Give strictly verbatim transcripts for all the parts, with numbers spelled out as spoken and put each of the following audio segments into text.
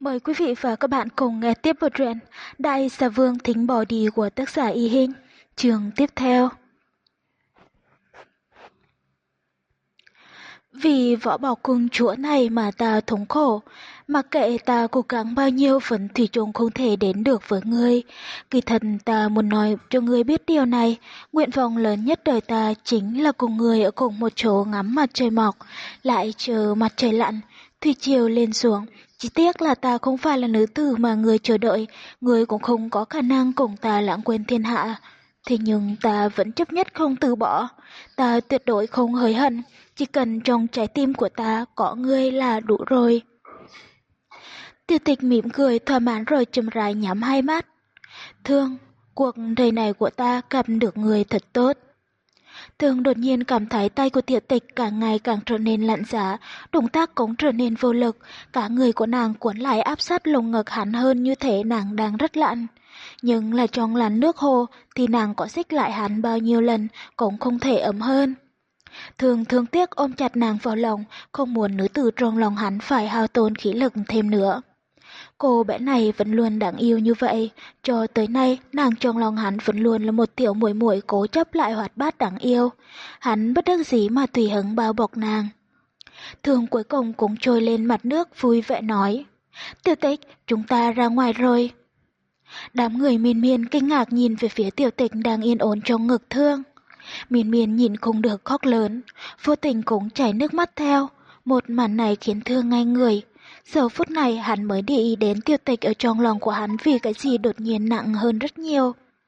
Mời quý vị và các bạn cùng nghe tiếp bộ truyện Đại Xà Vương Thính Bỏ Đi của tác giả Y Hinh. Chương tiếp theo. Vì võ bảo cung chúa này mà ta thống khổ, mặc kệ ta cố gắng bao nhiêu vẫn thủy chung không thể đến được với ngươi. Kỳ thật ta muốn nói cho ngươi biết điều này, nguyện vọng lớn nhất đời ta chính là cùng ngươi ở cùng một chỗ ngắm mặt trời mọc, lại chờ mặt trời lặn, thủy triều lên xuống. Chỉ tiếc là ta không phải là nữ tử mà ngươi chờ đợi, ngươi cũng không có khả năng cùng ta lãng quên thiên hạ. Thế nhưng ta vẫn chấp nhất không từ bỏ, ta tuyệt đối không hối hận, chỉ cần trong trái tim của ta có ngươi là đủ rồi. Tiêu Tịch mỉm cười thỏa mãn rồi chậm rãi nhắm hai mắt. Thương, cuộc đời này của ta gặp được người thật tốt. Thương đột nhiên cảm thấy tay của Tiểu Tịch càng ngày càng trở nên lạnh giá, động tác cũng trở nên vô lực, cả người của nàng cuốn lại áp sát lồng ngực hắn hơn như thể nàng đang rất lạnh. Nhưng là trong làn nước hồ thì nàng có xích lại hắn bao nhiêu lần cũng không thể ấm hơn. Thường thương tiếc ôm chặt nàng vào lòng, không muốn nữ tử trong lòng hắn phải hao tổn khí lực thêm nữa. Cô bé này vẫn luôn đáng yêu như vậy, cho tới nay nàng trong lòng hắn vẫn luôn là một tiểu muội muội cố chấp lại hoạt bát đáng yêu. Hắn bất đắc dĩ mà tùy hứng bao bọc nàng. Thường cuối cùng cũng trôi lên mặt nước vui vẻ nói, Tiểu Tịch, chúng ta ra ngoài rồi. Đám người miên miên kinh ngạc nhìn về phía Tiểu Tịch đang yên ổn trong ngực Thương. Miên miên nhìn không được khóc lớn, vô tình cũng chảy nước mắt theo. Một màn này khiến Thương ngay người. Giờ phút này hắn mới để ý đến Tiểu Tịch ở trong lòng của hắn vì cái gì đột nhiên nặng hơn rất nhiều.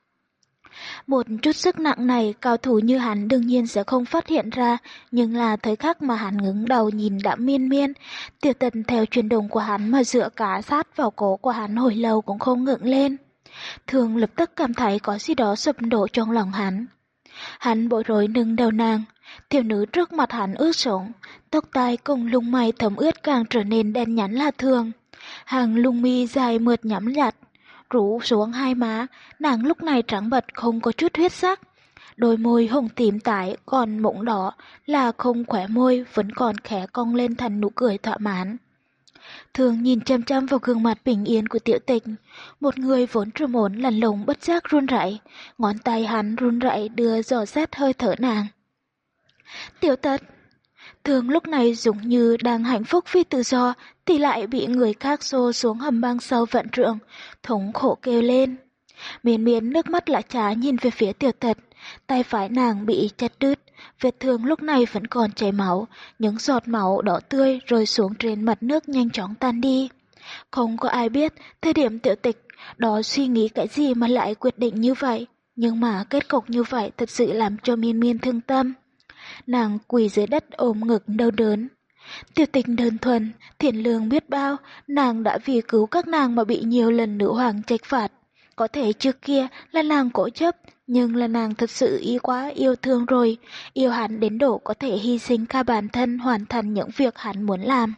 Một chút sức nặng này cao thủ như hắn đương nhiên sẽ không phát hiện ra, nhưng là thời khắc mà hắn ngẩng đầu nhìn đạm miên miên, Tiểu Tịch theo chuyển động của hắn mà dựa cả sát vào cổ của hắn hồi lâu cũng không ngẩng lên. Thường lập tức cảm thấy có gì đó sụp đổ trong lòng hắn. Hắn bối rối nâng đầu nàng, thiếu nữ trước mặt hắn ướt sũng, tóc tai cùng lông mày thấm ướt càng trở nên đen nhẵn lạ thường. Hàng lông mi dài mượt nhắm nhặt, rủ xuống hai má, nàng lúc này trắng bệch không có chút huyết sắc. Đôi môi hồng tím tái còn mụn đỏ là không khỏe môi vẫn còn khẽ cong lên thành nụ cười thỏa mãn. Thường nhìn chăm chăm vào gương mặt bình yên của Tiểu Tịch, một người vốn trầm ổn lạnh lùng bất giác run rẩy, ngón tay hắn run rẩy đưa dò xét hơi thở nàng. Tiểu Tịch, Thường lúc này giống như đang hạnh phúc vì tự do thì lại bị người khác xô xuống hầm băng sâu vạn trượng, thống khổ kêu lên. Miên miên nước mắt lã trá nhìn về phía Tiểu Tịch, tay phải nàng bị chặt đứt, vết thương lúc này vẫn còn chảy máu, những giọt máu đỏ tươi rơi xuống trên mặt nước nhanh chóng tan đi. Không có ai biết thời điểm Tiểu Tịch đó suy nghĩ cái gì mà lại quyết định như vậy, nhưng mà kết cục như vậy thật sự làm cho miên miên thương tâm. Nàng quỳ dưới đất ôm ngực đau đớn. Tiểu Tịch đơn thuần, thiện lương biết bao, nàng đã vì cứu các nàng mà bị nhiều lần nữ hoàng trách phạt. Có thể trước kia là nàng cố chấp, nhưng là nàng thật sự ý quá yêu thương rồi, yêu hắn đến độ có thể hy sinh cả bản thân hoàn thành những việc hắn muốn làm.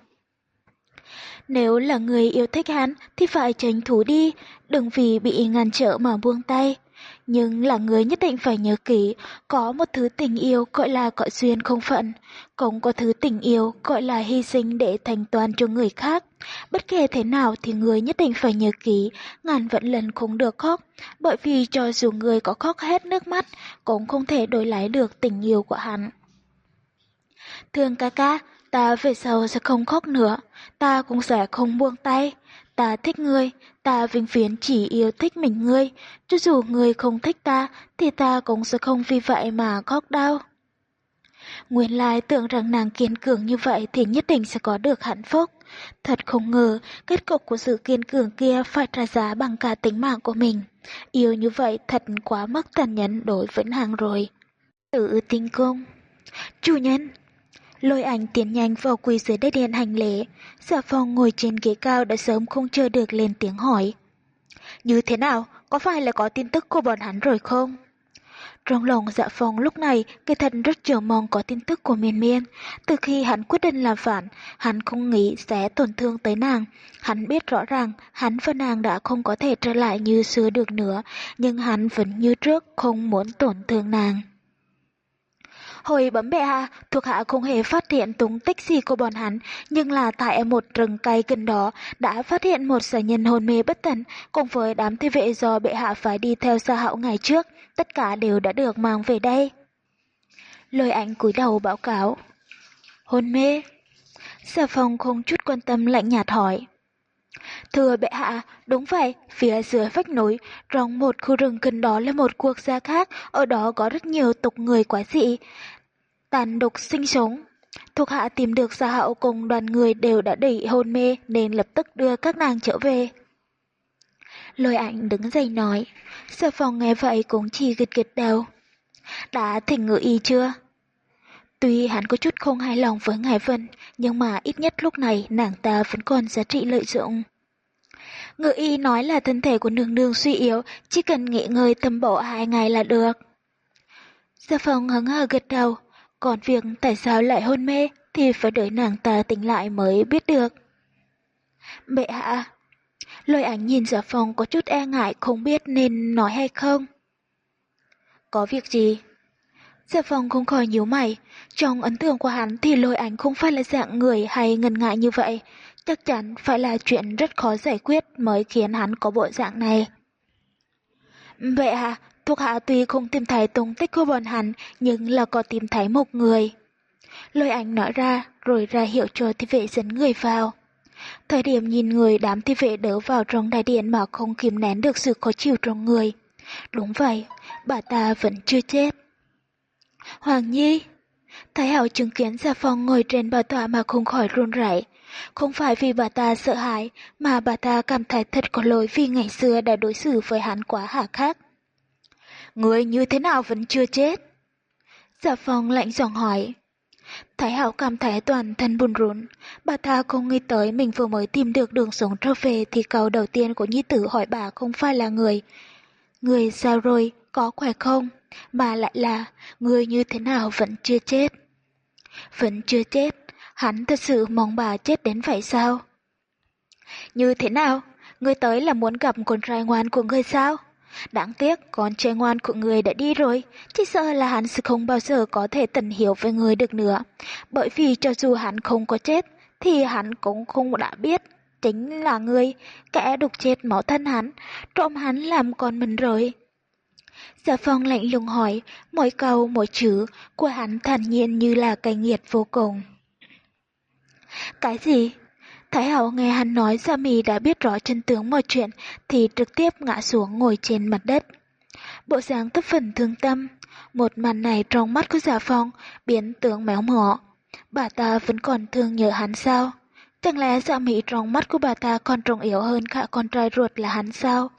Nếu là người yêu thích hắn thì phải tranh thủ đi, đừng vì bị ngăn trở mà buông tay. Nhưng là người nhất định phải nhớ kỹ, có một thứ tình yêu gọi là cõi duyên không phận, cũng có thứ tình yêu gọi là hy sinh để thành toàn cho người khác. Bất kể thế nào thì người nhất định phải nhớ kỹ, ngàn vạn lần không được khóc, bởi vì cho dù người có khóc hết nước mắt, cũng không thể đổi lấy được tình yêu của hắn. Thương ca ca, ta về sau sẽ không khóc nữa, ta cũng sẽ không buông tay. Ta thích ngươi, ta vĩnh viễn chỉ yêu thích mình ngươi, cho dù ngươi không thích ta thì ta cũng sẽ không vì vậy mà khóc đau. Nguyên lai tưởng rằng nàng kiên cường như vậy thì nhất định sẽ có được hạnh phúc. Thật không ngờ, kết cục của sự kiên cường kia phải trả giá bằng cả tính mạng của mình. Yêu như vậy thật quá mức tàn nhẫn đối với nàng rồi. Tự tinh cung. Chủ nhân. Lôi Ảnh tiến nhanh vào quỳ dưới đất điện hành lễ. Dạ Phong ngồi trên ghế cao đã sớm không chờ được lên tiếng hỏi. Như thế nào? Có phải là có tin tức của bọn hắn rồi không? Trong lòng Dạ Phong lúc này kỳ thật rất chờ mong có tin tức của Miên Miên. Từ khi hắn quyết định làm phản, hắn không nghĩ sẽ tổn thương tới nàng. Hắn biết rõ ràng hắn và nàng đã không có thể trở lại như xưa được nữa, nhưng hắn vẫn như trước không muốn tổn thương nàng. Hồi bẩm bệ hạ, thuộc hạ không hề phát hiện tung tích gì của bọn hắn, nhưng là tại một rừng cây gần đó đã phát hiện một sở nhân hôn mê bất tỉnh, cùng với đám thi vệ do bệ hạ phải đi theo Sa Hạo ngày trước, tất cả đều đã được mang về đây. Lôi Ảnh cúi đầu báo cáo. Hôn mê? Sở Phong không chút quan tâm lạnh nhạt hỏi. Thưa bệ hạ, đúng vậy, phía dưới vách núi, trong một khu rừng gần đó là một quốc gia khác, ở đó có rất nhiều tộc người quái dị, tàn độc sinh sống. Thuộc hạ tìm được Sa Hạo cùng đoàn người đều đã bị hôn mê nên lập tức đưa các nàng trở về. Lôi Ảnh đứng dậy nói. Sở Phong nghe vậy cũng chỉ gật gật đầu. Đã thỉnh ngự y chưa? Tuy hắn có chút không hài lòng với Ngải Vân, nhưng mà ít nhất lúc này nàng ta vẫn còn giá trị lợi dụng. Ngự y nói là thân thể của nương nương suy yếu, chỉ cần nghỉ ngơi tầm bổ hai ngày là được. Sở Phong hứng hờ gật đầu, còn việc tại sao lại hôn mê thì phải đợi nàng ta tỉnh lại mới biết được. Bệ hạ, Lôi Ảnh nhìn Sở Phong có chút e ngại không biết nên nói hay không. Có việc gì? Sở Phong không khỏi nhíu mày, trong ấn tượng của hắn thì Lôi Ảnh không phải là dạng người hay ngần ngại như vậy, chắc chắn phải là chuyện rất khó giải quyết mới khiến hắn có bộ dạng này. Vậy à, thuộc hạ tuy không tìm thấy tung tích của bọn hắn, nhưng là có tìm thấy một người. Lôi Ảnh nói ra, rồi ra hiệu cho thi vệ dẫn người vào. Thời điểm nhìn người đám thi vệ đỡ vào trong đại điện mà không kìm nén được sự khó chịu trong người. Đúng vậy, bà ta vẫn chưa chết. Hoàng Nhi! Thái hậu chứng kiến Gia Phong ngồi trên bảo tọa mà không khỏi run rẩy. Không phải vì bà ta sợ hãi, mà bà ta cảm thấy thật có lỗi vì ngày xưa đã đối xử với hắn quá hà khắc. Người như thế nào vẫn chưa chết? Gia Phong lạnh giọng hỏi. Thái hậu cảm thấy toàn thân buồn run. Bà ta không nghĩ tới mình vừa mới tìm được đường sống trở về thì câu đầu tiên của nhi tử hỏi bà không phải là người. Người sao rồi, có khỏe không? Mà lại là, người như thế nào vẫn chưa chết? Vẫn chưa chết, hắn thật sự mong bà chết đến vậy sao? Như thế nào? Người tới là muốn gặp con trai ngoan của người sao? Đáng tiếc, con trai ngoan của người đã đi rồi, chỉ sợ là hắn sẽ không bao giờ có thể tận hiểu với người được nữa. Bởi vì cho dù hắn không có chết, thì hắn cũng không đã biết. Chính là người, kẻ đục chết máu thân hắn, trộm hắn làm con mình rồi. Gia Phong lạnh lùng hỏi, mỗi câu mỗi chữ của hắn thản nhiên như là cay nghiệt vô cùng. Cái gì? Thái hậu nghe hắn nói Gia Mì đã biết rõ chân tướng mọi chuyện thì trực tiếp ngã xuống ngồi trên mặt đất. Bộ dáng thấp phần thương tâm, một màn này trong mắt của Gia Phong biến tướng méo mỏ. Bà ta vẫn còn thương nhớ hắn sao? Chẳng lẽ Gia Mì trong mắt của bà ta còn trọng yếu hơn cả con trai ruột là hắn sao?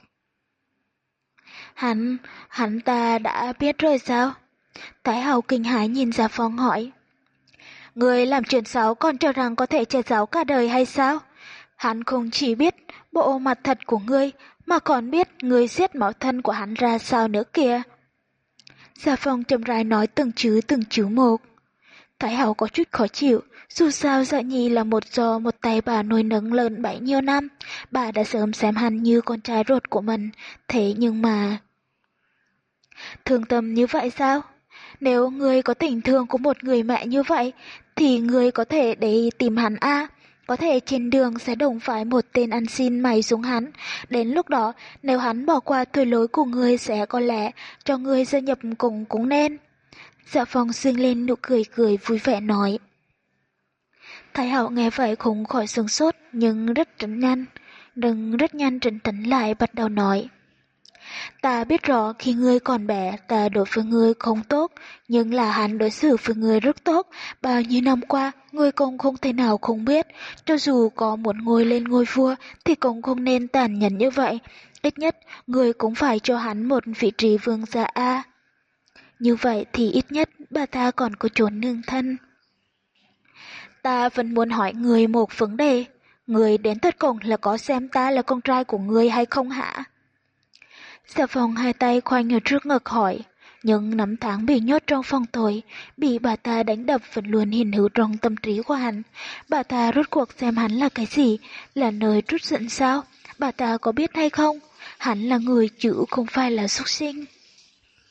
Hắn, hắn ta đã biết rồi sao? Thái hậu kinh hãi nhìn Gia Phong hỏi. Người làm chuyện xấu còn cho rằng có thể che giấu cả đời hay sao? Hắn không chỉ biết bộ mặt thật của ngươi, mà còn biết ngươi giết máu thân của hắn ra sao nữa kìa. Gia Phong chậm rãi nói từng chữ từng chữ một. Thái hậu có chút khó chịu, dù sao Dạ Nhi là một do một tay bà nuôi nấng lớn bấy nhiêu năm, bà đã sớm xem hắn như con trai ruột của mình, thế nhưng mà... Thương tâm như vậy sao? Nếu ngươi có tình thương của một người mẹ như vậy, thì ngươi có thể để tìm hắn a, có thể trên đường sẽ đồng phải một tên ăn xin mày xuống hắn. Đến lúc đó, nếu hắn bỏ qua tuổi lối của ngươi sẽ có lẽ cho ngươi gia nhập cùng cũng nên. Dạ Phong xinh lên nụ cười cười vui vẻ nói. Thái hậu nghe vậy cũng khỏi sửng sốt nhưng rất trấn nhanh, đừng rất nhanh trấn tĩnh lại bắt đầu nói. Ta biết rõ khi ngươi còn bé ta đối với ngươi không tốt, nhưng là hắn đối xử với ngươi rất tốt. Bao nhiêu năm qua, ngươi cũng không thể nào không biết, cho dù có muốn ngồi lên ngôi vua thì cũng không nên tàn nhẫn như vậy. Ít nhất, ngươi cũng phải cho hắn một vị trí vương gia A. Như vậy thì ít nhất bà ta còn có chốn nương thân. Ta vẫn muốn hỏi ngươi một vấn đề. Ngươi đến tất cùng là có xem ta là con trai của ngươi hay không hả? Gia Phong hai tay khoanh ở trước ngực hỏi, nhưng năm tháng bị nhốt trong phòng tối, bị bà ta đánh đập vẫn luôn hiện hữu trong tâm trí của hắn. Bà ta rốt cuộc xem hắn là cái gì, là nơi trút giận sao? Bà ta có biết hay không? Hắn là người chứ không phải là súc sinh.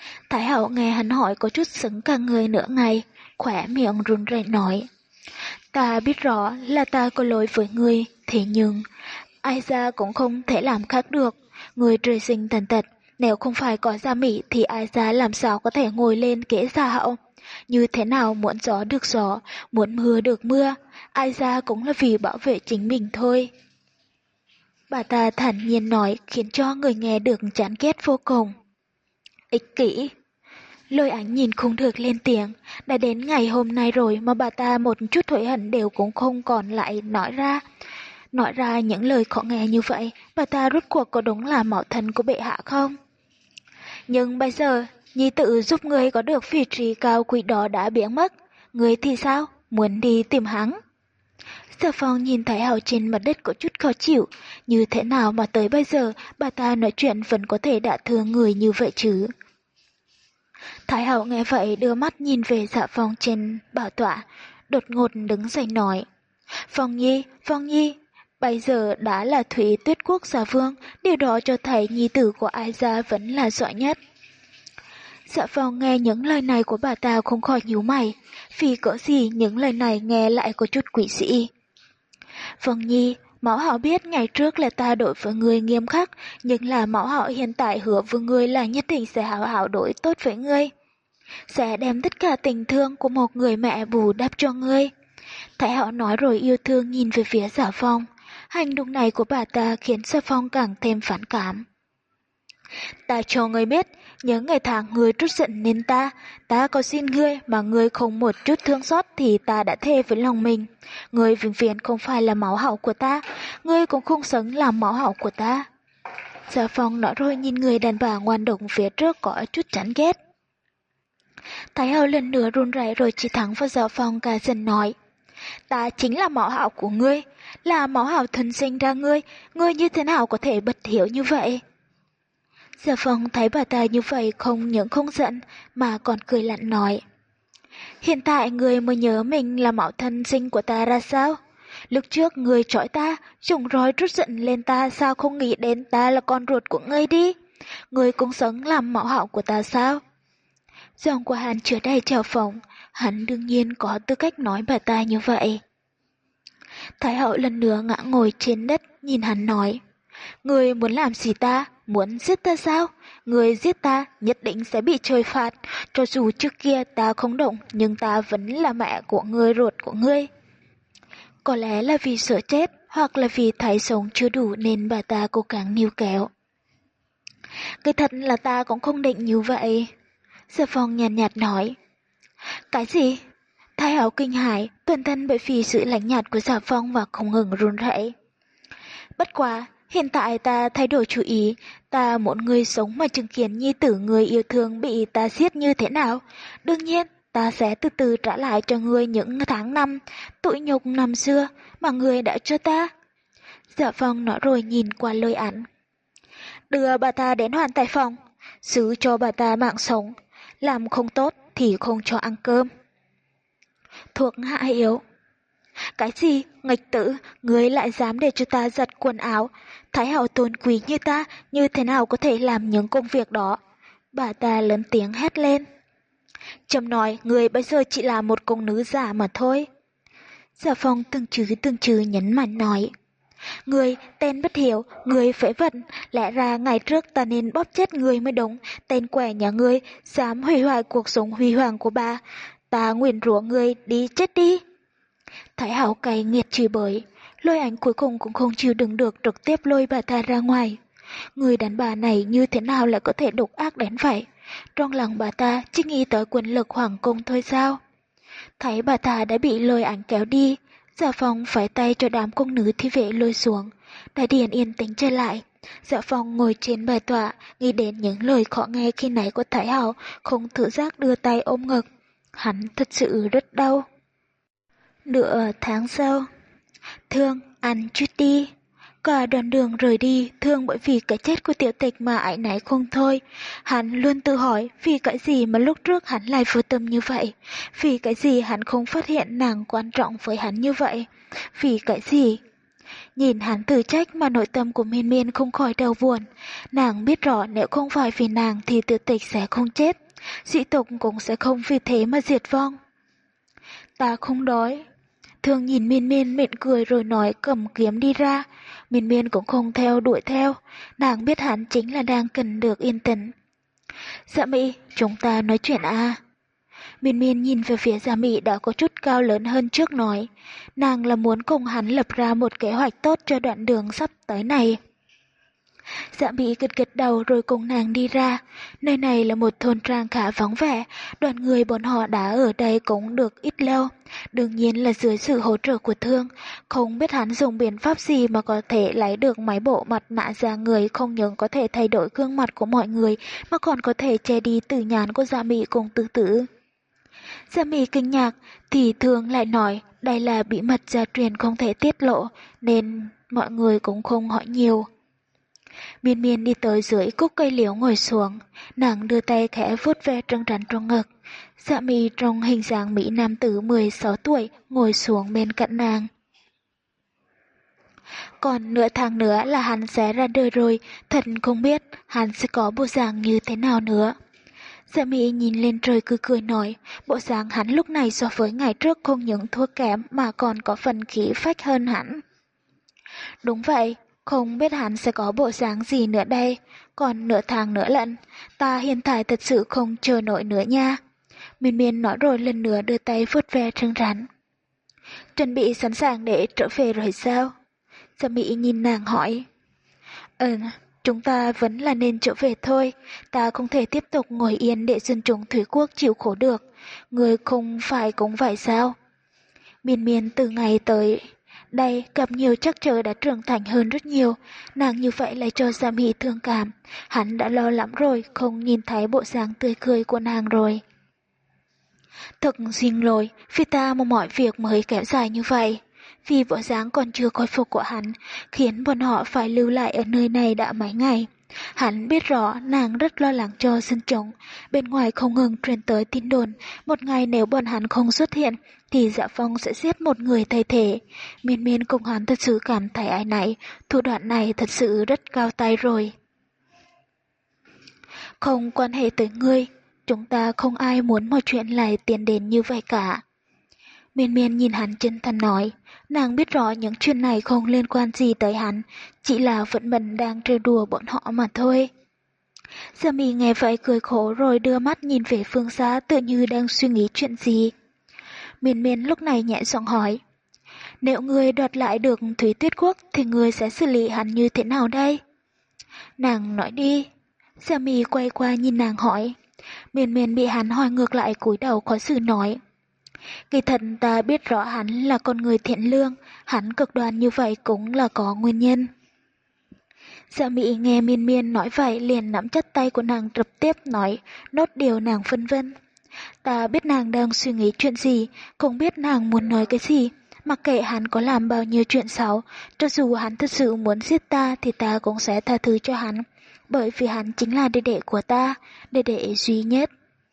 Thái hậu nghe hắn hỏi có chút sững cả người nửa ngày, khỏe miệng run rẩy nói. Ta biết rõ là ta có lỗi với ngươi, thế nhưng ai ra cũng không thể làm khác được. Người trời sinh tàn tật, nếu không phải có gia mỹ thì ai ra làm sao có thể ngồi lên kế gia hậu. Như thế nào muốn gió được gió, muốn mưa được mưa, ai ra cũng là vì bảo vệ chính mình thôi. Bà ta thản nhiên nói khiến cho người nghe được chán ghét vô cùng. Ích kỷ. Lôi Ánh nhìn không được lên tiếng, đã đến ngày hôm nay rồi mà bà ta một chút hối hận đều cũng không còn lại nói ra. Nói ra những lời khó nghe như vậy, bà ta rốt cuộc có đúng là mẫu thân của bệ hạ không? Nhưng bây giờ, nhi tự giúp người có được vị trí cao quý đó đã biến mất. Người thì sao? Muốn đi tìm hắn? Sở Phong nhìn Thái hậu trên mặt đất có chút khó chịu. Như thế nào mà tới bây giờ bà ta nói chuyện vẫn có thể đả thương người như vậy chứ? Thái hậu nghe vậy đưa mắt nhìn về Dạ Phong trên bảo tọa, đột ngột đứng dậy nói. Phong Nhi, Phong Nhi, bây giờ đã là Thủy Tuyết Quốc gia vương, điều đó cho thấy nhi tử của ai gia vẫn là giỏi nhất. Dạ Phong nghe những lời này của bà ta không khỏi nhíu mày, vì cỡ gì những lời này nghe lại có chút quỷ dị. Phong Nhi, Mẫu hậu biết ngày trước là ta đối với ngươi nghiêm khắc, nhưng là mẫu hậu hiện tại hứa với ngươi là nhất định sẽ hảo hảo đối tốt với ngươi. Sẽ đem tất cả tình thương của một người mẹ bù đắp cho ngươi. Thái hậu nói rồi yêu thương nhìn về phía Giả Phong. Hành động này của bà ta khiến Giả Phong càng thêm phản cảm. Ta cho ngươi biết, những ngày tháng ngươi trút giận nên ta, ta có xin ngươi mà ngươi không một chút thương xót thì ta đã thề với lòng mình. Ngươi vĩnh viễn không phải là máu hậu của ta, ngươi cũng không xứng làm máu hậu của ta. Giả Phong nói rồi nhìn người đàn bà ngoan độc phía trước có chút chán ghét. Thái hậu lần nữa run rẩy rồi chỉ thẳng vào Giả Phong cả dần nói. Ta chính là máu hậu của ngươi, là máu hậu thân sinh ra ngươi, ngươi như thế nào có thể bất hiếu như vậy? Giả Phong thấy bà ta như vậy không những không giận mà còn cười lạnh nói. Hiện tại người mới nhớ mình là mẫu thân sinh của ta ra sao? Lúc trước người trói ta, dùng roi trút giận lên ta sao không nghĩ đến ta là con ruột của ngươi đi? Người cũng sống làm mẫu hậu của ta sao? Giọng của hắn chứa đầy trào phóng, hắn đương nhiên có tư cách nói bà ta như vậy. Thái hậu lần nữa ngã ngồi trên đất nhìn hắn nói. Người muốn làm gì ta? Muốn giết ta sao? Người giết ta nhất định sẽ bị trời phạt. Cho dù trước kia ta không động, nhưng ta vẫn là mẹ của người ruột của ngươi. Có lẽ là vì sợ chết, hoặc là vì thấy sống chưa đủ nên bà ta cố gắng níu kéo. Cái thật là ta cũng không định như vậy. Giả Phong nhàn nhạt, nhạt nói. Cái gì? Thái hậu kinh hãi, toàn thân bởi vì sự lạnh nhạt của Giả Phong và không ngừng run rẩy. Bất quá, hiện tại ta thay đổi chủ ý, ta muốn người sống mà chứng kiến nhi tử người yêu thương bị ta giết như thế nào. Đương nhiên, ta sẽ từ từ trả lại cho người những tháng năm, tủi nhục năm xưa mà người đã cho ta. Giả Phong nói rồi nhìn qua Lôi Ảnh. Đưa bà ta đến Hoàn Tài Phòng, giữ cho bà ta mạng sống, làm không tốt thì không cho ăn cơm. Thuộc hạ yếu. Cái gì, nghịch tử, ngươi lại dám để cho ta giặt quần áo? Thái hậu tôn quý như ta, như thế nào có thể làm những công việc đó? Bà ta lớn tiếng hét lên. Trầm nói, ngươi bây giờ chỉ là một công nữ giả mà thôi. Giả Phong từng chữ từng chữ nhấn mạnh nói. Ngươi, tên bất hiếu, ngươi phế vật, lẽ ra ngày trước ta nên bóp chết ngươi mới đúng, tên quẻ nhà ngươi, dám hủy hoại cuộc sống huy hoàng của bà. Ta nguyền rủa ngươi đi chết đi. Thái hậu cay nghiệt chửi bới, Lôi Ảnh cuối cùng cũng không chịu đựng được trực tiếp lôi bà ta ra ngoài. Người đàn bà này như thế nào lại có thể độc ác đến vậy? Trong lòng bà ta chỉ nghĩ tới quyền lực hoàng cung thôi sao? Thấy bà ta đã bị Lôi Ảnh kéo đi, Giả Phong phải tay cho đám công nữ thi vệ lôi xuống. Đại điện yên tĩnh trở lại. Giả Phong ngồi trên bài tọa, nghĩ đến những lời khó nghe khi nãy của Thái hậu, không tự giác đưa tay ôm ngực. Hắn thật sự rất đau. Nửa tháng sau, Thương ăn chút đi. Cả đoạn đường rời đi, Thương bởi vì cái chết của Tiểu Tịch mà áy náy không thôi. Hắn luôn tự hỏi vì cái gì mà lúc trước hắn lại vô tâm như vậy. Vì cái gì hắn không phát hiện nàng quan trọng với hắn như vậy. Vì cái gì? Nhìn hắn tự trách mà nội tâm của Miên Miên không khỏi đau buồn. Nàng biết rõ nếu không phải vì nàng thì Tử Tịch sẽ không chết, dị tộc cũng sẽ không vì thế mà diệt vong. Ta không đói. Thương nhìn Miên Miên mỉm cười rồi nói cầm kiếm đi ra. Miên Miên cũng không theo đuổi theo, nàng biết hắn chính là đang cần được yên tĩnh. Dạ Mỹ, chúng ta nói chuyện à? Miên Miên nhìn về phía Dạ Mỹ đã có chút cao lớn hơn trước nói, nàng là muốn cùng hắn lập ra một kế hoạch tốt cho đoạn đường sắp tới này. Dạ Mỹ gật gật đầu rồi cùng nàng đi ra. Nơi này là một thôn trang khá vắng vẻ, đoàn người bọn họ đã ở đây cũng được ít lâu. Đương nhiên là dưới sự hỗ trợ của Thương, không biết hắn dùng biện pháp gì mà có thể lấy được máy bộ mặt nạ ra người, không những có thể thay đổi gương mặt của mọi người mà còn có thể che đi từ nhãn của Dạ Mỹ cùng Tử Tử. Dạ Mỹ kinh ngạc thì Thương lại nói đây là bí mật gia truyền không thể tiết lộ nên mọi người cũng không hỏi nhiều. Miên Miên đi tới dưới cúc cây liễu ngồi xuống, nàng đưa tay khẽ vuốt ve trăng rắn trong ngực. Dạ Mỹ trong hình dáng mỹ nam tử mười sáu tuổi ngồi xuống bên cạnh nàng. Còn nửa tháng nữa là hắn sẽ ra đời rồi, thật không biết hắn sẽ có bộ dạng như thế nào nữa. Dạ Mỹ nhìn lên trời cười cười nói, bộ dạng hắn lúc này so với ngày trước không những thua kém mà còn có phần khí phách hơn hắn. Đúng vậy, không biết hắn sẽ có bộ dáng gì nữa đây, còn nửa tháng nữa lận, ta hiện tại thật sự không chờ nổi nữa nha. Miên Miên nói rồi lần nữa đưa tay vuốt ve trăng rắn. Chuẩn bị sẵn sàng để trở về rồi sao? Dạ Mỹ nhìn nàng hỏi. Ừ, chúng ta vẫn là nên trở về thôi, ta không thể tiếp tục ngồi yên để dân chúng Thủy Quốc chịu khổ được, người không phải cũng vậy sao? Miên Miên từ ngày tới đây gặp nhiều trắc trở đã trưởng thành hơn rất nhiều, nàng như vậy lại cho Dạ Mỹ thương cảm, hắn đã lo lắm rồi, không nhìn thấy bộ dáng tươi cười của nàng rồi. Thật xin lỗi, vì ta mà mọi việc mới kéo dài như vậy. Vì bộ dáng còn chưa khôi phục của hắn, khiến bọn họ phải lưu lại ở nơi này đã mấy ngày. Hắn biết rõ nàng rất lo lắng cho dân chúng, bên ngoài không ngừng truyền tới tin đồn, một ngày nếu bọn hắn không xuất hiện, thì Dạ Phong sẽ giết một người thay thế. Miên Miên cùng hắn thật sự cảm thấy ai nấy, thủ đoạn này thật sự rất cao tay rồi. Không quan hệ tới ngươi, chúng ta không ai muốn mọi chuyện lại tiến đến như vậy cả. Miên Miên nhìn hắn chân thành nói, nàng biết rõ những chuyện này không liên quan gì tới hắn, chỉ là vận mệnh đang trêu đùa bọn họ mà thôi. Dạ Mỹ nghe vậy cười khổ rồi đưa mắt nhìn về phương xa tựa như đang suy nghĩ chuyện gì. Miên Miên lúc này nhẹ giọng hỏi, nếu ngươi đoạt lại được Thúy Tuyết Quốc thì ngươi sẽ xử lý hắn như thế nào đây? Nàng nói đi. Dạ Mỹ quay qua nhìn nàng hỏi. Miên Miên bị hắn hỏi ngược lại cúi đầu khó xử nói. Kỳ thật ta biết rõ hắn là con người thiện lương, hắn cực đoan như vậy cũng là có nguyên nhân. Dạ Mỹ nghe Miên Miên nói vậy liền nắm chặt tay của nàng trực tiếp nói, nốt điều nàng phân vân. Ta biết nàng đang suy nghĩ chuyện gì, cũng biết nàng muốn nói cái gì, mặc kệ hắn có làm bao nhiêu chuyện xấu, cho dù hắn thật sự muốn giết ta thì ta cũng sẽ tha thứ cho hắn, bởi vì hắn chính là đệ đệ của ta, đệ đệ duy nhất.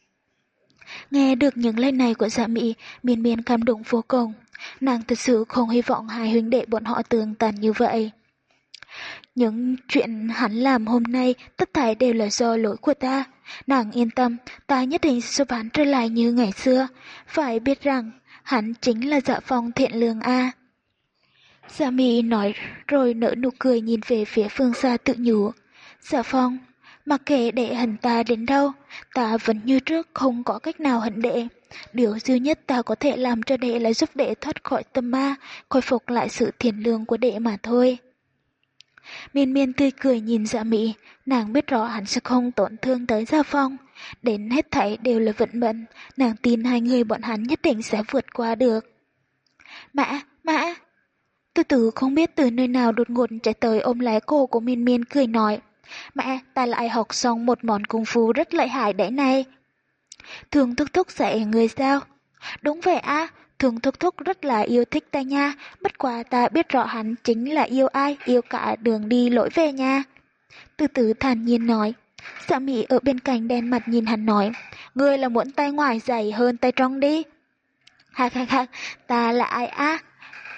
Nghe được những lời này của Dạ Mỹ, Miên Miên cảm động vô cùng. Nàng thật sự không hy vọng hai huynh đệ bọn họ tương tàn như vậy. Những chuyện hắn làm hôm nay tất thảy đều là do lỗi của ta. Nàng yên tâm, ta nhất định sẽ giúp hắn trở lại như ngày xưa. Phải biết rằng, hắn chính là Dạ Phong thiện lương A. Dạ Mỹ nói rồi nở nụ cười nhìn về phía phương xa tự nhủ. Dạ Phong, mặc kệ đệ hận ta đến đâu, ta vẫn như trước không có cách nào hận đệ. Điều duy nhất ta có thể làm cho đệ là giúp đệ thoát khỏi tâm ma, khôi phục lại sự thiện lương của đệ mà thôi. Miên Miên tươi cười nhìn Dạ Mỹ, nàng biết rõ hắn sẽ không tổn thương tới Dạ Phong. Đến hết thảy đều là vận mệnh, nàng tin hai người bọn hắn nhất định sẽ vượt qua được. Mã, mã! Từ từ không biết từ nơi nào đột ngột chạy tới ôm lấy cổ của Miên Miên cười nói. Mẹ, ta lại học xong một món công phu rất lợi hại đấy này. Thường Thúc Thúc dạy người sao? Đúng vậy á, Thường Thúc Thúc rất là yêu thích ta nha, bất quá ta biết rõ hắn chính là yêu ai, yêu cả đường đi lối về nha. Từ từ thản nhiên nói. Dạ Mỹ ở bên cạnh đen mặt nhìn hắn nói, ngươi là muốn tay ngoài dày hơn tay trong đi. Ha ha ha, ta là ai á?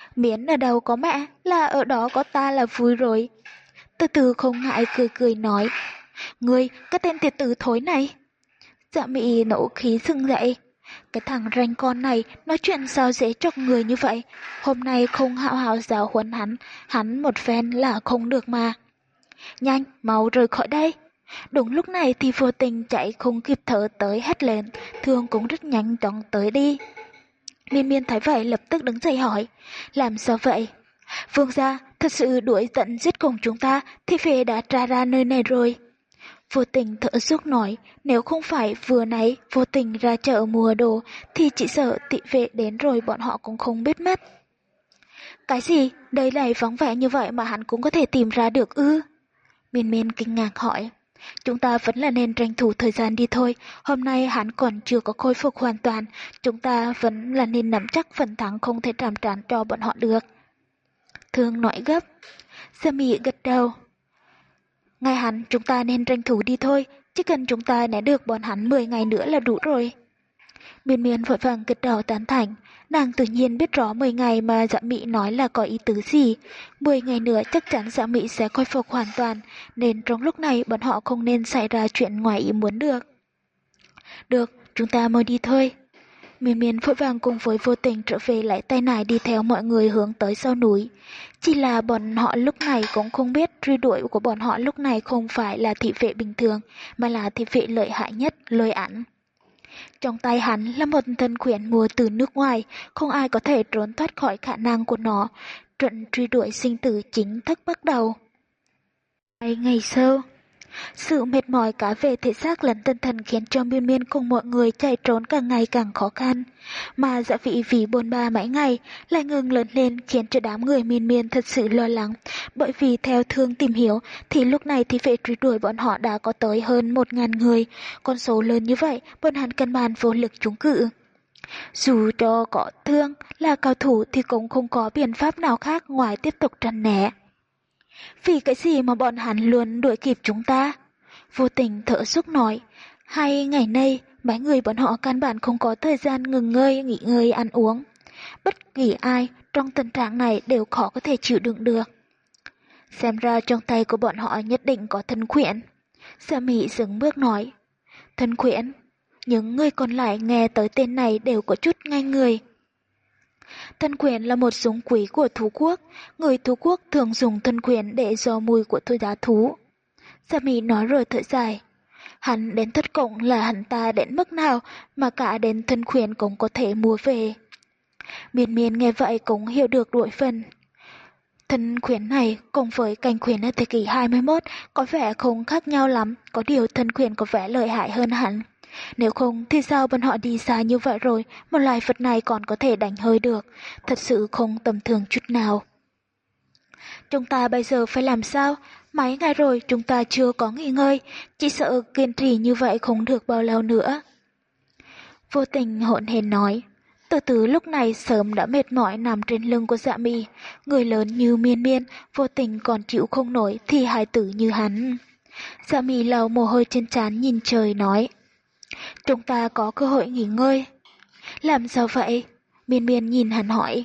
Miễn ở đâu có mẹ, là ở đó có ta là vui rồi. Từ từ không ngại cười cười nói, ngươi, cái tên tiệt tử thối này. Dạ Mị nổ khí sưng dậy. Cái thằng ranh con này nói chuyện sao dễ chọc người như vậy. Hôm nay không hạo hạo giáo huấn hắn, hắn một phen là không được mà. Nhanh, mau rời khỏi đây. Đúng lúc này thì vô tình chạy không kịp thở tới hét lên, Thương cũng rất nhanh chóng tới đi. Miên Miên thấy vậy lập tức đứng dậy hỏi, làm sao vậy? Vương gia, thật sự đuổi tận giết cùng chúng ta, thì phệ đã tra ra nơi này rồi. Vô tình thở dốc nói, nếu không phải vừa nãy vô tình ra chợ mua đồ, thì chỉ sợ thị vệ đến rồi bọn họ cũng không biết mất. Cái gì? Đây này vắng vẻ như vậy mà hắn cũng có thể tìm ra được ư? Miên Miên kinh ngạc hỏi. Chúng ta vẫn là nên tranh thủ thời gian đi thôi, hôm nay hắn còn chưa có khôi phục hoàn toàn, chúng ta vẫn là nên nắm chắc phần thắng không thể tràm trán cho bọn họ được. Thương nói gấp. Gia Mỹ gật đầu. Ngay hắn, chúng ta nên tranh thủ đi thôi, chỉ cần chúng ta né được bọn hắn mười ngày nữa là đủ rồi. Miên Miên vội vàng gật đầu tán thành, nàng tự nhiên biết rõ mười ngày mà Dạ Mị nói là có ý tứ gì. mười ngày nữa chắc chắn Dạ Mị sẽ khôi phục hoàn toàn, nên trong lúc này bọn họ không nên xảy ra chuyện ngoài ý muốn được. Được, chúng ta mau đi thôi. Miên Miên vội vàng cùng với Vô Tình trở về lại tay nải đi theo mọi người hướng tới sau núi. Chỉ là bọn họ lúc này cũng không biết truy đuổi của bọn họ lúc này không phải là thị vệ bình thường, mà là thị vệ lợi hại nhất, Lôi Ảnh. Trong tay hắn là một thân quyển mua từ nước ngoài, không ai có thể trốn thoát khỏi khả năng của nó. Trận truy đuổi sinh tử chính thức bắt đầu. Hai ngày sau, sự mệt mỏi cả về thể xác lẫn tinh thần khiến cho Miên Miên cùng mọi người chạy trốn càng ngày càng khó khăn. Mà Dạ Vị vì bôn ba mấy ngày lại ngừng lớn lên khiến cho đám người Miên Miên thật sự lo lắng. Bởi vì theo Thương tìm hiểu thì lúc này thì vệ truy đuổi bọn họ đã có tới hơn một ngàn người. Con số lớn như vậy bọn hắn căn bản vô lực chống cự. Dù cho có Thương là cao thủ thì cũng không có biện pháp nào khác ngoài tiếp tục tránh né. Vì cái gì mà bọn hắn luôn đuổi kịp chúng ta? Vô Tình thở dốc nói, hai ngày nay mấy người bọn họ căn bản không có thời gian ngừng ngơi, nghỉ ngơi, ăn uống. Bất kỳ ai trong tình trạng này đều khó có thể chịu đựng được. Xem ra trong tay của bọn họ nhất định có thân quyển. Sa Mị dừng bước nói, thân quyển. Những người còn lại nghe tới tên này đều có chút ngay người. Thân quyển là một súng quý của thú quốc, người thú quốc thường dùng thân quyển để dò mùi của thuốc giá thú. Sa Mị nói rồi thở dài. Hắn đến thất cộng là hắn ta đến mức nào mà cả đến thân quyển cũng có thể mua về. Miên Miên nghe vậy cũng hiểu được đuổi phần. Thân quyển này cùng với cành quyển ở thế kỷ hai mươi mốt có vẻ không khác nhau lắm, có điều thân quyển có vẻ lợi hại hơn hẳn. Nếu không thì sao bọn họ đi xa như vậy rồi, một loài vật này còn có thể đánh hơi được, thật sự không tầm thường chút nào. Chúng ta bây giờ phải làm sao? Mấy ngày rồi chúng ta chưa có nghỉ ngơi, chỉ sợ kiên trì như vậy không được bao lâu nữa. Vô Tình hỗn hển nói. Từ từ lúc này sớm đã mệt mỏi nằm trên lưng của Dạ Mị, người lớn như Miên Miên, Vô Tình còn chịu không nổi thì hài tử như hắn. Dạ Mị lau mồ hôi trên trán nhìn trời nói. Chúng ta có cơ hội nghỉ ngơi. Làm sao vậy? Miên Miên nhìn hắn hỏi.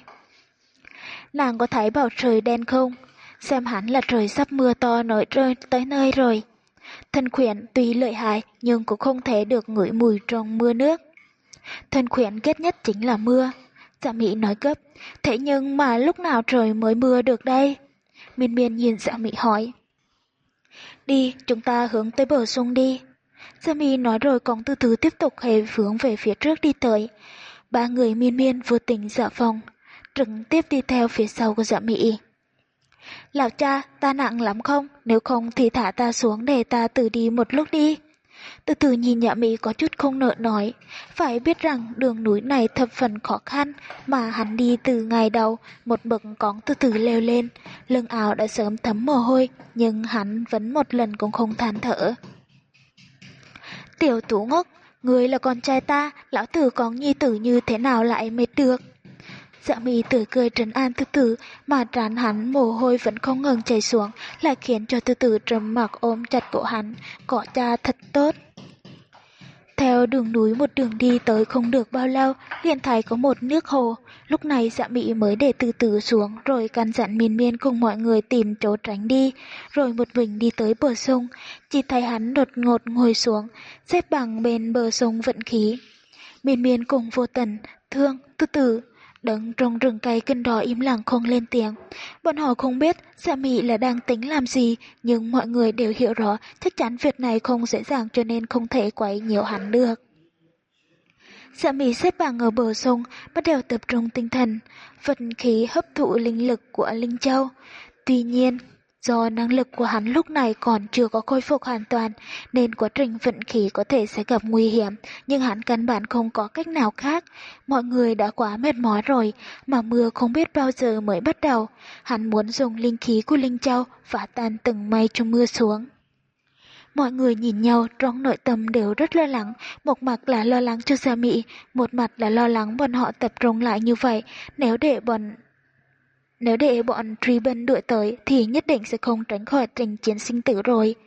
Nàng có thấy bầu trời đen không? Xem hắn là trời sắp mưa to nổi rơi tới nơi rồi. Thân quyển tuy lợi hại nhưng cũng không thể được ngửi mùi trong mưa nước. Thân quyển ghét nhất chính là mưa. Dạ Mị nói gấp. Thế nhưng mà lúc nào trời mới mưa được đây? Miên Miên nhìn Dạ Mị hỏi. Đi, chúng ta hướng tới bờ sông đi. Dạ Mị nói rồi còn từ từ tiếp tục hề hướng về phía trước đi tới. Ba người Miên Miên, Vô Tình, Dạ Phong trực tiếp đi theo phía sau của Dạ Mị. Lão cha, ta nặng lắm không? Nếu không thì thả ta xuống để ta tự đi một lúc đi. Từ từ nhìn Dạ Mị có chút không nỡ nói. Phải biết rằng đường núi này thập phần khó khăn, mà hắn đi từ ngày đầu, một bậc cóng từ từ leo lên. Lưng áo đã sớm thấm mồ hôi, nhưng hắn vẫn một lần cũng không than thở. Tiểu Tú ngốc, ngươi là con trai ta, lão tử có nhi tử như thế nào lại mệt được? Dạ Mị tươi cười trấn an Từ Từ, mà trán hắn mồ hôi vẫn không ngừng chảy xuống, lại khiến cho Từ Từ trầm mặc ôm chặt cổ hắn, có cha thật tốt. Theo đường núi một đường đi tới không được bao lâu, liền thấy có một nước hồ. Lúc này Dạ Mị mới để từ từ xuống, rồi căn dặn Miên Miên cùng mọi người tìm chỗ tránh đi, rồi một mình đi tới bờ sông. Chỉ thấy hắn đột ngột ngồi xuống, xếp bằng bên bờ sông vận khí. Miên Miên cùng Vô Tần, Thương, Từ Từ đứng trong rừng cây kinh đó im lặng không lên tiếng. Bọn họ không biết Dạ Mị là đang tính làm gì, nhưng mọi người đều hiểu rõ chắc chắn việc này không dễ dàng cho nên không thể quấy nhiễu hắn được. Dạ Mị xếp bằng ở bờ sông, bắt đầu tập trung tinh thần, vận khí hấp thụ linh lực của Linh Châu. Tuy nhiên, do năng lực của hắn lúc này còn chưa có khôi phục hoàn toàn, nên quá trình vận khí có thể sẽ gặp nguy hiểm, nhưng hắn căn bản không có cách nào khác. Mọi người đã quá mệt mỏi rồi, mà mưa không biết bao giờ mới bắt đầu. Hắn muốn dùng linh khí của Linh Châu phá tan từng mây trong mưa xuống. Mọi người nhìn nhau trong nội tâm đều rất lo lắng, một mặt là lo lắng cho Dạ Mị, một mặt là lo lắng bọn họ tập trung lại như vậy, nếu để bọn Nếu để bọn Triben đuổi tới thì nhất định sẽ không tránh khỏi trình chiến sinh tử rồi.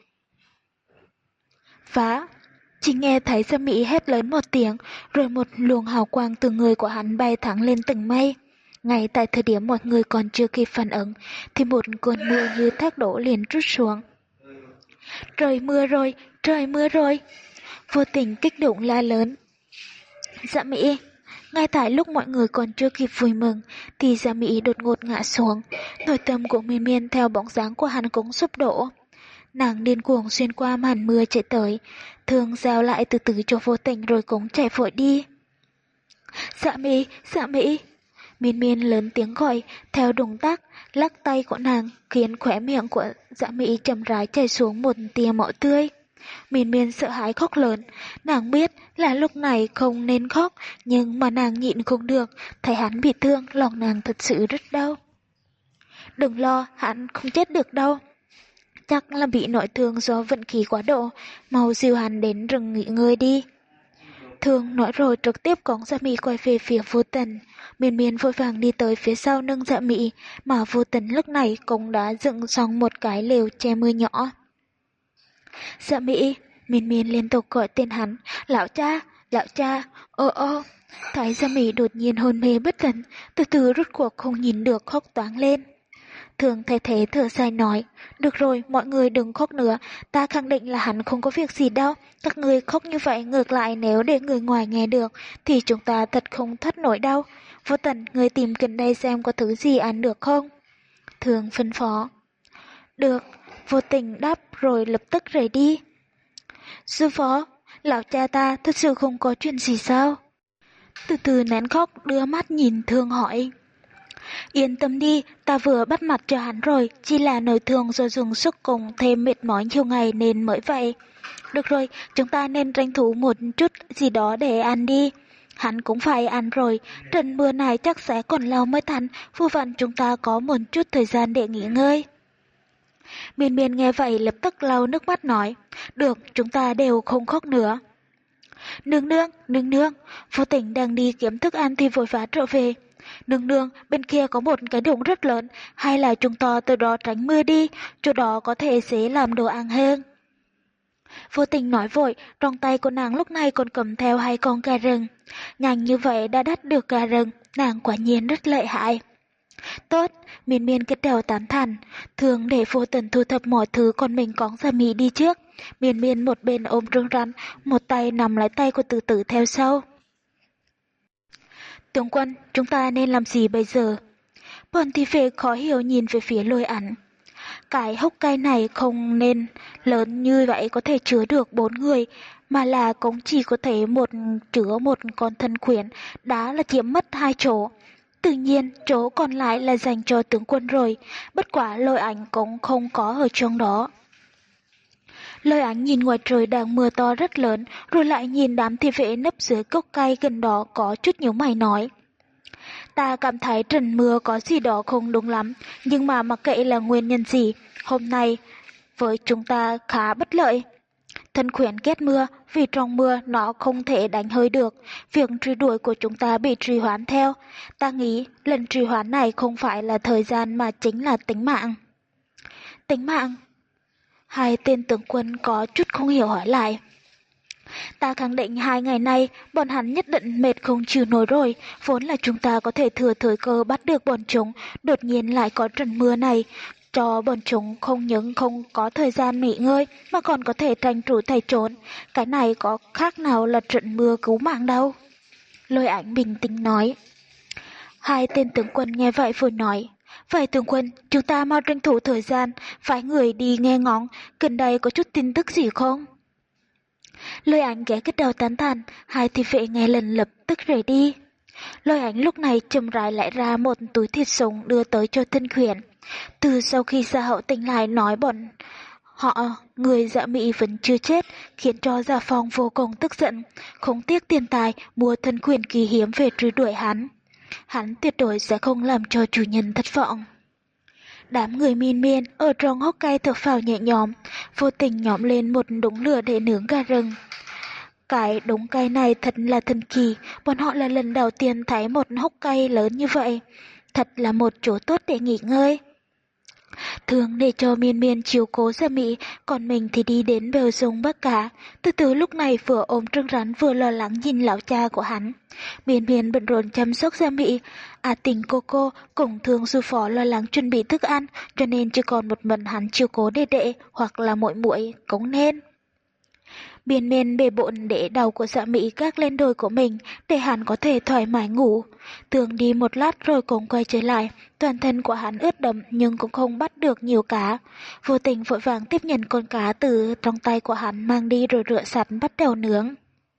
Phá! Chỉ nghe thấy Dạ Mị hét lớn một tiếng, rồi một luồng hào quang từ người của hắn bay thẳng lên từng mây. Ngay tại thời điểm mọi người còn chưa kịp phản ứng, thì một cơn mưa như thác đổ liền trút xuống. Trời mưa rồi, trời mưa rồi! Vô Tình kích động la lớn. Dạ Mị! Ngay tại lúc mọi người còn chưa kịp vui mừng, thì Dạ Mị đột ngột ngã xuống. Nội tâm của Miên Miên theo bóng dáng của hắn cũng sụp đổ. Nàng điên cuồng xuyên qua màn mưa chạy tới, Thương giao lại từ từ cho Vô Tình rồi cũng chạy vội đi. Dạ Mị, Dạ Mị! Miên Miên lớn tiếng gọi, theo động tác lắc tay của nàng khiến khóe miệng của Dạ Mị chậm rãi chảy xuống một tia máu tươi. Miên Miên sợ hãi khóc lớn, nàng biết là lúc này không nên khóc, nhưng mà nàng nhịn không được, thấy hắn bị thương, lòng nàng thật sự rất đau. Đừng lo, hắn không chết được đâu. Chắc là bị nội thương do vận khí quá độ, mau dìu hắn đến rừng nghỉ ngơi đi. Thương nói rồi trực tiếp cõng Dạ Mị quay về phía Vô Tần. Miên Miên vội vàng đi tới phía sau nâng Dạ Mị, mà Vô Tần lúc này cũng đã dựng xong một cái lều che mưa nhỏ. Dạ Mị! Miên Miên liên tục gọi tên hắn, lão cha, lão cha, ô ô. Thấy Dạ Mị đột nhiên hôn mê bất tỉnh, từ từ rút cuộc không nhìn được khóc toáng lên. Thường thay thế thở dài nói, được rồi, mọi người đừng khóc nữa, ta khẳng định là hắn không có việc gì đâu. Các người khóc như vậy ngược lại nếu để người ngoài nghe được, thì chúng ta thật không thoát nổi đâu. Vô Tần, người tìm gần đây xem có thứ gì ăn được không? Thường phân phó. Được, Vô Tình đáp rồi lập tức rời đi. Sư phó, lão cha ta thật sự không có chuyện gì sao? Từ từ nén khóc đưa mắt nhìn Thương hỏi. Yên tâm đi, ta vừa bắt mặt cho hắn rồi, chỉ là nội thương do dùng sức cùng thêm mệt mỏi nhiều ngày nên mới vậy. Được rồi, chúng ta nên tranh thủ một chút gì đó để ăn đi. Hắn cũng phải ăn rồi, trận mưa này chắc sẽ còn lâu mới thành, vô vặn chúng ta có một chút thời gian để nghỉ ngơi. Miên Miên nghe vậy lập tức lau nước mắt nói, được, chúng ta đều không khóc nữa. Nương nương, nương nương, Vô Tình đang đi kiếm thức ăn thì vội vã trở về. Nương nương, bên kia có một cái đồng rất lớn, hay là chúng ta từ đó tránh mưa đi, chỗ đó có thể sẽ làm đồ ăn hơn. Vô Tình nói vội, trong tay của nàng lúc này còn cầm theo hai con gà rừng. Nhanh như vậy đã đắt được gà rừng, nàng quả nhiên rất lợi hại. Tốt, Miên Miên kết đầu tán thành, thường để Vô Tình thu thập mọi thứ còn mình cõng Dạ Mị đi trước. Miên Miên một bên ôm rương rắn, một tay nằm lấy tay của Từ Từ theo sau. Tướng quân, chúng ta nên làm gì bây giờ? Bọn thị vệ khó hiểu nhìn về phía Lôi Ảnh. Cái hốc cây này không nên lớn như vậy có thể chứa được bốn người, mà là cũng chỉ có thể một chứa một con thân khuyển, đã là chiếm mất hai chỗ. Tự nhiên, chỗ còn lại là dành cho tướng quân rồi, bất quả Lôi Ảnh cũng không có ở trong đó. Lôi Ảnh nhìn ngoài trời đang mưa to rất lớn, rồi lại nhìn đám thị vệ nấp dưới gốc cây gần đó có chút nhíu mày nói. Ta cảm thấy trận mưa có gì đó không đúng lắm, nhưng mà mặc kệ là nguyên nhân gì, hôm nay với chúng ta khá bất lợi. Thân khuyển ghét mưa, vì trong mưa nó không thể đánh hơi được, việc truy đuổi của chúng ta bị trì hoãn theo. Ta nghĩ lần trì hoãn này không phải là thời gian mà chính là tính mạng. Tính mạng? Hai tên tướng quân có chút không hiểu hỏi lại. Ta khẳng định hai ngày nay, bọn hắn nhất định mệt không chịu nổi rồi, vốn là chúng ta có thể thừa thời cơ bắt được bọn chúng, đột nhiên lại có trận mưa này, cho bọn chúng không những không có thời gian nghỉ ngơi, mà còn có thể tranh thủ thay trốn. Cái này có khác nào là trận mưa cứu mạng đâu. Lôi Ảnh bình tĩnh nói. Hai tên tướng quân nghe vậy vừa nói. Vậy tướng quân, chúng ta mau tranh thủ thời gian, phái người đi nghe ngóng, gần đây có chút tin tức gì không? Lôi Ảnh ghé cái đầu tán thán, hai thị vệ nghe lần lập tức rời đi. Lôi Ảnh lúc này chậm rãi lại ra một túi thịt sống đưa tới cho Thân Khuyển. Từ sau khi Gia Hậu tỉnh lại nói bọn họ, người Dạ Mị vẫn chưa chết, khiến cho Gia Phong vô cùng tức giận, không tiếc tiền tài mua Thân Khuyển kỳ hiếm về truy đuổi hắn. Hắn tuyệt đối sẽ không làm cho chủ nhân thất vọng. Đám người miên miên ở trong hốc cây thở phào nhẹ nhõm, vô tình nhóm lên một đống lửa để nướng gà rừng. Cái đống cây này thật là thần kỳ, bọn họ là lần đầu tiên thấy một hốc cây lớn như vậy. Thật là một chỗ tốt để nghỉ ngơi. Thường để cho miên miên chiếu cố Gia Mị, còn mình thì đi đến bờ sông bắt cá. Từ từ lúc này vừa ôm Trương Rắn vừa lo lắng nhìn lão cha của hắn. Miên miên bận rộn chăm sóc Gia Mị, à tình cô cô cùng Thương sư phó lo lắng chuẩn bị thức ăn, cho nên chỉ còn một mình hắn chiếu cố đệ đệ hoặc là muội muội cũng nên. Miên miên bề bộn để đầu của Dạ Mị gác lên đồi của mình để hắn có thể thoải mái ngủ. Tường đi một lát rồi cũng quay trở lại, toàn thân của hắn ướt đẫm nhưng cũng không bắt được nhiều cá. Vô tình vội vàng tiếp nhận con cá từ trong tay của hắn mang đi rồi rửa sạch bắt đầu nướng.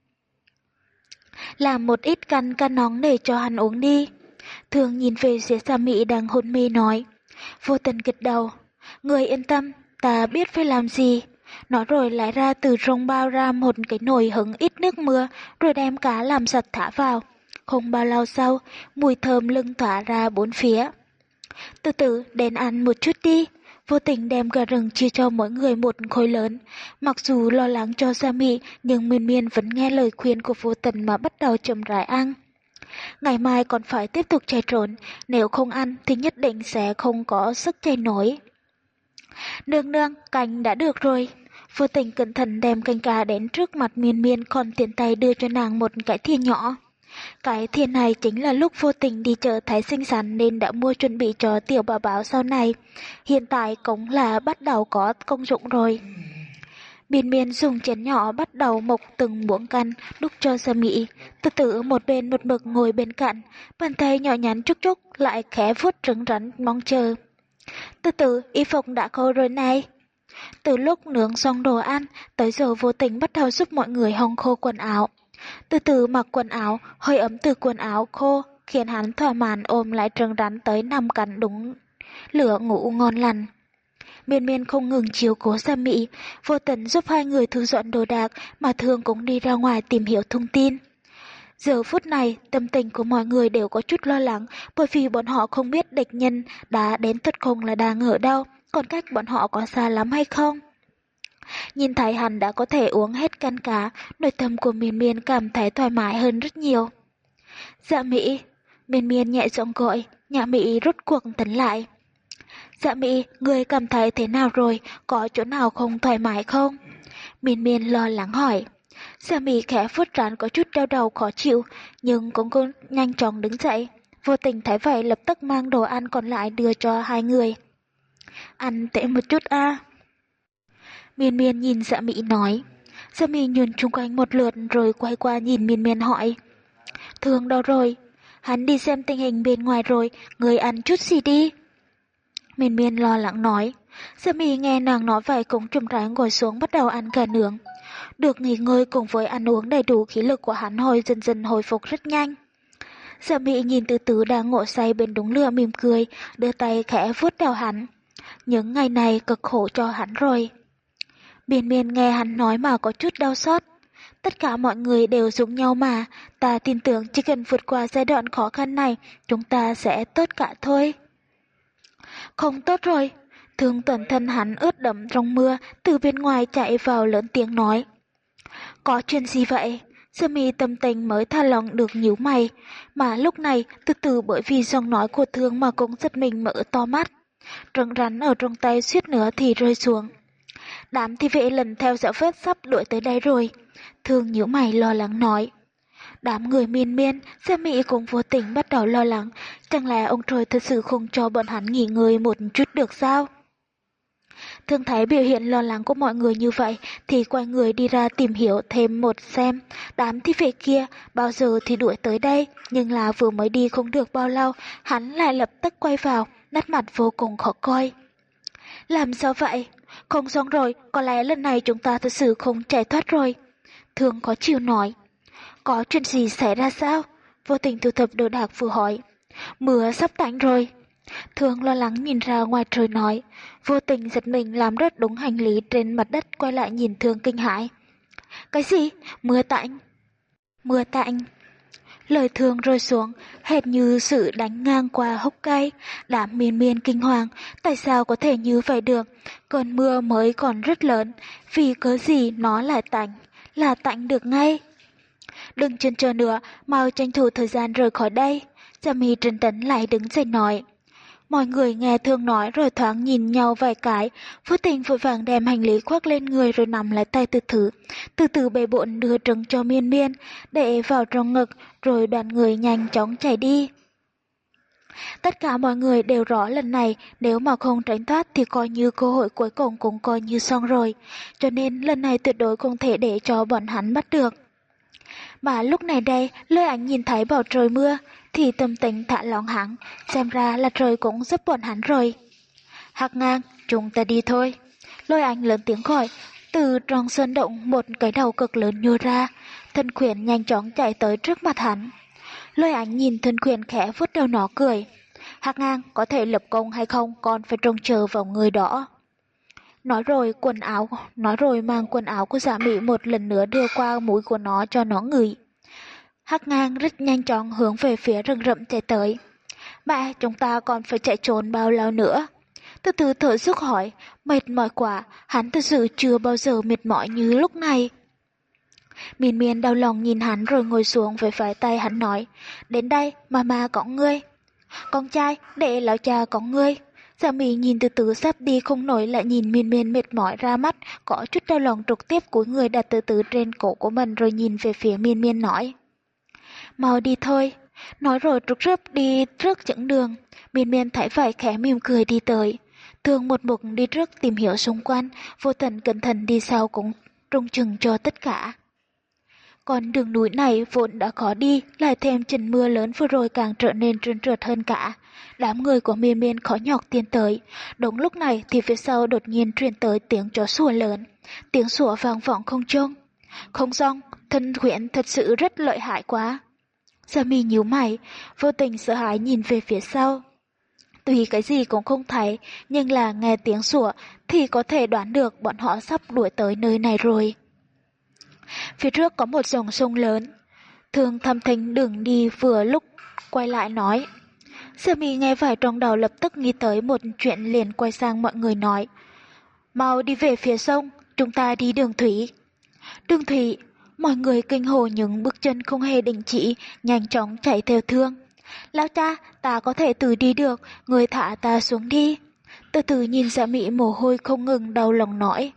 Làm một ít canh cá nóng để cho hắn uống đi. Thường nhìn về phía Dạ Mị đang hôn mê nói. Vô tình gật đầu. Người yên tâm, ta biết phải làm gì. Nói rồi lại ra từ trong bao ra một cái nồi hứng ít nước mưa, rồi đem cá làm sạch thả vào. Không bao lâu sau, mùi thơm lưng tỏa ra bốn phía. Từ từ đến ăn một chút đi. Vô tình đem gà rừng chia cho mỗi người một khối lớn. Mặc dù lo lắng cho Gia Mị, nhưng Miên Miên vẫn nghe lời khuyên của vô tình mà bắt đầu chậm rãi ăn. Ngày mai còn phải tiếp tục chạy trốn, nếu không ăn thì nhất định sẽ không có sức chạy nổi. Nương nương, canh đã được rồi. Vô tình cẩn thận đem canh cá đến trước mặt Miên Miên, còn tiện tay đưa cho nàng một cái thìa nhỏ. Cái thìa này chính là lúc vô tình đi chợ thấy xinh xắn nên đã mua chuẩn bị cho tiểu bảo bảo sau này. Hiện tại cũng là bắt đầu có công dụng rồi. Miên Miên dùng chén nhỏ bắt đầu mộc từng muỗng canh đút cho Gia Mị. Từ từ một bên một mực ngồi bên cạnh, bàn tay nhỏ nhắn trúc trúc lại khẽ vuốt trứng rắn mong chờ. Từ từ y phục đã khô rồi này. Từ lúc nướng xong đồ ăn, tới giờ vô tình bắt đầu giúp mọi người hong khô quần áo. Từ từ mặc quần áo, hơi ấm từ quần áo khô, khiến hắn thỏa mãn ôm lại trứng rắn tới nằm cạnh đúng lửa ngủ ngon lành. Miên Miên không ngừng chiếu cố Gia Mị, vô tình giúp hai người thu dọn đồ đạc, mà Thường cũng đi ra ngoài tìm hiểu thông tin. Giờ phút này, tâm tình của mọi người đều có chút lo lắng, bởi vì bọn họ không biết địch nhân đã đến tất cùng là đang ở đâu, còn cách bọn họ có xa lắm hay không. Nhìn thấy hắn đã có thể uống hết canh cá, nội tâm của Miên Miên cảm thấy thoải mái hơn rất nhiều. Dạ Mị, Miên Miên nhẹ giọng gọi, Nhã Mị rút cuộc tỉnh lại. Dạ Mị, người cảm thấy thế nào rồi, có chỗ nào không thoải mái không? Miên Miên lo lắng hỏi. Dạ Mị khẽ vuốt trán có chút đau đầu khó chịu, nhưng cũng cũng nhanh chóng đứng dậy. Vô tình thấy vậy lập tức mang đồ ăn còn lại đưa cho hai người. Ăn tệ một chút a. À. Miên Miên nhìn Dạ Mị nói. Dạ Mị nhìn chung quanh một lượt rồi quay qua nhìn Miên Miên hỏi. Thường đâu rồi? Hắn đi xem tình hình bên ngoài rồi, người ăn chút gì đi. Miên Miên lo lắng nói. Dạ Mị nghe nàng nói vậy cũng chậm rãi ngồi xuống bắt đầu ăn gà nướng. Được nghỉ ngơi cùng với ăn uống đầy đủ, khí lực của hắn hồi dần dần hồi phục rất nhanh. Dạ Mị nhìn từ từ đang ngộ say bên đống lửa mỉm cười, đưa tay khẽ vuốt đầu hắn. Những ngày này cực khổ cho hắn rồi. Miên Miên nghe hắn nói mà có chút đau xót. Tất cả mọi người đều giống nhau mà, ta tin tưởng chỉ cần vượt qua giai đoạn khó khăn này, chúng ta sẽ tốt cả thôi. Không tốt rồi. Thương toàn thân hắn ướt đẫm trong mưa, từ bên ngoài chạy vào lớn tiếng nói. Có chuyện gì vậy? Gia Mị tâm tình mới tha lòng được nhíu mày, mà lúc này từ từ bởi vì giọng nói của Thương mà cũng giật mình mở to mắt. Trứng rắn ở trong tay suýt nữa thì rơi xuống. Đám thi vệ lần theo dõi vết sắp đuổi tới đây rồi. Thương nhíu mày lo lắng nói. Đám người miên miên, Gia Mỹ cũng vô tình bắt đầu lo lắng, chẳng lẽ ông trời thật sự không cho bọn hắn nghỉ ngơi một chút được sao? Thương thấy biểu hiện lo lắng của mọi người như vậy thì quay người đi ra tìm hiểu thêm một xem đám thi vệ kia bao giờ thì đuổi tới đây, nhưng là vừa mới đi không được bao lâu, hắn lại lập tức quay vào, nét mặt vô cùng khó coi. Làm sao vậy? Không xong rồi, có lẽ lần này chúng ta thật sự không chạy thoát rồi. Thương có chịu nói. Có chuyện gì xảy ra sao? Vô tình thu thập đồ đạc vừa hỏi. Mưa sắp tạnh rồi. Thương lo lắng nhìn ra ngoài trời nói. Vô tình giật mình làm rớt đống hành lý trên mặt đất, quay lại nhìn Thương kinh hãi. Cái gì? Mưa tạnh? Mưa tạnh. Lời Thương rơi xuống, hệt như sự đánh ngang qua hốc cây. Đám miên miên kinh hoàng, tại sao có thể như vậy được? Cơn mưa mới còn rất lớn, vì cớ gì nó lại tạnh? Là tạnh được ngay. Đừng chần chờ nữa, mau tranh thủ thời gian rời khỏi đây. Gia Mi trấn tấn lại đứng dậy nói. Mọi người nghe Thương nói rồi thoáng nhìn nhau vài cái, vô tình vội vàng đem hành lý khoác lên người rồi nằm lại tay từ từ, từ từ bề bộn đưa trứng cho miên miên, để vào trong ngực rồi đoàn người nhanh chóng chạy đi. Tất cả mọi người đều rõ lần này nếu mà không tránh thoát thì coi như cơ hội cuối cùng cũng coi như xong rồi, cho nên lần này tuyệt đối không thể để cho bọn hắn bắt được. Mà lúc này đây, Lôi Ánh nhìn thấy bầu trời mưa, thì tâm tình thả lỏng hẳn, xem ra là trời cũng giúp bọn hắn rồi. Hắc Ngang, chúng ta đi thôi. Lôi Ánh lớn tiếng gọi, từ trong sơn động một cái đầu cực lớn nhô ra, thân khuyển nhanh chóng chạy tới trước mặt hắn. Lôi Ánh nhìn thân khuyển khẽ vuốt đầu nó cười. Hắc Ngang, có thể lập công hay không, con phải trông chờ vào người đó. Nói rồi quần áo, nói rồi mang quần áo của Dạ Mỹ một lần nữa đưa qua mũi của nó cho nó ngửi. Hắc Ngang rất nhanh chóng hướng về phía rừng rậm chạy tới. Mẹ, chúng ta còn phải chạy trốn bao lâu nữa? Từ từ thở dốc hỏi, mệt mỏi quá, hắn thật sự chưa bao giờ mệt mỏi như lúc này. Miên Miên đau lòng nhìn hắn rồi ngồi xuống với phải tay hắn nói, đến đây, mama có ngươi. Con trai, để lão cha có ngươi. Dạ Mỹ nhìn từ từ sắp đi không nổi lại nhìn Miên Miên mệt mỏi ra mắt, có chút đau lòng trực tiếp cúi người đặt từ từ trên cổ của mình rồi nhìn về phía Miên Miên nói. Mau đi thôi. Nói rồi trục rớp đi trước dẫn đường. Miên Miên thấy vậy khẽ mỉm cười đi tới. Thương một mục đi trước tìm hiểu xung quanh, vô tình cẩn thận đi sau cũng trông chừng cho tất cả. Còn đường núi này vốn đã khó đi, lại thêm trận mưa lớn vừa rồi càng trở nên trơn trượt hơn cả. Đám người của Miên Miên khó nhọc tiến tới. Đúng lúc này thì phía sau đột nhiên truyền tới tiếng chó sủa lớn. Tiếng sủa vang vọng không trung. Không xong, thân khuyển thật sự rất lợi hại quá. Gia Mi nhíu mày, vô tình sợ hãi nhìn về phía sau. Tuy cái gì cũng không thấy, nhưng là nghe tiếng sủa thì có thể đoán được bọn họ sắp đuổi tới nơi này rồi. Phía trước có một dòng sông lớn. Thương thầm thình đường đi vừa lúc quay lại nói. Gia Mi nghe vậy trong đầu lập tức nghĩ tới một chuyện liền quay sang mọi người nói. Mau đi về phía sông, chúng ta đi đường thủy. Đường thủy, mọi người kinh hồ những bước chân không hề định chỉ, nhanh chóng chạy theo Thương. Lão cha, ta có thể tự đi được, người thả ta xuống đi. Từ từ nhìn Dạ Mỹ mồ hôi không ngừng đau lòng nói.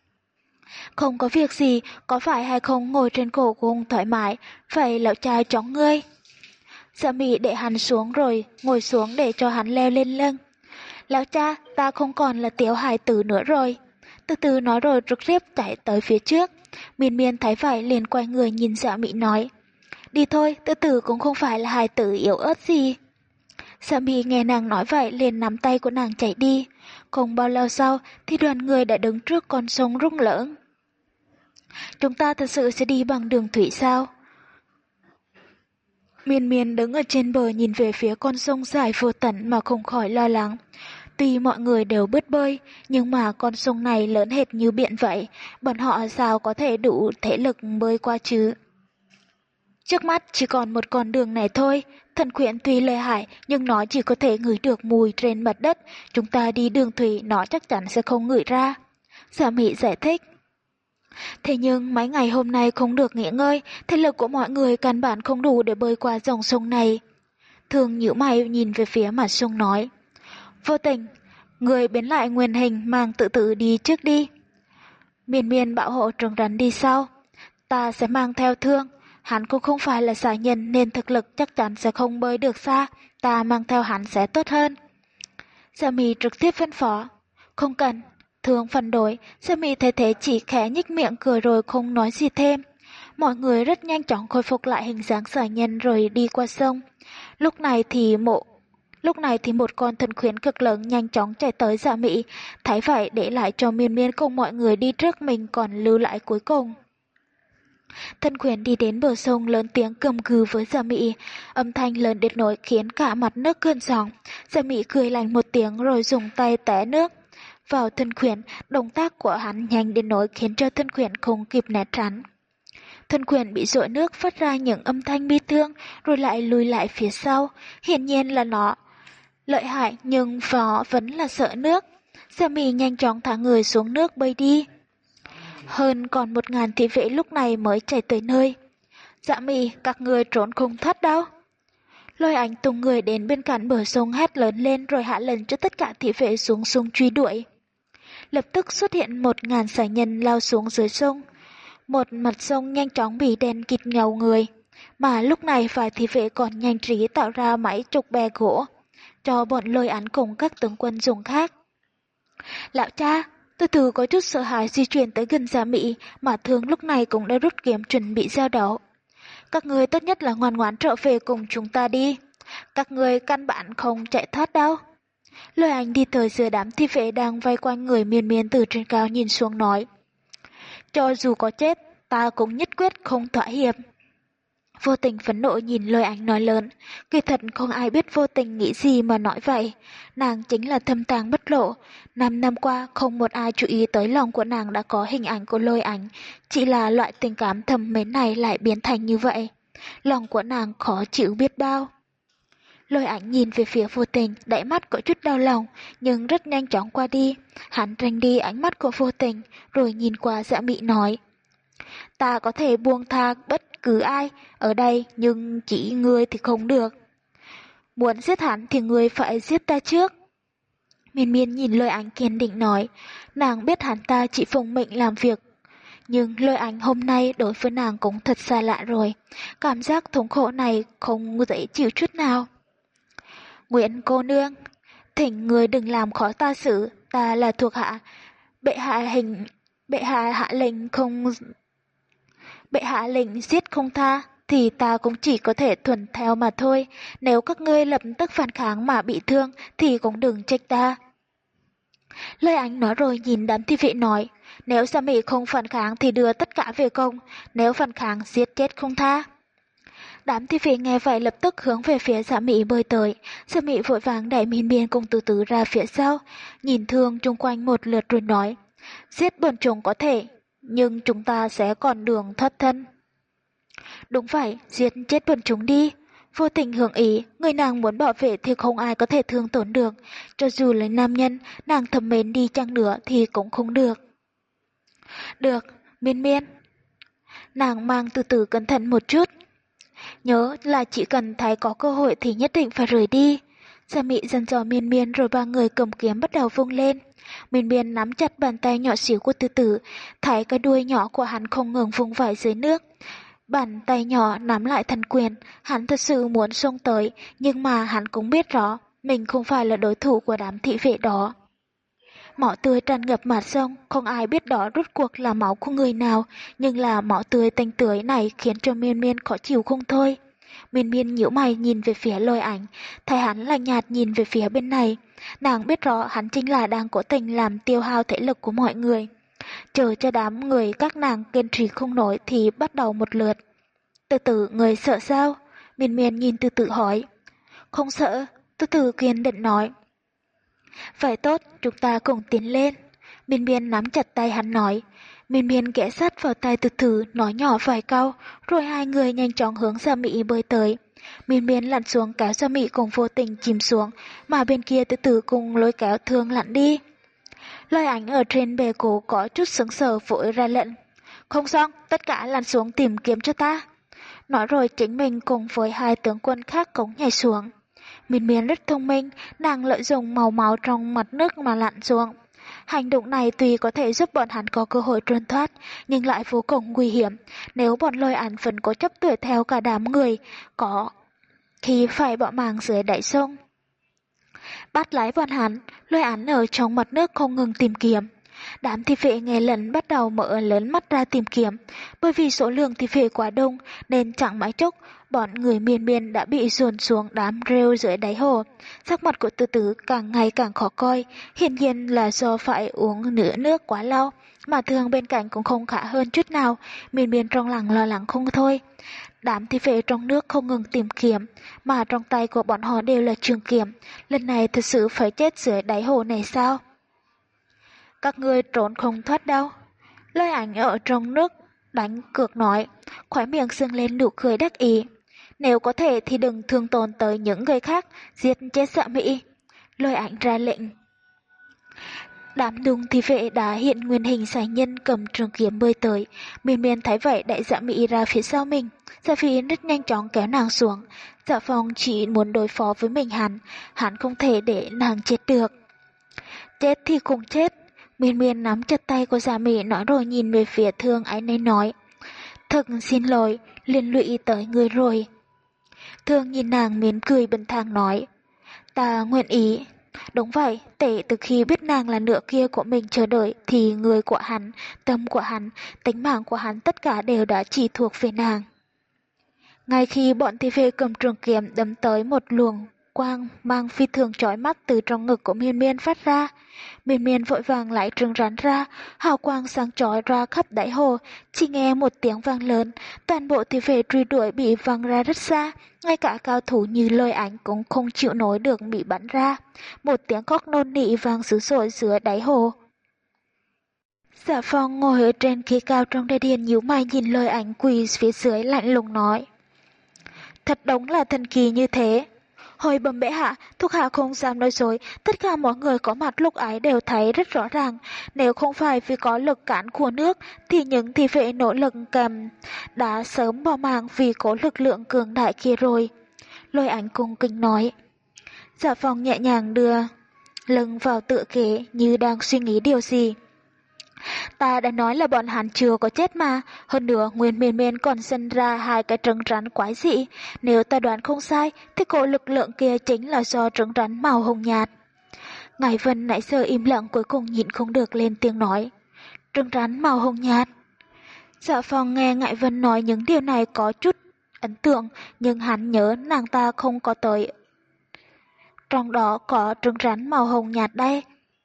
Không có việc gì, có phải hay không ngồi trên cổ của ông thoải mái, vậy lão cha chóng ngươi. Dạ Mỹ để hắn xuống rồi, ngồi xuống để cho hắn leo lên lưng. Lão cha, ta không còn là tiểu hài tử nữa rồi. Từ từ nói rồi rực rếp chạy tới phía trước. Miên Miên thấy vậy liền quay người nhìn Dạ Mỹ nói. Đi thôi, từ từ cũng không phải là hài tử yếu ớt gì. Dạ Mỹ nghe nàng nói vậy liền nắm tay của nàng chạy đi. Không bao lâu sau thì đoàn người đã đứng trước con sông rung lởn. Chúng ta thật sự sẽ đi bằng đường thủy sao? Miên Miên đứng ở trên bờ nhìn về phía con sông dài vô tận mà không khỏi lo lắng. Tuy mọi người đều biết bơi, nhưng mà con sông này lớn hệt như biển vậy, bọn họ sao có thể đủ thể lực bơi qua chứ? Trước mắt chỉ còn một con đường này thôi, thần khuyển tuy lợi hại nhưng nó chỉ có thể ngửi được mùi trên mặt đất, chúng ta đi đường thủy nó chắc chắn sẽ không ngửi ra. Dạ Mỹ giải thích. Thế nhưng mấy ngày hôm nay không được nghỉ ngơi, thể lực của mọi người căn bản không đủ để bơi qua dòng sông này. Thường nhíu mày nhìn về phía mặt sông nói. Vô tình, người biến lại nguyên hình mang tự tử đi trước đi. Miên miên bảo hộ Trường Rắn đi sau. Ta sẽ mang theo thương. Hắn cũng không phải là xà nhân nên thực lực chắc chắn sẽ không bơi được xa. Ta mang theo hắn sẽ tốt hơn. Gia Mị trực tiếp phân phó. Không cần. Thương phản đối. Gia Mị thấy thế chỉ khẽ nhếch miệng cười rồi không nói gì thêm. Mọi người rất nhanh chóng khôi phục lại hình dáng xà nhân rồi đi qua sông. Lúc này thì mộ Lúc này thì một con thần khuyến cực lớn nhanh chóng chạy tới Dạ Mị, thấy vậy để lại cho Miên Miên cùng mọi người đi trước mình còn lưu lại cuối cùng. Thần khuyến đi đến bờ sông lớn tiếng gầm gừ với Dạ Mị, âm thanh lớn đến nỗi khiến cả mặt nước gợn sóng. Dạ Mị cười lạnh một tiếng rồi dùng tay té nước vào thần khuyến, động tác của hắn nhanh đến nỗi khiến cho thần khuyến không kịp né tránh. Thần khuyến bị dội nước phát ra những âm thanh bi thương rồi lại lùi lại phía sau, hiển nhiên là nó lợi hại nhưng nó vẫn là sợ nước. Dạ Mị nhanh chóng thả người xuống nước bơi đi. Hơn còn một ngàn thị vệ lúc này mới chạy tới nơi. Dạ Mị, các người trốn không thoát đâu. Lôi Ảnh tung người đến bên cạnh bờ sông hét lớn lên rồi hạ lệnh cho tất cả thị vệ xuống sông truy đuổi. Lập tức xuất hiện một ngàn xà nhân lao xuống dưới sông. Một mặt sông nhanh chóng bị đen kịt ngầu người. Mà lúc này vài thị vệ còn nhanh trí tạo ra mấy chục bè gỗ cho bọn Lôi Ảnh cùng các tướng quân dùng khác. Lão cha, từ từ có chút sợ hãi di chuyển tới gần Dạ Mị, mà Thương lúc này cũng đã rút kiếm chuẩn bị giao đấu. Các ngươi tốt nhất là ngoan ngoãn trở về cùng chúng ta đi. Các ngươi căn bản không chạy thoát đâu. Lôi Ảnh đi tới giữa đám thị vệ đang vây quanh người Miên Miên từ trên cao nhìn xuống nói. Cho dù có chết, ta cũng nhất quyết không thỏa hiệp. Vô Tình phẫn nộ nhìn Lôi Ảnh nói lớn, kỳ thật không ai biết Vô Tình nghĩ gì mà nói vậy. Nàng chính là thâm tàng bất lộ. Năm năm qua không một ai chú ý tới lòng của nàng đã có hình ảnh của Lôi Ảnh, chỉ là loại tình cảm thầm mến này lại biến thành như vậy. Lòng của nàng khó chịu biết bao. Lôi Ảnh nhìn về phía Vô Tình, đáy mắt có chút đau lòng, nhưng rất nhanh chóng qua đi. Hắn tránh đi ánh mắt của Vô Tình, rồi nhìn qua Dạ Mị nói. Ta có thể buông tha bất cứ ai ở đây, nhưng chỉ ngươi thì không được. Muốn giết hắn thì ngươi phải giết ta trước. Miên Miên nhìn Lôi Ảnh kiên định nói, nàng biết hắn ta chỉ phụng mệnh làm việc. Nhưng Lôi Ảnh hôm nay đối với nàng cũng thật xa lạ rồi, cảm giác thống khổ này không dễ chịu chút nào. Nguyễn cô nương, thỉnh người đừng làm khó ta xử, ta là thuộc hạ, bệ hạ hình, bệ hạ hạ lệnh không, bệ hạ lệnh giết không tha, thì ta cũng chỉ có thể thuần theo mà thôi, nếu các ngươi lập tức phản kháng mà bị thương thì cũng đừng trách ta. Lôi Ảnh nói rồi nhìn đám thị vệ nói, nếu Dạ Mị không phản kháng thì đưa tất cả về công, nếu phản kháng giết chết không tha. Đám thị vệ nghe vậy lập tức hướng về phía Dạ Mị bơi tới. Dạ Mị vội vàng đẩy Miên Miên cùng từ từ ra phía sau, nhìn Thương chung quanh một lượt rồi nói, giết bọn chúng có thể, nhưng chúng ta sẽ còn đường thoát thân. Đúng vậy, giết chết bọn chúng đi. Vô Tình hưởng ý, người nàng muốn bảo vệ thì không ai có thể thương tổn được, cho dù là nam nhân, nàng thầm mến đi chăng nữa thì cũng không được. Được, Miên Miên. Nàng mang từ từ cẩn thận một chút. Nhớ là chỉ cần thấy có cơ hội thì nhất định phải rời đi. Dạ Mị dặn dò Miên Miên rồi ba người cầm kiếm bắt đầu vung lên. Miên Miên nắm chặt bàn tay nhỏ xíu của Từ Từ, thấy cái đuôi nhỏ của hắn không ngừng vung vãi dưới nước. Bàn tay nhỏ nắm lại thần quyền, hắn thật sự muốn xông tới, nhưng mà hắn cũng biết rõ, mình không phải là đối thủ của đám thị vệ đó. Máu tươi tràn ngập mặt sông, không ai biết đó rốt cuộc là máu của người nào, nhưng là máu tươi tanh tưởi này khiến cho Miên Miên khó chịu không thôi. Miên Miên nhíu mày nhìn về phía Lôi Ảnh, thấy hắn lạnh nhạt nhìn về phía bên này. Nàng biết rõ hắn chính là đang cố tình làm tiêu hao thể lực của mọi người. Chờ cho đám người các nàng kiên trì không nổi thì bắt đầu một lượt. Từ từ, người sợ sao? Miên Miên nhìn Từ từ hỏi. Không sợ, Từ từ kiên định nói. Vậy tốt, chúng ta cùng tiến lên. Miên Miên nắm chặt tay hắn nói. Miên Miên ghé sát vào tay Từ từ nói nhỏ vài câu, rồi hai người nhanh chóng hướng Dạ Mị bơi tới. Miên Miên lặn xuống kéo Dạ Mị cùng Vô Tình chìm xuống, mà bên kia Từ từ cùng lôi kéo Thương lặn đi. Lôi Ảnh ở trên bè cổ có chút sững sờ vội ra lệnh. Không xong, tất cả lặn xuống tìm kiếm cho ta. Nói rồi chính mình cùng với hai tướng quân khác cũng nhảy xuống. Miên Miên rất thông minh, nàng lợi dụng màu máu trong mặt nước mà lặn xuống. Hành động này tuy có thể giúp bọn hắn có cơ hội trốn thoát, nhưng lại vô cùng nguy hiểm. Nếu bọn lôi ảnh vẫn cố chấp đuổi theo cả đám người, có khi phải bỏ mạng dưới đáy sông. Bắt lái bọn hắn, lôi ảnh ở trong mặt nước không ngừng tìm kiếm. Đám thị vệ nghe lệnh bắt đầu mở lớn mắt ra tìm kiếm, bởi vì số lượng thị vệ quá đông nên chẳng mãi chốc bọn người miền biên đã bị dồn xuống đám rêu dưới đáy hồ. Sắc mặt của Từ Từ càng ngày càng khó coi, hiển nhiên là do phải uống nửa nước quá lâu, mà thường bên cạnh cũng không khá hơn chút nào, miền biên trong lòng lo lắng không thôi. Đám thị vệ trong nước không ngừng tìm kiếm, mà trong tay của bọn họ đều là trường kiếm, lần này thật sự phải chết dưới đáy hồ này sao? Các ngươi trốn không thoát đâu. Lôi ảnh ở trong nước đánh cược nói, khóe miệng sưng lên nụ cười đắc ý. Nếu có thể thì đừng thương tổn tới những người khác, giết chết Dạ Mỹ. Lôi ảnh ra lệnh. Đám đông thị vệ đã hiện nguyên hình xài nhân cầm trường kiếm bơi tới, miên miên thấy vậy đẩy Dạ Mỹ ra phía sau mình. Dạ Phi rất nhanh chóng kéo nàng xuống. Dạ Phong chỉ muốn đối phó với mình hắn, hắn không thể để nàng chết được. Chết thì cùng chết. Miên miên nắm chặt tay của Dạ Mỹ nói rồi nhìn về phía Thương Ái nên nói. Thật xin lỗi, liên lụy tới người rồi. Thương nhìn nàng mến cười bình thản nói. Ta nguyện ý. Đúng vậy, tệ từ khi biết nàng là nửa kia của mình chờ đợi thì người của hắn, tâm của hắn, tính mạng của hắn tất cả đều đã chỉ thuộc về nàng. Ngay khi bọn thị vệ cầm trường kiếm đâm tới một luồng quang mang phi thường chói mắt từ trong ngực của Miên Miên phát ra. Miên Miên vội vàng lại trường rắn ra, hào quang sáng chói ra khắp đáy hồ, chỉ nghe một tiếng vang lớn, toàn bộ thị vệ truy đuổi bị văng ra rất xa, ngay cả cao thủ như Lôi Ảnh cũng không chịu nổi được bị bắn ra. Một tiếng khóc nôn nỉ vang dữ dội dưới đáy hồ. Dạ Phong ngồi ở trên khí cao trong đại điện nhíu mày nhìn Lôi Ảnh quỳ phía dưới lạnh lùng nói. Thật đúng là thần kỳ như thế. Hồi bẩm bệ hạ, thuộc hạ không dám nói dối, tất cả mọi người có mặt lúc ấy đều thấy rất rõ ràng. Nếu không phải vì có lực cản của nước, thì những thị vệ nỗ lực kèm đã sớm bỏ mạng vì có lực lượng cường đại kia rồi. Lôi Ảnh cung kính nói. Dạ Phong nhẹ nhàng đưa lưng vào tựa ghế như đang suy nghĩ điều gì. Ta đã nói là bọn hắn chưa có chết mà, hơn nữa Nguyên Miên Miên còn sinh ra hai cái trứng rắn quái dị, nếu ta đoán không sai thì cổ lực lượng kia chính là do trứng rắn màu hồng nhạt. Ngải Vân nãy giờ im lặng cuối cùng nhịn không được lên tiếng nói. Trứng rắn màu hồng nhạt. Dạ Phong nghe Ngải Vân nói những điều này có chút ấn tượng, nhưng hắn nhớ nàng ta không có tới. Trong đó có trứng rắn màu hồng nhạt đây.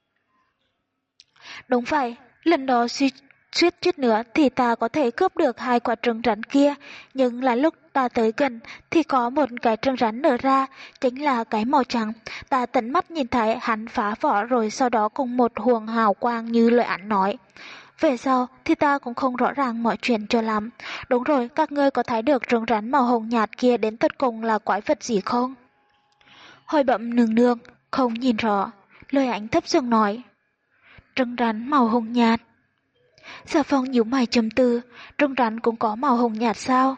Đúng vậy. Lần đó suy suýt chút nữa thì ta có thể cướp được hai quả trứng rắn kia, nhưng là lúc ta tới gần thì có một cái trứng rắn nở ra, chính là cái màu trắng. Ta tận mắt nhìn thấy hắn phá vỏ rồi sau đó cùng một huồng hào quang như lời ảnh nói. Về sau thì ta cũng không rõ ràng mọi chuyện cho lắm. Đúng rồi, các ngươi có thấy được trứng rắn màu hồng nhạt kia đến tận cùng là quái vật gì không? Hồi bẩm nương nương, không nhìn rõ. Lời ảnh thấp giọng nói. Trứng rắn màu hồng nhạt. Dạ Phong nhíu mày trầm tư, trứng rắn cũng có màu hồng nhạt sao?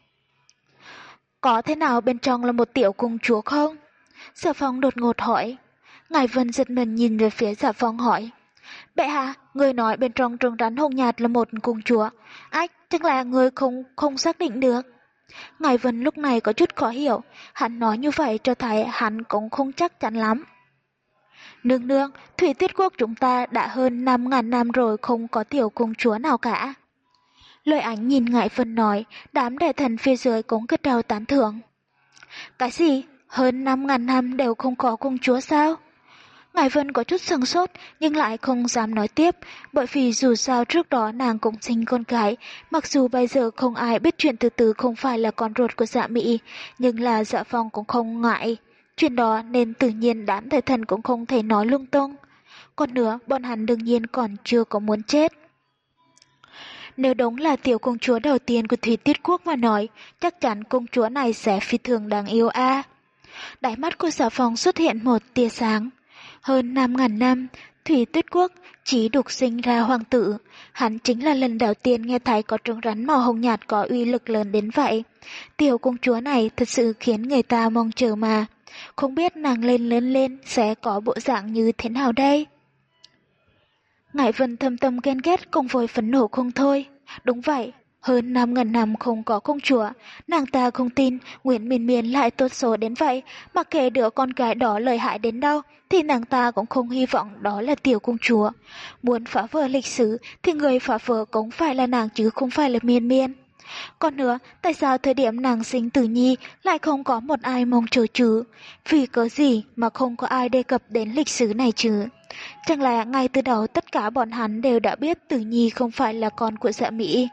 Có thế nào bên trong là một tiểu công chúa không? Dạ Phong đột ngột hỏi. Ngải Vân giật mình nhìn về phía Dạ Phong hỏi. Bệ hạ, người nói bên trong trứng rắn hồng nhạt là một công chúa. Ách, chắc là người không không xác định được. Ngải Vân lúc này có chút khó hiểu, hắn nói như vậy cho thấy hắn cũng không chắc chắn lắm. Nương nương, Thủy Tuyết Quốc chúng ta đã hơn năm ngàn năm rồi không có tiểu công chúa nào cả. Lôi Ảnh nhìn Ngải Vân nói, đám đại thần phía dưới cũng gật đầu tán thưởng. Cái gì? Hơn năm ngàn năm đều không có công chúa sao? Ngải Vân có chút sừng sốt nhưng lại không dám nói tiếp, bởi vì dù sao trước đó nàng cũng sinh con gái, mặc dù bây giờ không ai biết chuyện Từ Từ không phải là con ruột của Dạ Mỹ, nhưng là Dạ Phong cũng không ngại chuyện đó nên tự nhiên đám đại thần cũng không thể nói lung tung. Còn nữa, bọn hắn đương nhiên còn chưa có muốn chết. Nếu đúng là tiểu công chúa đầu tiên của Thủy Tiết Quốc mà nói, chắc chắn công chúa này sẽ phi thường đáng yêu a. À. Đáy mắt của Dạ Phong xuất hiện một tia sáng. Hơn năm ngàn năm, Thủy Tuyết Quốc chỉ đục sinh ra hoàng tử. Hắn chính là lần đầu tiên nghe thấy có trứng rắn màu hồng nhạt có uy lực lớn đến vậy. Tiểu công chúa này thật sự khiến người ta mong chờ mà. Không biết nàng lên lớn lên sẽ có bộ dạng như thế nào đây? Ngải Vân thâm tâm ghen ghét cùng với phẫn nộ không thôi. Đúng vậy, hơn năm ngàn năm không có công chúa, nàng ta không tin Nguyễn Miên Miên lại tốt số đến vậy, mặc kệ đứa con gái đó lợi hại đến đâu thì nàng ta cũng không hy vọng đó là tiểu công chúa. Muốn phá vỡ lịch sử thì người phá vỡ cũng phải là nàng chứ không phải là Miên Miên. Còn nữa, tại sao thời điểm nàng sinh tử nhi lại không có một ai mong chờ chứ? Vì cớ gì mà không có ai đề cập đến lịch sử này chứ? Chẳng lẽ ngay từ đầu tất cả bọn hắn đều đã biết tử nhi không phải là con của Dạ Mỹ?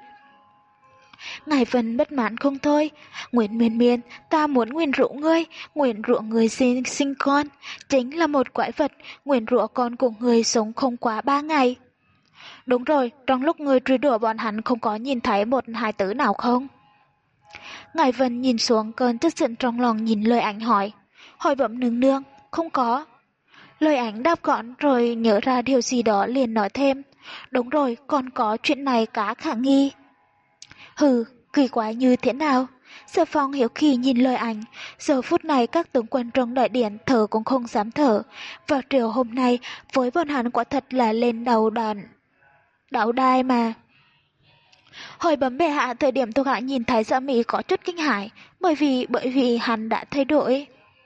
Ngải Vân bất mãn không thôi. Nguyễn Miên Miên, ta muốn nguyền rủa ngươi, nguyền rủa người sinh, sinh con. Chính là một quái vật, nguyền rủa con của người sống không quá ba ngày. Đúng rồi, trong lúc người truy đuổi bọn hắn không có nhìn thấy một hài tử nào không? Ngải Vân nhìn xuống cơn tức giận trong lòng nhìn lời ảnh hỏi. Hỏi bẩm nương nương, không có. Lời ảnh đáp gọn rồi nhớ ra điều gì đó liền nói thêm. Đúng rồi, còn có chuyện này cá khả nghi. Hừ, kỳ quái như thế nào? Sở Phong hiếu kỳ nhìn lời ảnh, giờ phút này các tướng quân trong đại điện thở cũng không dám thở. Vào triều hôm nay, với bọn hắn quả thật là lên đầu đàn đảo đai mà. Hồi bấm bệ hạ thời điểm thuộc hạ nhìn thấy Dạ Mỹ có chút kinh hãi, bởi vì bởi vì hắn đã thay đổi.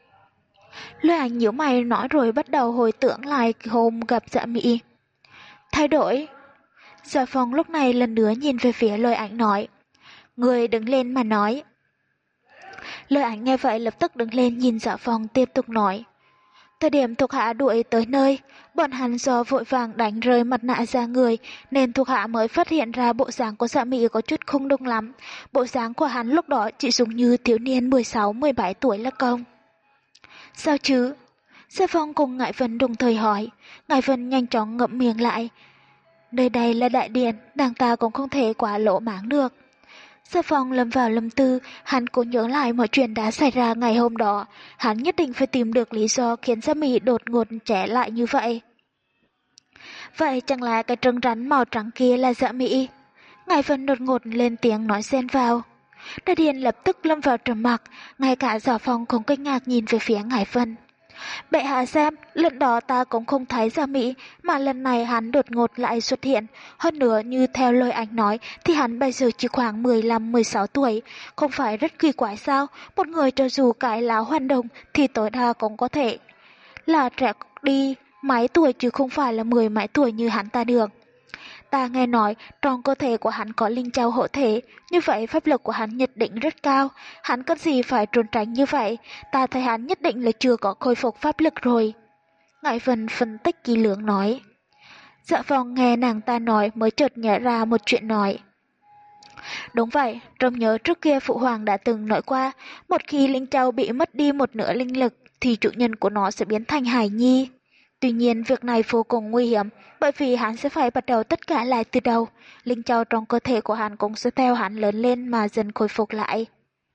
Lời ảnh nhíu mày nói rồi bắt đầu hồi tưởng lại hôm gặp Dạ Mỹ. Thay đổi? Sở Phong lúc này lần nữa nhìn về phía lời ảnh nói. Người đứng lên mà nói. Lời ảnh nghe vậy lập tức đứng lên nhìn Dạ Phong tiếp tục nói. Thời điểm thuộc hạ đuổi tới nơi, bọn hắn do vội vàng đánh rơi mặt nạ ra người, nên thuộc hạ mới phát hiện ra bộ dáng của Dạ Mỹ có chút không đúng lắm. Bộ dáng của hắn lúc đó chỉ giống như thiếu niên mười sáu mười bảy tuổi là công. Sao chứ? Dạ Phong cùng Ngải Vân đồng thời hỏi. Ngải Vân nhanh chóng ngậm miệng lại. Nơi đây là đại điện, nàng ta cũng không thể quá lỗ máng được. Dạ Phong lâm vào lâm tư, hắn cố nhớ lại mọi chuyện đã xảy ra ngày hôm đó. Hắn nhất định phải tìm được lý do khiến Dạ Mỹ đột ngột trẻ lại như vậy. Vậy chẳng lẽ cái trứng rắn màu trắng kia là Dạ Mỹ? Ngải Vân đột ngột lên tiếng nói xen vào. Đại điện lập tức lâm vào trầm mặc, ngay cả Dạ Phong cũng kinh ngạc nhìn về phía Ngải Vân. Bệ hạ xem, lần đó ta cũng không thấy Dạ Mỹ, mà lần này hắn đột ngột lại xuất hiện. Hơn nữa như theo lời anh nói thì hắn bây giờ chỉ khoảng mười lăm mười sáu tuổi, không phải rất kỳ quái sao? Một người cho dù cái láo hoan đồng thì tối đa cũng có thể là trẻ đi mấy tuổi chứ không phải là mười mấy tuổi như hắn ta được. Ta nghe nói trong cơ thể của hắn có linh châu hộ thể, như vậy pháp lực của hắn nhất định rất cao, hắn cần gì phải trốn tránh như vậy, ta thấy hắn nhất định là chưa có khôi phục pháp lực rồi. Ngải Vân phân tích kỹ lưỡng nói. Dạ Phong nghe nàng ta nói mới chợt nhớ ra một chuyện nói. Đúng vậy, trong nhớ trước kia Phụ Hoàng đã từng nói qua, một khi linh châu bị mất đi một nửa linh lực thì chủ nhân của nó sẽ biến thành hài nhi. Tuy nhiên việc này vô cùng nguy hiểm, bởi vì hắn sẽ phải bắt đầu tất cả lại từ đầu. Linh châu trong cơ thể của hắn cũng sẽ theo hắn lớn lên mà dần khôi phục lại.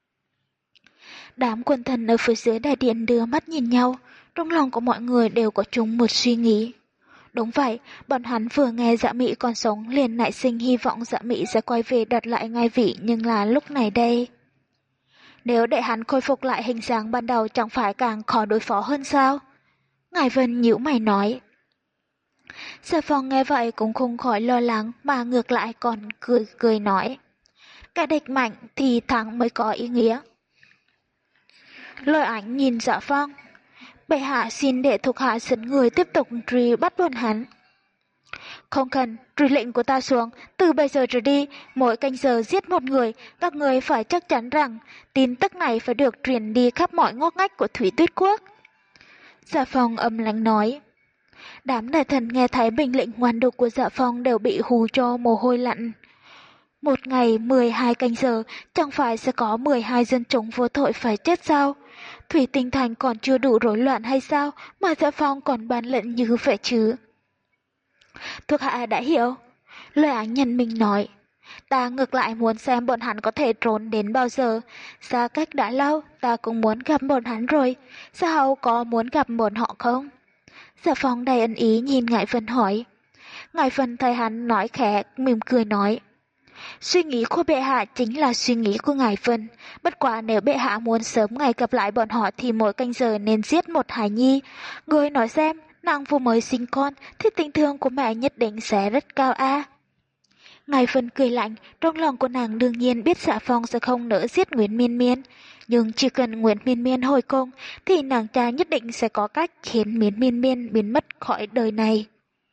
Đám quân thần ở phía dưới đại điện đưa mắt nhìn nhau, trong lòng của mọi người đều có chung một suy nghĩ. Đúng vậy, bọn hắn vừa nghe Dạ Mỹ còn sống liền nảy sinh hy vọng Dạ Mỹ sẽ quay về đoạt lại ngai vị, nhưng là lúc này đây. Nếu để hắn khôi phục lại hình dáng ban đầu chẳng phải càng khó đối phó hơn sao? Ngải Vân nhíu mày nói. Dạ Phong nghe vậy cũng không khỏi lo lắng mà ngược lại còn cười cười nói. Cái địch mạnh thì thắng mới có ý nghĩa. Lời ảnh nhìn Dạ Phong. Bệ hạ xin để thuộc hạ dẫn người tiếp tục truy bắt bọn hắn. Không cần, truy lệnh của ta xuống, từ bây giờ trở đi, mỗi canh giờ giết một người, các người phải chắc chắn rằng tin tức này phải được truyền đi khắp mọi ngóc ngách của Thủy Tuyết Quốc. Dạ Phong âm lãnh nói. Đám đại thần nghe thấy mệnh lệnh ngoan độc của Dạ Phong đều bị hù cho mồ hôi lạnh. Một ngày mười hai canh giờ, chẳng phải sẽ có mười hai dân chúng vô tội phải chết sao? Thủy Tinh Thành còn chưa đủ rối loạn hay sao mà Dạ Phong còn ban lệnh như vậy chứ? Thuộc hạ đã hiểu. Lời áng nhân mình nói. Ta ngược lại muốn xem bọn hắn có thể trốn đến bao giờ. Xa cách đã lâu, ta cũng muốn gặp bọn hắn rồi. Sa Hầu có muốn gặp bọn họ không? Dạ Phong đầy ân ý nhìn Ngải Vân hỏi. Ngải Vân thấy hắn nói khẽ, mỉm cười nói. Suy nghĩ của bệ hạ chính là suy nghĩ của Ngải Vân. Bất quá nếu bệ hạ muốn sớm ngày gặp lại bọn họ thì mỗi canh giờ nên giết một hài nhi. Người nói xem, nàng vừa mới sinh con thì tình thương của mẹ nhất định sẽ rất cao a. Ngài Vân cười lạnh, trong lòng của nàng đương nhiên biết Dạ Phong sẽ không nỡ giết Nguyễn Miên Miên. Nhưng chỉ cần Nguyễn Miên Miên hồi cung thì nàng cha nhất định sẽ có cách khiến Nguyễn Miên Miên biến mất khỏi đời này.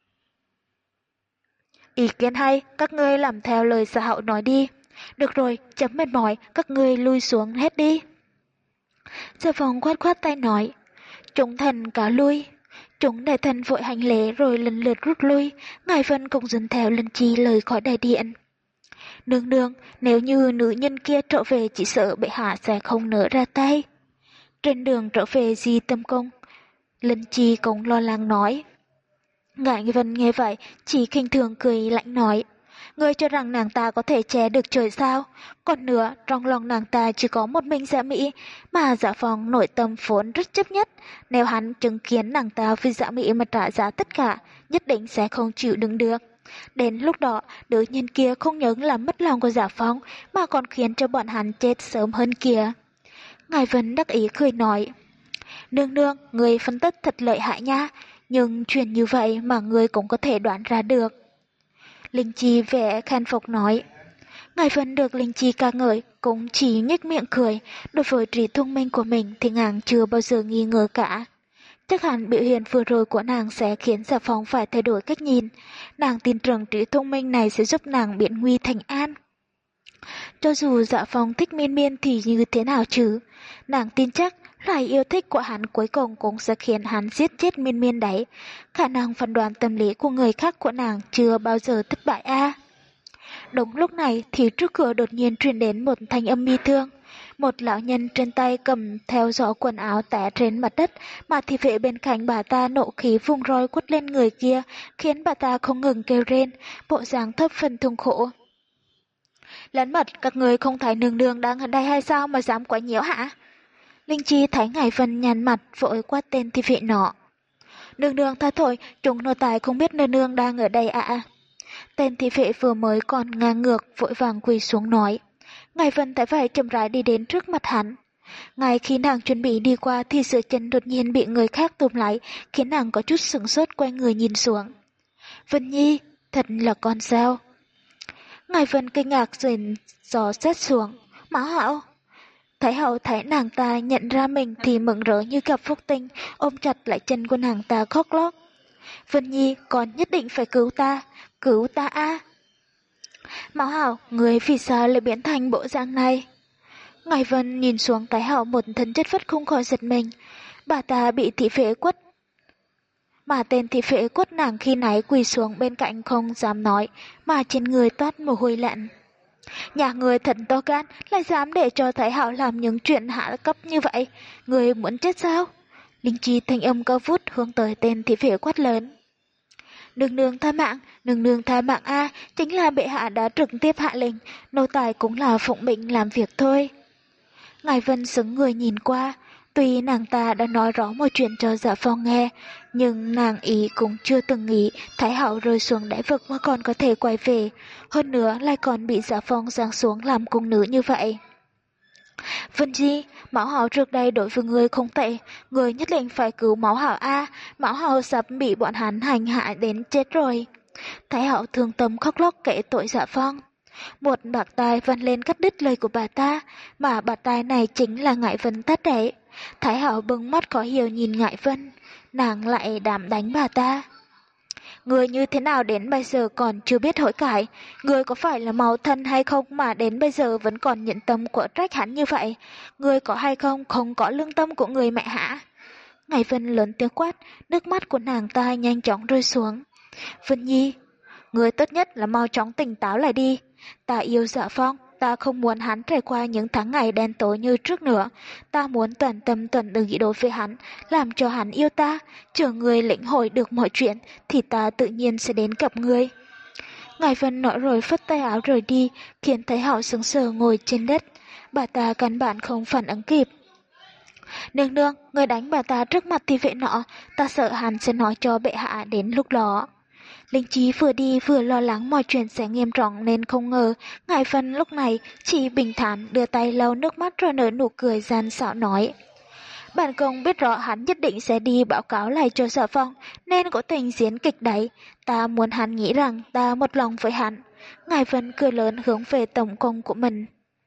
Ý kiến hay, các ngươi làm theo lời Dạ Hậu nói đi. Được rồi, chấm mệt mỏi, các ngươi lui xuống hết đi. Dạ Phong khoát khoát tay nói, chúng thần cáo lui. Chúng đại thần vội hành lễ rồi lần lượt rút lui, Ngài Vân cũng dần theo Lân Chi lời khỏi đại điện. Nương nương, nếu như nữ nhân kia trở về chỉ sợ bệ hạ sẽ không nỡ ra tay. Trên đường trở về Di Tâm Cung, Lân Chi cũng lo lắng nói. Ngài Vân nghe vậy, chỉ khinh thường cười lạnh nói. Ngươi cho rằng nàng ta có thể che được trời sao? Còn nữa, trong lòng nàng ta chỉ có một mình Dạ Mỹ, mà Dạ Phong nội tâm vốn rất chấp nhất. Nếu hắn chứng kiến nàng ta vì Dạ Mỹ mà trả giá tất cả, nhất định sẽ không chịu đựng được. Đến lúc đó, đứa nhân kia không những làm mất lòng của Dạ Phong, mà còn khiến cho bọn hắn chết sớm hơn kìa. Ngài Vân đắc ý cười nói. Nương nương, người phân tích thật lợi hại nha, nhưng chuyện như vậy mà người cũng có thể đoán ra được. Linh Chi vẻ khen phục nói. Ngài Vân được Linh Chi ca ngợi, cũng chỉ nhếch miệng cười, đối với trí thông minh của mình thì nàng chưa bao giờ nghi ngờ cả. Chắc hẳn biểu hiện vừa rồi của nàng sẽ khiến Dạ Phong phải thay đổi cách nhìn. Nàng tin rằng trí thông minh này sẽ giúp nàng biến nguy thành an. Cho dù Dạ Phong thích Miên Miên thì như thế nào chứ? Nàng tin chắc loại yêu thích của hắn cuối cùng cũng sẽ khiến hắn giết chết Miên Miên đấy. Khả năng phán đoán tâm lý của người khác của nàng chưa bao giờ thất bại a. Đúng lúc này thì trước cửa đột nhiên truyền đến một thanh âm bi thương. Một lão nhân trên tay cầm theo giỏ quần áo té trên mặt đất, mà thị vệ bên cạnh bà ta nộ khí vung roi quất lên người kia, khiến bà ta không ngừng kêu rên, bộ dáng thấp phần thương khổ. Lấn mật, các người không thấy nương nương đang ở đây hay sao mà dám quấy nhiễu hả? Linh Chi thấy Ngài Vân nhăn mặt vội quát tên thị vệ nọ. Nương nương tha thôi, chúng nô tài không biết nương nương đang ở đây ạ. À. Tên thị vệ vừa mới còn ngang ngược vội vàng quỳ xuống nói. Ngài Vân tại vậy chậm rãi đi đến trước mặt hắn. Ngay khi nàng chuẩn bị đi qua thì sự chân đột nhiên bị người khác túm lại, khiến nàng có chút sửng sốt quay người nhìn xuống. Vân Nhi, thật là con sao? Ngài Vân kinh ngạc rồi gió xét xuống. Mã Hạo. Thái hậu thấy nàng ta nhận ra mình thì mừng rỡ như gặp phúc tinh, ôm chặt lại chân của nàng ta khóc lóc. Vân Nhi, con nhất định phải cứu ta, cứu ta a. À. Mão Hạo, người vì sao lại biến thành bộ dạng này? Ngài Vân nhìn xuống Thái hậu một thân chất vất không khỏi giật mình. Bà ta bị thị vệ quất. Mà tên thị vệ quất nàng khi nãy quỳ xuống bên cạnh không dám nói, mà trên người toát mồ hôi lạnh. Nhà người thật to gan, lại dám để cho Thái hậu làm những chuyện hạ cấp như vậy. Người muốn chết sao? Linh Chi thanh âm cao vút hướng tới tên thị vệ quát lớn. Nương nương tha mạng, nương nương tha mạng a, chính là bệ hạ đã trực tiếp hạ lệnh, nô tài cũng là phụng mệnh làm việc thôi. Ngài Vân sững người nhìn qua, tuy nàng ta đã nói rõ một chuyện cho Dạ Phong nghe, nhưng nàng ý cũng chưa từng nghĩ Thái hậu rơi xuống đáy vực mà còn có thể quay về, hơn nữa lại còn bị Dạ Phong giáng xuống làm cung nữ như vậy. Vân Di, Mão Hạo trước đây đối với người không tệ, người nhất định phải cứu Mão Hạo a, Mão Hạo sắp bị bọn hắn hành hạ đến chết rồi. Thái hậu thương tâm khóc lóc kể tội Dạ Phong. Một bạc tai vân lên cắt đứt lời của bà ta, mà bạc tai này chính là Ngải Vân tát đẻ. Thái hậu bưng mắt khó hiểu nhìn Ngải Vân, nàng lại đàm đánh bà ta. Người như thế nào đến bây giờ còn chưa biết hối cải, người có phải là màu thân hay không mà đến bây giờ vẫn còn nhận tâm của trách hắn như vậy, người có hay không không có lương tâm của người mẹ hả? Ngải Vân lớn tiếng quát, nước mắt của nàng ta nhanh chóng rơi xuống. Vân Nhi, người tốt nhất là mau chóng tỉnh táo lại đi, ta yêu Dạ Phong, ta không muốn hắn trải qua những tháng ngày đen tối như trước nữa, ta muốn toàn tâm toàn ý đối với hắn, làm cho hắn yêu ta, chờ người lĩnh hội được mọi chuyện thì ta tự nhiên sẽ đến gặp người. Ngài Vân nói rồi phất tay áo rời đi, khiến Thái hậu sững sờ ngồi trên đất, bà ta căn bản không phản ứng kịp. Nương nương, người đánh bà ta trước mặt thì vệ nọ, ta sợ hắn sẽ nói cho bệ hạ đến lúc đó. Linh Trí vừa đi vừa lo lắng mọi chuyện sẽ nghiêm trọng nên không ngờ Ngải Vân lúc này chỉ bình thản đưa tay lau nước mắt rồi nở nụ cười gian xảo nói. Bản công biết rõ hắn nhất định sẽ đi báo cáo lại cho Sở Phong, nên có tình diễn kịch đấy. Ta muốn hắn nghĩ rằng ta một lòng với hắn. Ngài Vân cười lớn hướng về tổng công của mình.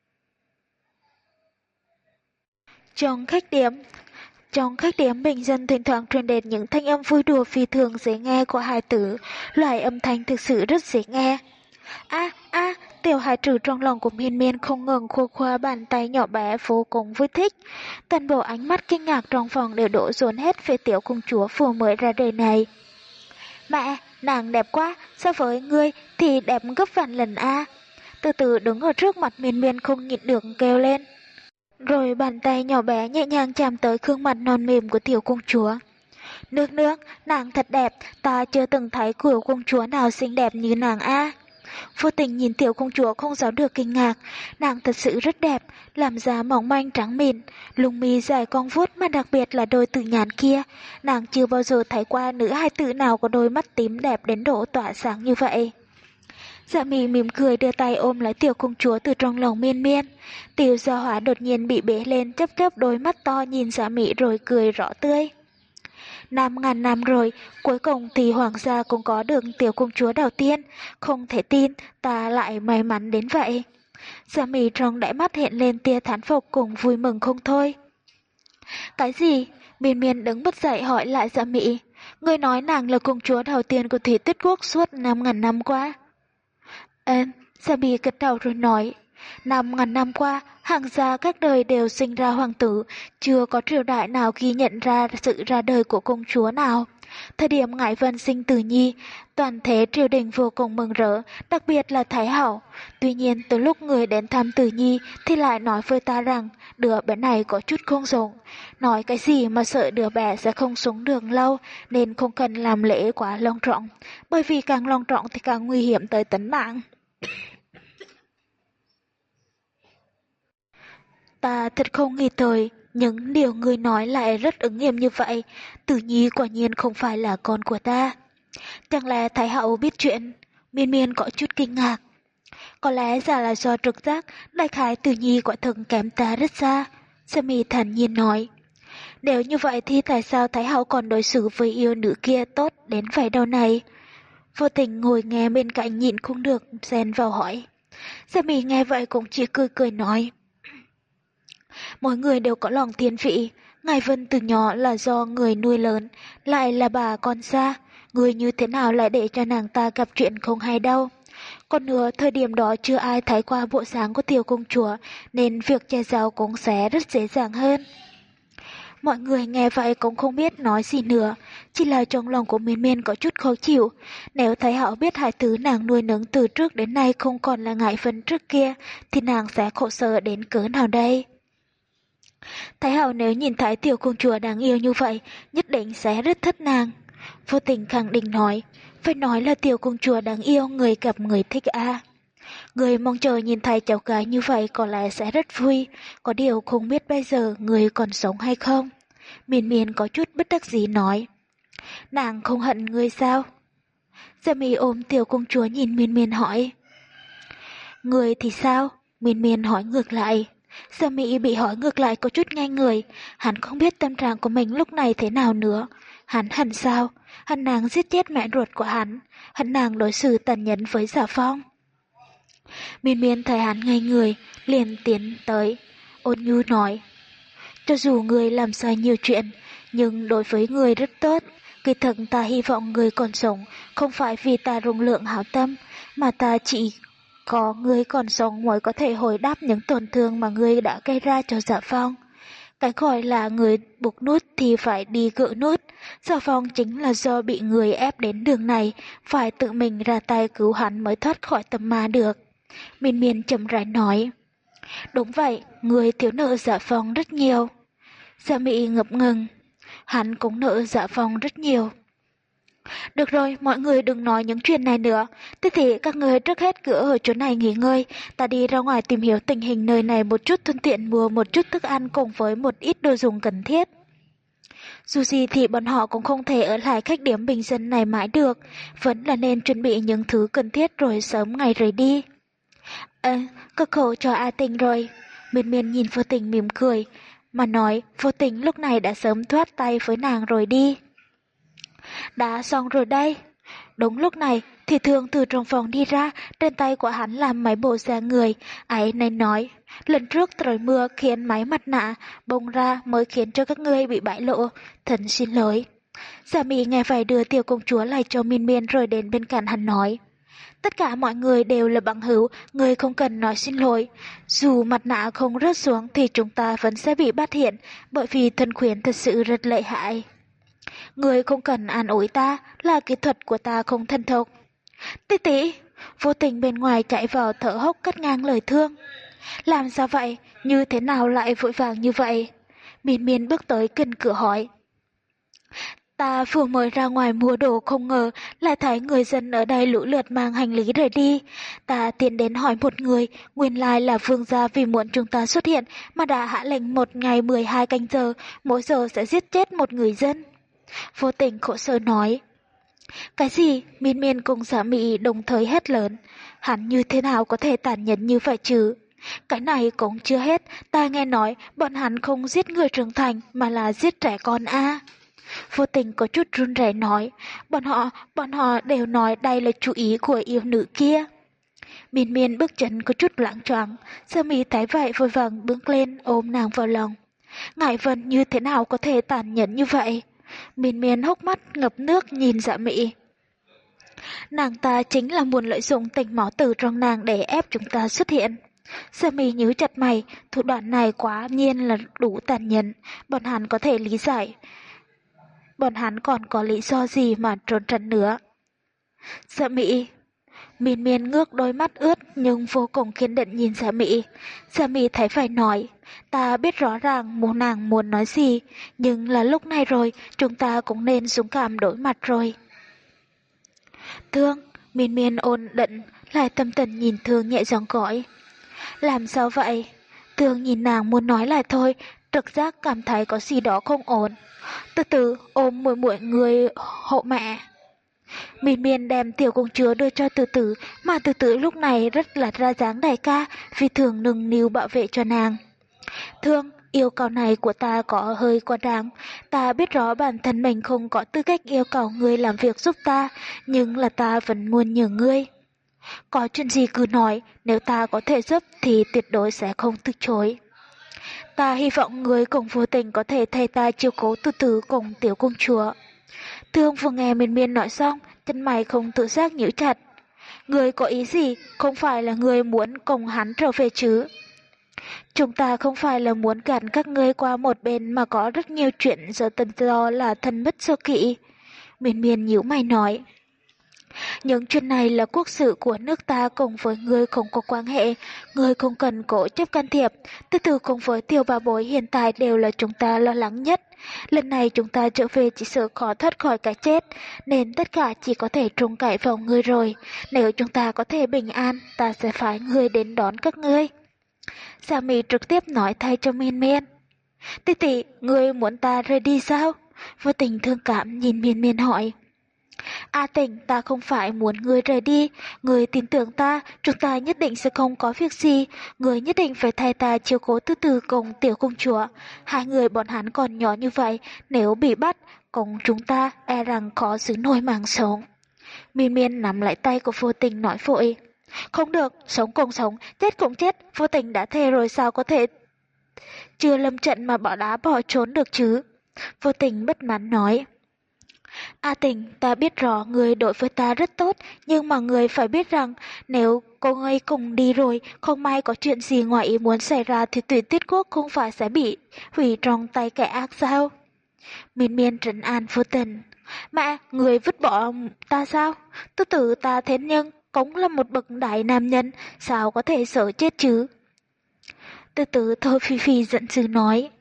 Trong khách điếm Trong khách điếm bình dân thỉnh thoảng truyền đến những thanh âm vui đùa phi thường dễ nghe của hài tử, loại âm thanh thực sự rất dễ nghe. A a, tiểu hài tử trong lòng của Miên Miên không ngừng khua khoa bàn tay nhỏ bé vô cùng vui thích. Toàn bộ ánh mắt kinh ngạc trong phòng đều đổ dồn hết về tiểu công chúa vừa mới ra đời này. Mẹ, nàng đẹp quá, so với ngươi thì đẹp gấp vạn lần a. Từ từ đứng ở trước mặt Miên Miên không nhịn được kêu lên. Rồi bàn tay nhỏ bé nhẹ nhàng chạm tới gương mặt non mềm của tiểu công chúa. Nước nước, nàng thật đẹp, ta chưa từng thấy của công chúa nào xinh đẹp như nàng a. Vô tình nhìn tiểu công chúa không giấu được kinh ngạc, nàng thật sự rất đẹp, làm da mỏng manh trắng mịn, lông mi dài cong vuốt mà đặc biệt là đôi tử nhãn kia, nàng chưa bao giờ thấy qua nữ hài tử nào có đôi mắt tím đẹp đến độ tỏa sáng như vậy. Dạ mị mỉm cười đưa tay ôm lấy tiểu công chúa từ trong lòng Miên Miên. Tiểu gia hỏa đột nhiên bị bế lên chớp chớp đôi mắt to nhìn dạ mị rồi cười rõ tươi. Năm ngàn năm rồi, cuối cùng thì hoàng gia cũng có được tiểu công chúa đầu tiên, không thể tin ta lại may mắn đến vậy. Dạ mị trong đáy mắt hiện lên tia thán phục cùng vui mừng không thôi. Cái gì? Miên Miên đứng bật dậy hỏi lại dạ mị. Người nói nàng là công chúa đầu tiên của Thủy Tuyết Quốc suốt năm ngàn năm qua. Em, dạ mị gật đầu rồi nói. Năm ngàn năm qua, hàng gia các đời đều sinh ra hoàng tử, chưa có triều đại nào ghi nhận ra sự ra đời của công chúa nào. Thời điểm Ngải Vân sinh Tử Nhi, toàn thế triều đình vô cùng mừng rỡ, đặc biệt là Thái Hậu. Tuy nhiên, từ lúc người đến thăm Tử Nhi thì lại nói với ta rằng đứa bé này có chút không giống. Nói cái gì mà sợ đứa bé sẽ không sống được lâu nên không cần làm lễ quá long trọng, bởi vì càng long trọng thì càng nguy hiểm tới tính mạng. Ta thật không nghi tới, những điều người nói lại rất ứng nghiệm như vậy. Tử Nhi quả nhiên không phải là con của ta. Chẳng lẽ Thái Hậu biết chuyện? Miên Miên có chút kinh ngạc. Có lẽ giả là do trực giác, đại khái Tử Nhi quả thực kém ta rất xa. Sa Mi thản nhiên nói. Nếu như vậy thì tại sao Thái Hậu còn đối xử với yêu nữ kia tốt đến vậy đâu này? Vô tình ngồi nghe bên cạnh nhịn không được, xen vào hỏi. Sa Mi nghe vậy cũng chỉ cười cười nói. Mỗi người đều có lòng thiên vị, Ngài Vân từ nhỏ là do người nuôi lớn, lại là bà con xa, người như thế nào lại để cho nàng ta gặp chuyện không hay đâu. Còn nữa, thời điểm đó chưa ai thấy qua bộ dáng của tiểu công chúa, nên việc che giấu cũng sẽ rất dễ dàng hơn. Mọi người nghe vậy cũng không biết nói gì nữa, chỉ là trong lòng của Miên Miên có chút khó chịu. Nếu Thái Hậu biết hai thứ nàng nuôi nấng từ trước đến nay không còn là Ngải Vân trước kia, thì nàng sẽ khổ sở đến cỡ nào đây? Thái Hậu nếu nhìn thấy tiểu công chúa đáng yêu như vậy, nhất định sẽ rất thất nàng. Vô tình khẳng định nói, phải nói là tiểu công chúa đáng yêu người gặp người thích a. À. Người mong chờ nhìn thấy cháu gái như vậy có lẽ sẽ rất vui, có điều không biết bây giờ người còn sống hay không. Miên Miên có chút bất đắc dĩ nói, nàng không hận người sao? Dạ Mi ôm tiểu công chúa nhìn Miên Miên hỏi. Người thì sao? Miên Miên hỏi ngược lại. Dạ Mỹ bị hỏi ngược lại có chút ngay người, hắn không biết tâm trạng của mình lúc này thế nào nữa. Hắn hận sao? Hận nàng giết chết mẹ ruột của hắn, hận nàng đối xử tàn nhẫn với Giả Phong. Miên Miên thấy hắn ngay người, liền tiến tới, ôn nhu nói. Cho dù người làm sai nhiều chuyện, nhưng đối với người rất tốt. Kỳ thực ta hy vọng người còn sống, không phải vì ta rung lượng hảo tâm, mà ta chỉ có người còn sống mới có thể hồi đáp những tổn thương mà người đã gây ra cho Dạ Phong. Cái gọi là người buộc nút thì phải đi gỡ nút. Dạ Phong chính là do bị người ép đến đường này, phải tự mình ra tay cứu hắn mới thoát khỏi tâm ma được. Miên Miên chậm rãi nói. Đúng vậy, người thiếu nợ Dạ Phong rất nhiều. Dạ Mỹ ngập ngừng. Hắn cũng nợ Dạ Phong rất nhiều. Được rồi, mọi người đừng nói những chuyện này nữa. Thế thì các người trước hết cứ ở chỗ này nghỉ ngơi. Ta đi ra ngoài tìm hiểu tình hình nơi này một chút, thuận tiện mua một chút thức ăn cùng với một ít đồ dùng cần thiết. Dù gì thì bọn họ cũng không thể ở lại khách điểm bình dân này mãi được. Vẫn là nên chuẩn bị những thứ cần thiết rồi sớm ngày rời đi. Ờ, cực khổ cho A Tình rồi. Miên Miên nhìn Vô Tình mỉm cười. mà nói, Vô Tình lúc này đã sớm thoát tay với nàng rồi đi. Đã xong rồi đây. Đúng lúc này, thì Thương từ trong phòng đi ra, trên tay của hắn làm máy bộ da người, ấy nên nói, lần trước trời mưa khiến máy mặt nạ bông ra mới khiến cho các ngươi bị bại lộ, thần xin lỗi. Giả Mị nghe vậy đưa tiểu công chúa lại cho Miên Miên rồi đến bên cạnh hắn nói, tất cả mọi người đều là bằng hữu, người không cần nói xin lỗi. Dù mặt nạ không rớt xuống thì chúng ta vẫn sẽ bị bắt hiện, bởi vì thần khuyến thật sự rất lợi hại. Người không cần an ủi ta, là kỹ thuật của ta không thân thục. Tỷ tỷ, Vô Tình bên ngoài chạy vào thở hốc cắt ngang lời Thương. Làm sao vậy? Như thế nào lại vội vàng như vậy? Miên Miên bước tới gần cửa hỏi. Ta vừa mới ra ngoài mua đồ không ngờ lại thấy người dân ở đây lũ lượt mang hành lý rời đi. Ta tiến đến hỏi một người, nguyên lai là vương gia vì muốn chúng ta xuất hiện mà đã hạ lệnh một ngày mười hai canh giờ, mỗi giờ sẽ giết chết một người dân. Vô Tình khổ sở nói. Cái gì? Miên Miên cùng Giả Mị đồng thời hét lớn. Hắn như thế nào có thể tàn nhẫn như vậy chứ? Cái này cũng chưa hết, ta nghe nói bọn hắn không giết người trưởng thành mà là giết trẻ con a. Vô Tình có chút run rẩy nói, bọn họ, bọn họ đều nói đây là chủ ý của yêu nữ kia. Miên Miên bước chân có chút loạng choạng, Giả Mị thấy vậy vội vàng bước lên ôm nàng vào lòng. Ngải Vân như thế nào có thể tàn nhẫn như vậy? Miên Miên hốc mắt ngập nước nhìn Dạ Mị. Nàng ta chính là muốn lợi dụng tình máu tử trong nàng để ép chúng ta xuất hiện. Dạ Mị nhíu chặt mày, thủ đoạn này quá nhiên là đủ tàn nhẫn, bọn hắn có thể lý giải. Bọn hắn còn có lý do gì mà trốn tránh nữa? Dạ Mị. Miên Miên ngước đôi mắt ướt nhưng vô cùng kiên định nhìn Dạ Mị. Dạ Mị thấy phải nói, ta biết rõ ràng muốn nàng muốn nói gì, nhưng là lúc này rồi, chúng ta cũng nên dũng cảm đối mặt rồi. Thương, Miên Miên ôn định, lại tâm tình nhìn Thương nhẹ giọng gọi. Làm sao vậy? Thương nhìn nàng muốn nói lại thôi, trực giác cảm thấy có gì đó không ổn. Từ từ ôm muội muội người hộ mẹ. Miên Miên đem tiểu công chúa đưa cho Từ Từ, mà Từ Từ lúc này rất là ra dáng đại ca, vì thường nâng niu bảo vệ cho nàng. Thương, yêu cầu này của ta có hơi quá đáng, ta biết rõ bản thân mình không có tư cách yêu cầu ngươi làm việc giúp ta, nhưng là ta vẫn muốn nhờ ngươi. Có chuyện gì cứ nói, nếu ta có thể giúp thì tuyệt đối sẽ không từ chối. Ta hy vọng ngươi cùng Vô Tình có thể thay ta chiếu cố Từ Từ cùng tiểu công chúa. Thương vừa nghe Miên Miên nói xong, chân mày không tự giác nhíu chặt. Ngươi có ý gì? Không phải là ngươi muốn cùng hắn trở về chứ? Chúng ta không phải là muốn gạt các ngươi qua một bên mà có rất nhiều chuyện giờ tần do là thân bất do kỵ. Miên Miên nhíu mày nói. Những chuyện này là quốc sự của nước ta cùng với ngươi không có quan hệ, ngươi không cần cố chấp can thiệp. Từ từ cùng với tiểu bà bối hiện tại đều là chúng ta lo lắng nhất. Lần này chúng ta trở về chỉ sợ khó thoát khỏi cái chết, nên tất cả chỉ có thể trông cậy vào ngươi rồi. Nếu chúng ta có thể bình an, ta sẽ phái ngươi đến đón các ngươi. Dạ Mị trực tiếp nói thay cho Miên Miên. Tỷ tỷ, ngươi muốn ta rời đi sao? Vô Tình thương cảm nhìn Miên Miên hỏi. A Tình, ta không phải muốn ngươi rời đi, ngươi tin tưởng ta, chúng ta nhất định sẽ không có việc gì, ngươi nhất định phải thay ta chiếu cố Từ Từ cùng tiểu công chúa. Hai người bọn hắn còn nhỏ như vậy, nếu bị bắt, cùng chúng ta e rằng khó giữ nổi mạng sống. Miên Miên nắm lại tay của Vô Tình nói vội. Không được, sống cùng sống, chết cũng chết, Vô Tình đã thề rồi sao có thể chưa lâm trận mà bỏ đá bỏ trốn được chứ? Vô Tình bất mãn nói. A Tình, ta biết rõ người đối với ta rất tốt, nhưng mà người phải biết rằng nếu cô ấy cùng đi rồi, không may có chuyện gì ngoài ý muốn xảy ra thì Tuyển Tiết Quốc không phải sẽ bị hủy trong tay kẻ ác sao? Miên Miên trấn an Vô Tình. Mẹ, người vứt bỏ ta sao? Tư tử ta thế nhưng cũng là một bậc đại nam nhân, sao có thể sợ chết chứ? Từ từ thơ phi phi giận dữ nói.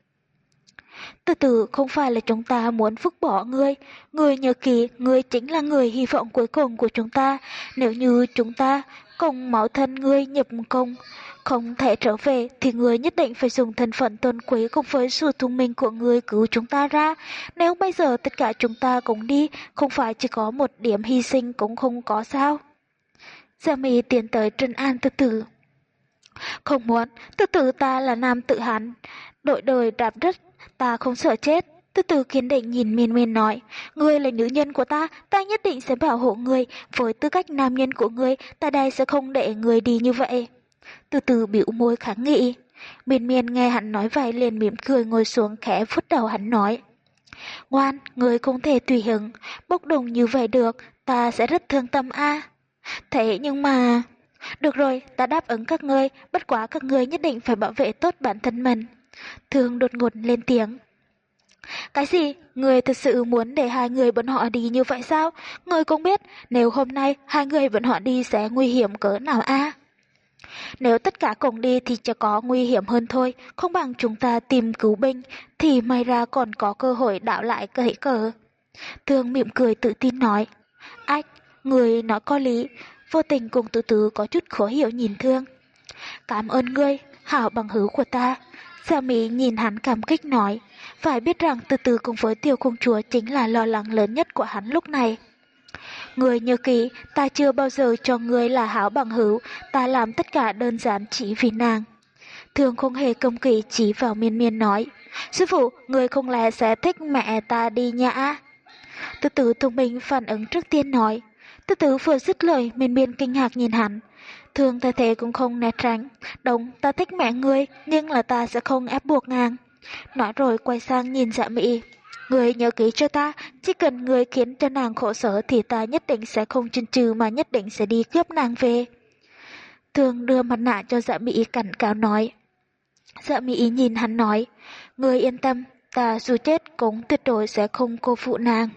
Từ từ không phải là chúng ta muốn vứt bỏ ngươi, ngươi nhớ kỹ, ngươi chính là người hy vọng cuối cùng của chúng ta, nếu như chúng ta cùng máu thân ngươi nhập công, không thể trở về thì ngươi nhất định phải dùng thân phận tôn quý cùng với sự thông minh của ngươi cứu chúng ta ra, nếu bây giờ tất cả chúng ta cùng đi, không phải chỉ có một điểm hy sinh cũng không có sao. Gia Mị tiến tới trấn an Từ từ. Không muốn, từ từ ta là nam tự hán, đội đời đạp đất, ta không sợ chết. Từ từ kiên định nhìn Miên Miên nói, ngươi là nữ nhân của ta, ta nhất định sẽ bảo hộ ngươi, với tư cách nam nhân của ngươi, ta đây sẽ không để ngươi đi như vậy. Từ từ bĩu môi kháng nghị. Miên Miên nghe hắn nói vậy liền mỉm cười ngồi xuống khẽ vuốt đầu hắn nói, ngoan, ngươi không thể tùy hứng, bốc đồng như vậy được, ta sẽ rất thương tâm a. Thế nhưng mà... Được rồi, ta đáp ứng các ngươi, bất quá các ngươi nhất định phải bảo vệ tốt bản thân mình. Thương đột ngột lên tiếng. Cái gì? Ngươi thật sự muốn để hai người bọn họ đi như vậy sao? Ngươi cũng biết, nếu hôm nay hai người bọn họ đi sẽ nguy hiểm cỡ nào a? Nếu tất cả cùng đi thì chỉ có nguy hiểm hơn thôi, không bằng chúng ta tìm cứu binh, thì may ra còn có cơ hội đảo lại cởi cờ. Thương mỉm cười tự tin nói. Ách, người nói có lý, vô tình cùng từ từ có chút khó hiểu nhìn Thương. Cảm ơn ngươi, hảo bằng hữu của ta. Gia Mỹ nhìn hắn cảm kích nói, phải biết rằng từ từ cùng với tiểu công chúa chính là lo lắng lớn nhất của hắn lúc này. Ngươi nhớ kỹ, ta chưa bao giờ cho ngươi là hảo bằng hữu, ta làm tất cả đơn giản chỉ vì nàng. Thương không hề công kỵ chỉ vào Miên Miên nói, sư phụ, ngươi không lẽ sẽ thích mẹ ta đi nhã? Từ từ thông minh phản ứng trước tiên nói. Từ từ vừa dứt lời, Miên Miên kinh ngạc nhìn hắn. Thương thay thế cũng không né tránh. Đúng, ta thích mẹ ngươi, nhưng là ta sẽ không ép buộc nàng. Nói rồi quay sang nhìn Dạ Mỹ. Ngươi nhớ kỹ cho ta, chỉ cần ngươi khiến cho nàng khổ sở thì ta nhất định sẽ không chần chừ mà nhất định sẽ đi cướp nàng về. Thương đưa mặt nạ cho Dạ Mỹ cảnh cáo nói. Dạ Mỹ nhìn hắn nói, ngươi yên tâm, ta dù chết cũng tuyệt đối sẽ không cô phụ nàng.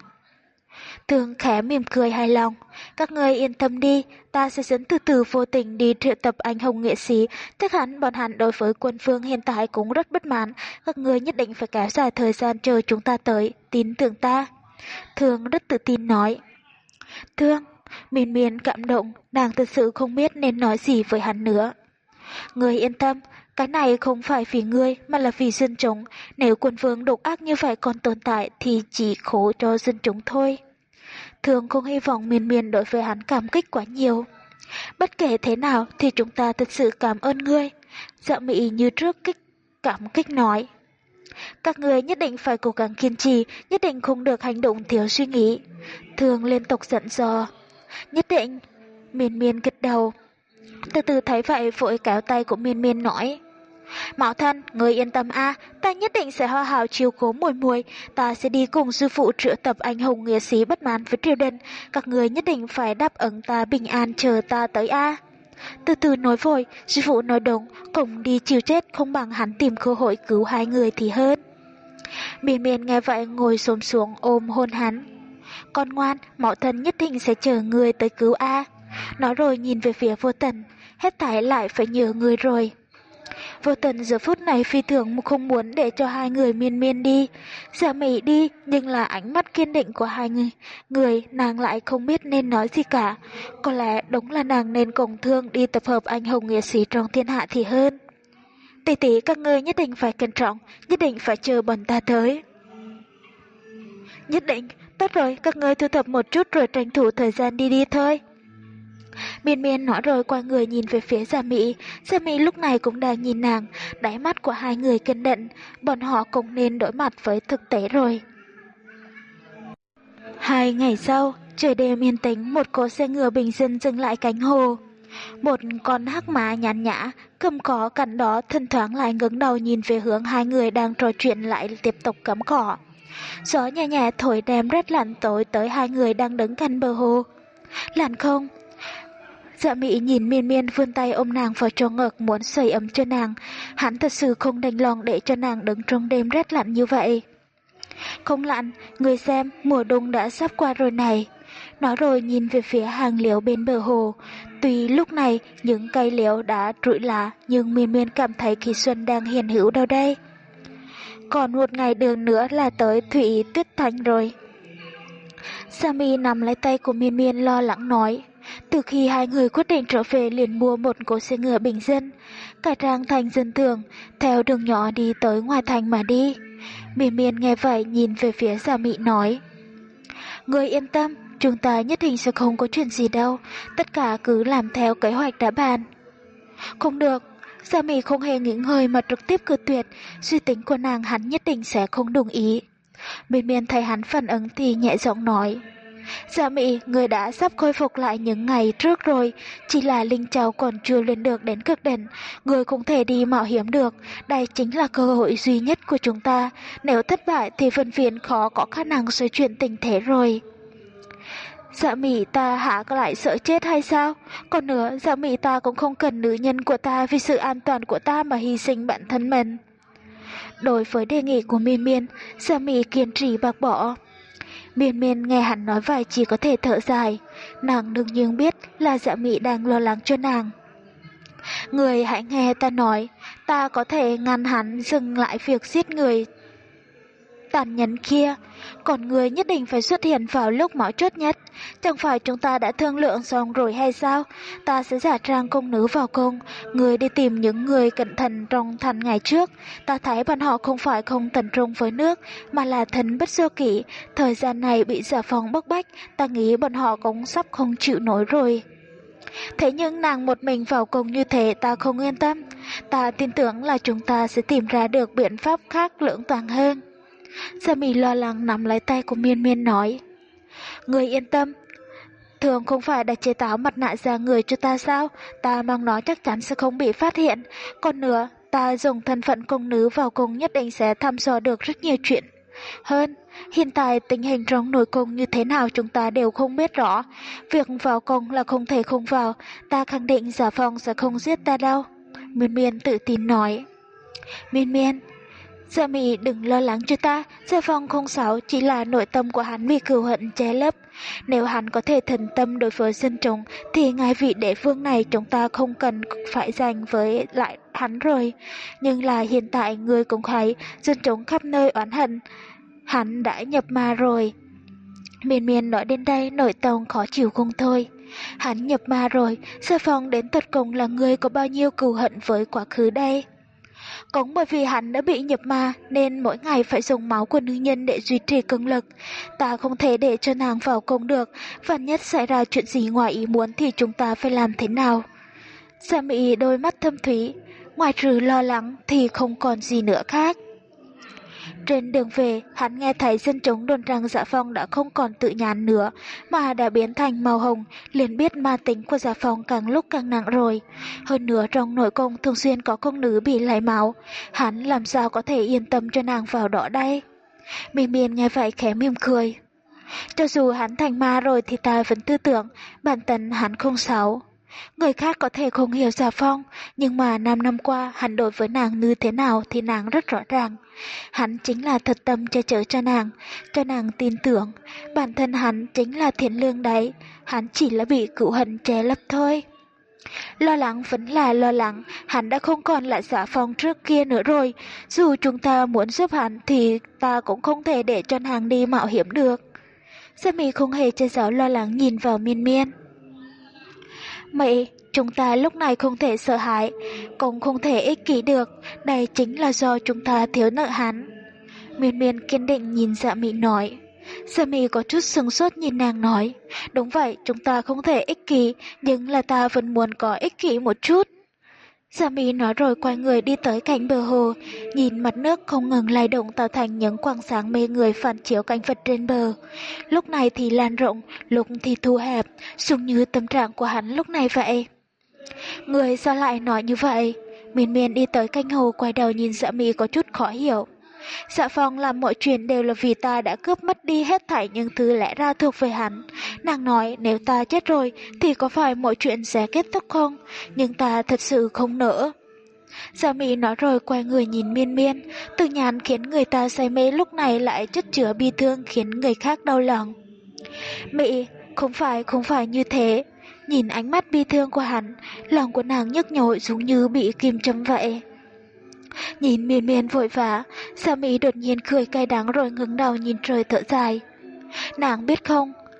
Thương khẽ mỉm cười hài lòng, các ngươi yên tâm đi, ta sẽ dẫn từ từ vô tình đi triệu tập anh hùng nghệ sĩ, chắc hẳn bọn hắn đối với quân phương hiện tại cũng rất bất mãn, các ngươi nhất định phải kéo dài thời gian chờ chúng ta tới, tin tưởng ta. Thương rất tự tin nói. Thương, Miên Miên cảm động, nàng thật sự không biết nên nói gì với hắn nữa. Ngươi yên tâm, cái này không phải vì ngươi mà là vì dân chúng, nếu quân vương độc ác như vậy còn tồn tại thì chỉ khổ cho dân chúng thôi. Thương không hy vọng Miên Miên đối với hắn cảm kích quá nhiều. Bất kể thế nào thì chúng ta thật sự cảm ơn ngươi. Dạ Mỹ như trước kích cảm kích nói. Các ngươi nhất định phải cố gắng kiên trì, nhất định không được hành động thiếu suy nghĩ. Thương liên tục dặn dò. Nhất định. Miên Miên gật đầu. Từ từ thấy vậy vội kéo tay của Miên Miên nói. Mạo thân, ngươi yên tâm a, ta nhất định sẽ hòa hảo chiếu cố muội muội, ta sẽ đi cùng sư phụ triệu tập anh hùng nghĩa sĩ bất mãn với triều đình, các ngươi nhất định phải đáp ứng ta bình an chờ ta tới a. Từ từ nói vội, sư phụ nói đúng, cùng đi chịu chết không bằng hắn tìm cơ hội cứu hai người thì hơn. Miên Miên nghe vậy ngồi xổm xuống ôm hôn hắn. Con ngoan, mạo thân nhất định sẽ chờ người tới cứu a. Nói rồi nhìn về phía Vô Tần, hết thảy lại phải nhờ người rồi. Vô Tần giờ phút này phi thường không muốn để cho hai người Miên Miên đi. Dạ Mỹ đi, nhưng là ánh mắt kiên định của hai người, người nàng lại không biết nên nói gì cả. Có lẽ đúng là nàng nên cùng Thương đi tập hợp anh hùng nghĩa sĩ trong thiên hạ thì hơn. Tỷ tỷ các ngươi nhất định phải cẩn trọng, nhất định phải chờ bọn ta tới. Nhất định, tốt rồi, các ngươi thu thập một chút rồi tranh thủ thời gian đi đi thôi. Miên Miên nói rồi quay người nhìn về phía Gia Mỹ. Gia Mỹ lúc này cũng đang nhìn nàng, đáy mắt của hai người kiên định, bọn họ cũng nên đối mặt với thực tế rồi. Hai ngày sau, trời đêm yên tĩnh, một cỗ xe ngựa bình dân dừng lại cánh hồ. Một con hắc mã nhàn nhã, cầm cỏ cạnh đó thân thoáng lại ngẩng đầu nhìn về hướng hai người đang trò chuyện lại tiếp tục cắm cỏ. Gió nhẹ nhẹ thổi đem rét lạnh tối tới hai người đang đứng cạnh bờ hồ. Lạnh không? Dạ Mỹ nhìn Miên Miên vươn tay ôm nàng vào trong ngực muốn sưởi ấm cho nàng. Hắn thật sự không đành lòng để cho nàng đứng trong đêm rét lạnh như vậy. Không lạnh, người xem, mùa đông đã sắp qua rồi này. Nói rồi nhìn về phía hàng liễu bên bờ hồ. Tuy lúc này những cây liễu đã trụi lá, nhưng Miên Miên cảm thấy kỳ xuân đang hiện hữu đâu đây. Còn một ngày đường nữa là tới Thủy Tuyết Thành rồi. Sami nắm lấy tay của Miên Miên lo lắng nói. Từ khi hai người quyết định trở về liền mua một cỗ xe ngựa bình dân, cải trang thành dân thường, theo đường nhỏ đi tới ngoài thành mà đi. Miên Miên nghe vậy nhìn về phía Gia Mỹ nói. Ngươi yên tâm, chúng ta nhất định sẽ không có chuyện gì đâu, tất cả cứ làm theo kế hoạch đã bàn. Không được, Gia Mỹ không hề nghĩ ngợi mà trực tiếp cự tuyệt, suy tính của nàng hắn nhất định sẽ không đồng ý. Miên Miên thấy hắn phản ứng thì nhẹ giọng nói. Gia Mỹ, người đã sắp khôi phục lại những ngày trước rồi, chỉ là linh cháu còn chưa lên được đến cực đỉnh, người không thể đi mạo hiểm được, đây chính là cơ hội duy nhất của chúng ta, nếu thất bại thì Vân Viễn khó có khả năng xoay chuyển tình thế rồi. Dạ Mỹ, ta hả lại sợ chết hay sao? Còn nữa, dạ Mỹ, ta cũng không cần nữ nhân của ta vì sự an toàn của ta mà hy sinh bản thân mình. Đối với đề nghị của Miên Miên, Dạ Mỹ kiên trì bác bỏ. Miên Miên nghe hắn nói vậy chỉ có thể thở dài, nàng đương nhiên biết là Dạ Mỹ đang lo lắng cho nàng. Người hãy nghe ta nói, ta có thể ngăn hắn dừng lại việc giết người tàn nhẫn kia, còn người nhất định phải xuất hiện vào lúc mấu chốt nhất. Chẳng phải chúng ta đã thương lượng xong rồi hay sao? Ta sẽ giả trang công nữ vào cung, người đi tìm những người cẩn thận trong thành ngày trước. Ta thấy bọn họ không phải không tận trung với nước, mà là thần bất do kỷ. Thời gian này bị Giả Phong bức bách, ta nghĩ bọn họ cũng sắp không chịu nổi rồi. Thế nhưng nàng một mình vào cung như thế ta không yên tâm. Ta tin tưởng là chúng ta sẽ tìm ra được biện pháp khác lưỡng toàn hơn. Gia Mỹ lo lắng nắm lấy tay của Miên Miên nói. Người yên tâm, thường không phải đã chế tạo mặt nạ da người cho ta sao? Ta mang nó chắc chắn sẽ không bị phát hiện. Còn nữa, ta dùng thân phận công nữ vào cung nhất định sẽ thăm dò được rất nhiều chuyện. Hơn, hiện tại tình hình trong nội cung như thế nào chúng ta đều không biết rõ. Việc vào cung là không thể không vào. Ta khẳng định Giả Phong sẽ không giết ta đâu. Miên Miên tự tin nói. Miên Miên, Dạ Mỹ đừng lo lắng cho ta, Giả Phong không xấu, chỉ là nội tâm của hắn vì cừu hận che lấp. Nếu hắn có thể thần tâm đối với dân chúng, thì ngài vị đế vương này chúng ta không cần phải giành với lại hắn rồi. Nhưng là hiện tại người cũng thấy dân chúng khắp nơi oán hận, hắn đã nhập ma rồi. Miên Miên nói đến đây nội tâm khó chịu không thôi. Hắn nhập ma rồi, Giả Phong đến tận cùng là người có bao nhiêu cừu hận với quá khứ đây? Cũng bởi vì hắn đã bị nhập ma nên mỗi ngày phải dùng máu của nữ nhân để duy trì cường lực. Ta không thể để cho nàng vào cung được, vạn nhất xảy ra chuyện gì ngoài ý muốn thì chúng ta phải làm thế nào? Gia Mỹ đôi mắt thâm thúy, ngoài trừ lo lắng thì không còn gì nữa khác. Trên đường về, hắn nghe thấy dân chúng đồn rằng Giả Phong đã không còn tự nhàn nữa, mà đã biến thành màu hồng, liền biết ma tính của Giả Phong càng lúc càng nặng rồi. Hơn nữa trong nội cung thường xuyên có công nữ bị lấy máu, hắn làm sao có thể yên tâm cho nàng vào đó đây? Miên Miên nghe vậy khẽ mỉm cười. Cho dù hắn thành ma rồi thì ta vẫn tư tưởng bản thân hắn không xấu. Người khác có thể không hiểu Giả Phong, nhưng mà năm năm qua hắn đối với nàng như thế nào thì nàng rất rõ ràng. Hắn chính là thật tâm che chở cho nàng, cho nàng tin tưởng. Bản thân hắn chính là thiện lương đấy, hắn chỉ là bị cựu hận che lấp thôi. Lo lắng vẫn là lo lắng, hắn đã không còn là Giả Phong trước kia nữa rồi. Dù chúng ta muốn giúp hắn thì ta cũng không thể để cho nàng đi mạo hiểm được. Gia Mỹ không hề che giấu lo lắng nhìn vào Miên Miên. Mỹ, chúng ta lúc này không thể sợ hãi, cũng không thể ích kỷ được, đây chính là do chúng ta thiếu nợ hắn. Miên Miên kiên định nhìn Dạ Mỹ nói. Dạ Mỹ có chút sừng sốt nhìn nàng nói, đúng vậy, chúng ta không thể ích kỷ, nhưng là ta vẫn muốn có ích kỷ một chút. Dạ Mỹ nói rồi quay người đi tới cạnh bờ hồ, nhìn mặt nước không ngừng lay động tạo thành những quang sáng mê người phản chiếu cảnh vật trên bờ. Lúc này thì lan rộng, lúc thì thu hẹp, giống như tâm trạng của hắn lúc này vậy. Người sao lại nói như vậy? Miên Miên đi tới cạnh hồ quay đầu nhìn Dạ Mỹ có chút khó hiểu. Dạ Phong làm mọi chuyện đều là vì ta đã cướp mất đi hết thảy những thứ lẽ ra thuộc về hắn. Nàng nói nếu ta chết rồi thì có phải mọi chuyện sẽ kết thúc không? Nhưng ta thật sự không nỡ. Dạ Mỹ nói rồi quay người nhìn Miên Miên. Từ nhàn khiến người ta say mê lúc này lại chất chứa bi thương khiến người khác đau lòng. Mỹ, không phải, không phải như thế. Nhìn ánh mắt bi thương của hắn, lòng của nàng nhức nhối giống như bị kim châm vậy. Nhìn Miên Miên vội vã, Sa Mỹ đột nhiên cười cay đắng rồi ngẩng đầu nhìn trời thở dài. Nàng biết không,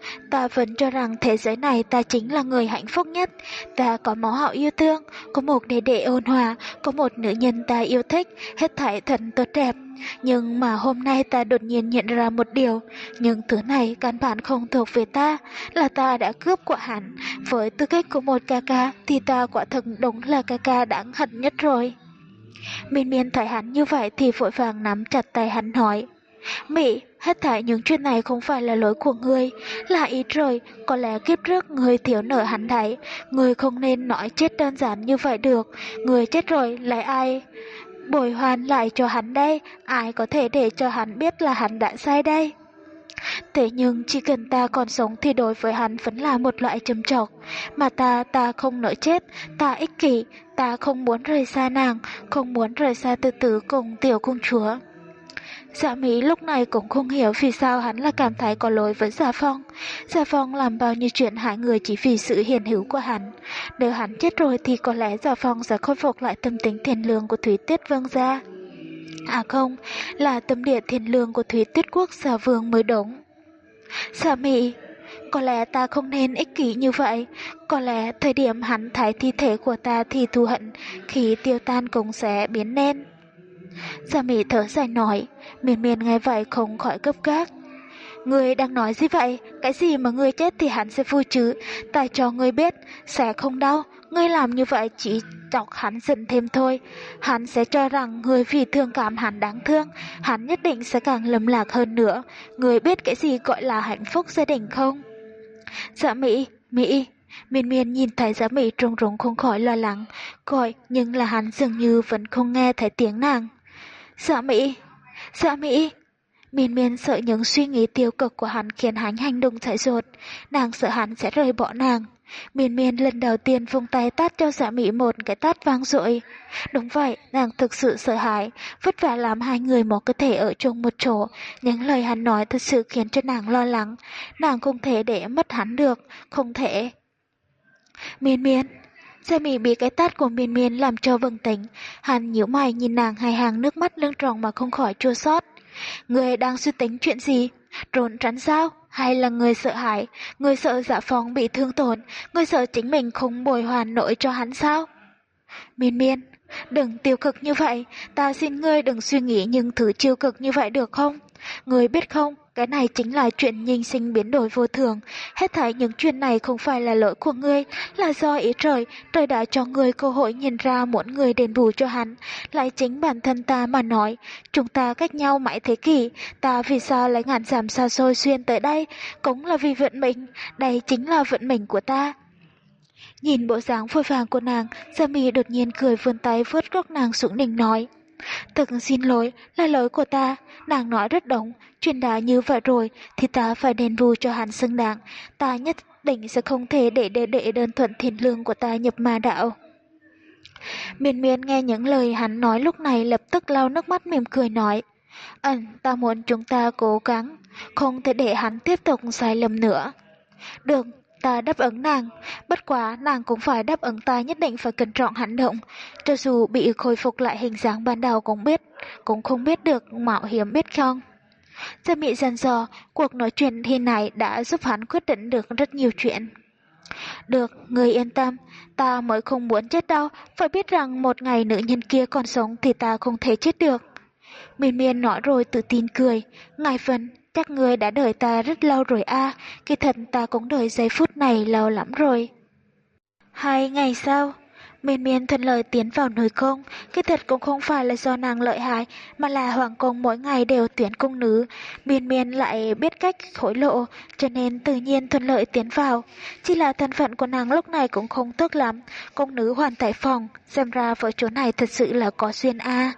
Ta vẫn cho rằng thế giới này ta chính là người hạnh phúc nhất. Ta có máu hậu yêu thương, có một đệ đệ ôn hòa, có một nữ nhân ta yêu thích, hết thảy thật tốt đẹp. Nhưng mà hôm nay ta đột nhiên nhận ra một điều, những thứ này căn bản không thuộc về ta, là ta đã cướp của hắn. Với tư cách của một ca ca thì ta quả thực đúng là ca ca đáng hận nhất rồi. Miên Miên thấy hắn như vậy thì vội vàng nắm chặt tay hắn nói: Mỹ, hết thảy những chuyện này không phải là lỗi của ngươi, là ý trời, có lẽ kiếp trước ngươi thiếu nợ hắn đấy, ngươi không nên nói chết đơn giản như vậy được, ngươi chết rồi lại ai bồi hoàn lại cho hắn đây, ai có thể để cho hắn biết là hắn đã sai đây. Thế nhưng chỉ cần ta còn sống thì đối với hắn vẫn là một loại trầm trọng, mà ta, ta không nỡ chết, ta ích kỷ, ta không muốn rời xa nàng, không muốn rời xa Từ Từ cùng tiểu công chúa. Dạ Mỹ lúc này cũng không hiểu vì sao hắn là cảm thấy có lỗi với Dạ Phong. Dạ Phong làm bao nhiêu chuyện hại người chỉ vì sự hiền hữu của hắn. Nếu hắn chết rồi thì có lẽ Dạ Phong sẽ khôi phục lại tâm tính thiện lương của Thúy Tiết Vương gia. À không, là tâm địa thiện lương của Thúy Tiết Quốc gia vương mới đúng. Dạ Mỹ, có lẽ ta không nên ích kỷ như vậy. Có lẽ thời điểm hắn thấy thi thể của ta thì thù hận khi tiêu tan cũng sẽ biến nên. Dạ Mỹ thở dài nói. Miên Miên nghe vậy không khỏi gấp gáp. Ngươi đang nói gì vậy? Cái gì mà ngươi chết thì hắn sẽ vui chứ? Ta cho ngươi biết, sẽ không đau. Ngươi làm như vậy chỉ chọc hắn giận thêm thôi. Hắn sẽ cho rằng ngươi vì thương cảm hắn đáng thương. Hắn nhất định sẽ càng lầm lạc hơn nữa. Ngươi biết cái gì gọi là hạnh phúc gia đình không? Dạ Mỹ, Mỹ. Miên Miên nhìn thấy Dạ Mỹ run run không khỏi lo lắng. Gọi nhưng là hắn dường như vẫn không nghe thấy tiếng nàng. Dạ Mỹ, Dạ Mỹ. Miên Miên sợ những suy nghĩ tiêu cực của hắn khiến hắn hành động dại dột. Nàng sợ hắn sẽ rời bỏ nàng. Miên Miên lần đầu tiên vung tay tát cho Dạ Mỹ một cái tát vang dội. Đúng vậy, nàng thực sự sợ hãi, vất vả làm hai người một cơ thể ở chung một chỗ. Những lời hắn nói thật sự khiến cho nàng lo lắng. Nàng không thể để mất hắn được, không thể. Miên Miên. Dạ Mỹ bị cái tát của Miên Miên làm cho bừng tỉnh. Hắn nhíu mày nhìn nàng, hai hàng nước mắt lưng tròng mà không khỏi chua xót. Người đang suy tính chuyện gì? Trốn tránh sao? Hay là người sợ hãi? Người sợ Dạ Phong bị thương tổn? Người sợ chính mình không bồi hoàn nổi cho hắn sao? Miên Miên, đừng tiêu cực như vậy. Ta xin ngươi đừng suy nghĩ những thứ tiêu cực như vậy được không? Ngươi biết không? Cái này chính là chuyện nhân sinh biến đổi vô thường. Hết thảy những chuyện này không phải là lỗi của ngươi, là do ý trời. Trời đã cho ngươi cơ hội nhìn ra muốn ngươi đền bù cho hắn. Lại chính bản thân ta mà nói, chúng ta cách nhau mãi thế kỷ, ta vì sao lại ngàn dặm xa xôi xuyên tới đây, cũng là vì vận mệnh. Đây chính là vận mệnh của ta. Nhìn bộ dáng vội vàng của nàng, Dạ Mỹ đột nhiên cười vươn tay vuốt góc nàng xuống đỉnh nói. Thật xin lỗi, là lỗi của ta. Nàng nói rất đúng, chuyện đã như vậy rồi thì ta phải đền bù cho hắn xứng đáng. Ta nhất định sẽ không thể để đệ đệ đơn thuần thiện lương của ta nhập ma đạo. Miên Miên nghe những lời hắn nói lúc này lập tức lau nước mắt mỉm cười nói. Ừm, ta muốn chúng ta cố gắng, không thể để hắn tiếp tục sai lầm nữa. Được, ta đáp ứng nàng, bất quá nàng cũng phải đáp ứng ta nhất định phải cẩn trọng hành động, cho dù bị khôi phục lại hình dáng ban đầu cũng biết, cũng không biết được mạo hiểm biết không. Dạ Mỹ dần dò, cuộc nói chuyện khi này đã giúp hắn quyết định được rất nhiều chuyện. Được, người yên tâm, ta mới không muốn chết đâu, phải biết rằng một ngày nữ nhân kia còn sống thì ta không thể chết được. Miên Miên nói rồi tự tin cười, ngài Vân, chắc ngươi đã đợi ta rất lâu rồi a, à, kỳ thật ta cũng đợi giây phút này lâu lắm rồi. Hai ngày sau, Miên Miên thuận lợi tiến vào nội cung, kỳ thật cũng không phải là do nàng lợi hại, mà là hoàng cung mỗi ngày đều tuyển cung nữ. Miên Miên lại biết cách hối lộ, cho nên tự nhiên thuận lợi tiến vào. Chỉ là thân phận của nàng lúc này cũng không tốt lắm, cung nữ hoàn tại phòng, xem ra với chỗ này thật sự là có duyên a. À.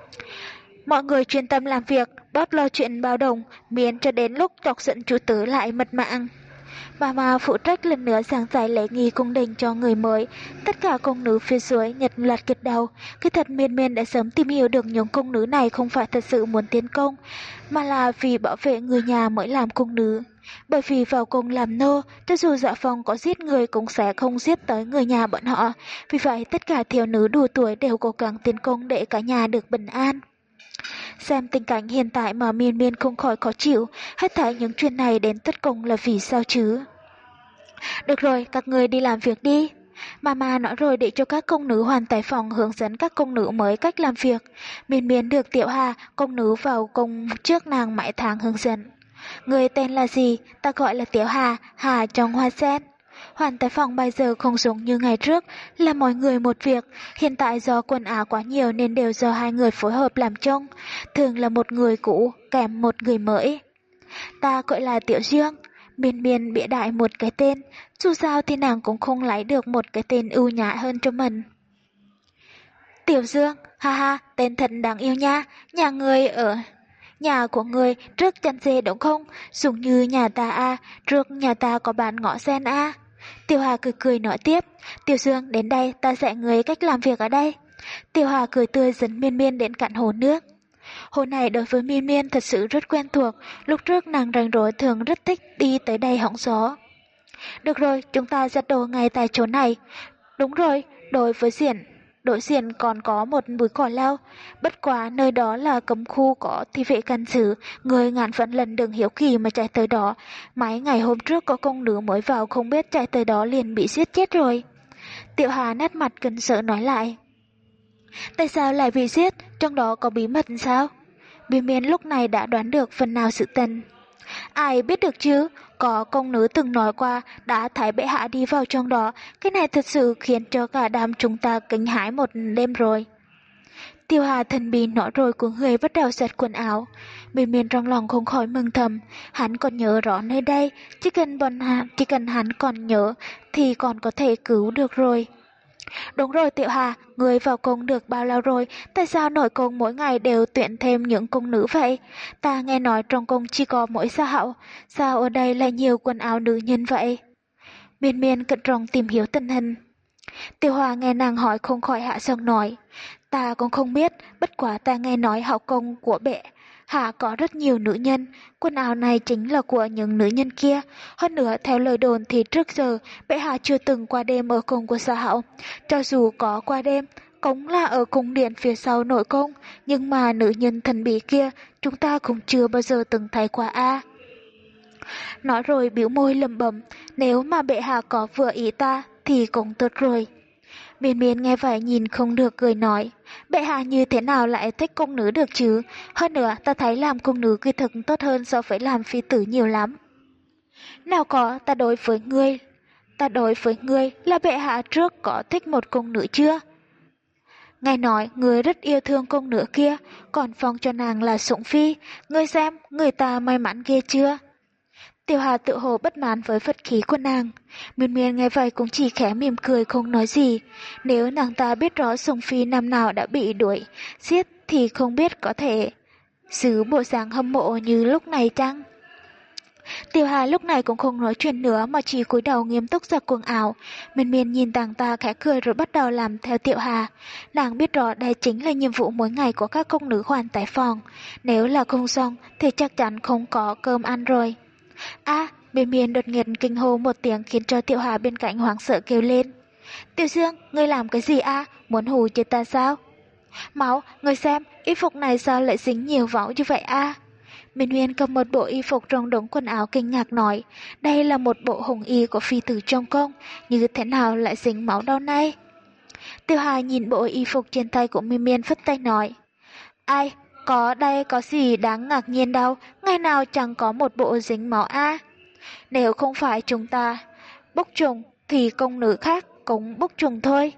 Mọi người chuyên tâm làm việc, bớt lo chuyện bao đồng, miễn cho đến lúc chọc giận chủ tử lại mật mạng. Bà mà phụ trách lần nữa giảng giải lễ nghi cung đình cho người mới. Tất cả cung nữ phía dưới nhật loạt gật đầu. Cái thật Miên Miên đã sớm tìm hiểu được những cung nữ này không phải thật sự muốn tiến công, mà là vì bảo vệ người nhà mới làm cung nữ. Bởi vì vào cung làm nô, cho dù Dạ Phong có giết người cũng sẽ không giết tới người nhà bọn họ. Vì vậy tất cả thiếu nữ đủ tuổi đều cố gắng tiến công để cả nhà được bình an. Xem tình cảnh hiện tại mà Miên Miên không khỏi khó chịu, hết thảy những chuyện này đến tất cùng là vì sao chứ? Được rồi, các người đi làm việc đi. Mama nói rồi để cho các công nữ hoàn tại phòng hướng dẫn các công nữ mới cách làm việc. Miên Miên được Tiểu Hà, công nữ vào công trước nàng mãi tháng hướng dẫn. Người tên là gì? Ta gọi là Tiểu Hà, Hà trong hoa sen. Hoàn tại phòng bây giờ không giống như ngày trước, là mọi người một việc. Hiện tại do quần áo quá nhiều nên đều do hai người phối hợp làm chung. Thường là một người cũ, kèm một người mới. Ta gọi là Tiểu Dương. Miên Miên bịa đại một cái tên, dù sao thì nàng cũng không lấy được một cái tên ưu nhã hơn cho mình. Tiểu Dương, ha ha, tên thật đáng yêu nha, nhà người ở... Nhà của người trước chăn dê đúng không? Giống như nhà ta à, trước nhà ta có bán ngõ sen à. Tiểu Hà cười cười nói tiếp, Tiểu Dương đến đây ta dạy người cách làm việc ở đây. Tiểu Hà cười tươi dẫn Miên Miên đến cạnh hồ nước. Hồ này đối với Miên Miên thật sự rất quen thuộc, lúc trước nàng rảnh rỗi thường rất thích đi tới đây hóng gió. Được rồi, chúng ta giặt đồ ngay tại chỗ này. Đúng rồi, đối với diện, đối diện còn có một bụi cỏ lau, bất quá nơi đó là cấm khu có thi vệ can xử, người ngàn vạn lần đừng hiếu kỳ mà chạy tới đó. Mấy ngày hôm trước có công nữ mới vào không biết chạy tới đó liền bị giết chết rồi. Tiểu Hà nét mặt kinh sợ nói lại. Tại sao lại bị giết, trong đó có bí mật sao? Miên Miên lúc này đã đoán được phần nào sự tình. Ai biết được chứ, có công nữ từng nói qua đã thấy bệ hạ đi vào trong đó, cái này thật sự khiến cho cả đám chúng ta kinh hãi một đêm rồi. Tiêu Hà thần bí nói rồi cuống người bắt đầu giặt quần áo. Miên Miên trong lòng không khỏi mừng thầm, hắn còn nhớ rõ nơi đây, chỉ cần bọn hắn, chỉ cần hắn còn nhớ thì còn có thể cứu được rồi. Đúng rồi Tiểu Hà, người vào cung được bao lâu rồi, tại sao nội cung mỗi ngày đều tuyển thêm những cung nữ vậy? Ta nghe nói trong cung chỉ có mỗi Sa Hậu, sao ở đây lại nhiều quần áo nữ nhân vậy? Miên Miên cẩn trọng tìm hiểu tình hình. Tiểu Hòa nghe nàng hỏi không khỏi hạ giọng nói, ta cũng không biết, bất quá ta nghe nói hậu cung của bệ hạ có rất nhiều nữ nhân, quần áo này chính là của những nữ nhân kia. Hơn nữa theo lời đồn thì trước giờ bệ hạ chưa từng qua đêm ở cung của Sa Hậu, cho dù có qua đêm cũng là ở cung điện phía sau nội cung, nhưng mà nữ nhân thần bí kia chúng ta cũng chưa bao giờ từng thấy qua a. Nói rồi bĩu môi lẩm bẩm, nếu mà bệ hạ có vừa ý ta thì cũng tốt rồi. Miên Miên nghe vậy nhìn không được cười nói, bệ hạ như thế nào lại thích cung nữ được chứ, hơn nữa ta thấy làm cung nữ kỳ thực tốt hơn so với làm phi tử nhiều lắm. Nào có, ta đối với ngươi, ta đối với ngươi là bệ hạ trước có thích một cung nữ chưa? Nghe nói ngươi rất yêu thương cung nữ kia, còn phong cho nàng là sủng phi, ngươi xem, người ta may mắn ghê chưa? Tiểu Hà tự hồ bất mãn với vật khí của nàng. Miên Miên nghe vậy cũng chỉ khẽ mỉm cười không nói gì. Nếu nàng ta biết rõ Sùng Phi năm nào đã bị đuổi, giết thì không biết có thể giữ bộ dáng hâm mộ như lúc này chăng? Tiểu Hà lúc này cũng không nói chuyện nữa mà chỉ cúi đầu nghiêm túc giặt quần áo. Miên Miên nhìn nàng ta khẽ cười rồi bắt đầu làm theo Tiểu Hà. Nàng biết rõ đây chính là nhiệm vụ mỗi ngày của các công nữ hoàn tại phòng. Nếu là không xong thì chắc chắn không có cơm ăn rồi. A, à, Miên Miên đột nhiên kinh hô một tiếng khiến cho Tiểu Hà bên cạnh hoảng sợ kêu lên. Tiểu Dương, ngươi làm cái gì a? À? Muốn hù chết ta sao? Máu, ngươi xem, y phục này sao lại dính nhiều máu như vậy a? À? Miên Miên cầm một bộ y phục trong đống quần áo kinh ngạc nói, đây là một bộ hồng y của phi tử trong cung, như thế nào lại dính máu đâu này? Tiểu Hà nhìn bộ y phục trên tay của Miên Miên phất tay nói, ai? Có đây có gì đáng ngạc nhiên đâu, ngày nào chẳng có một bộ dính máu a. À. Nếu không phải chúng ta bốc trùng thì công nữ khác cũng bốc trùng thôi.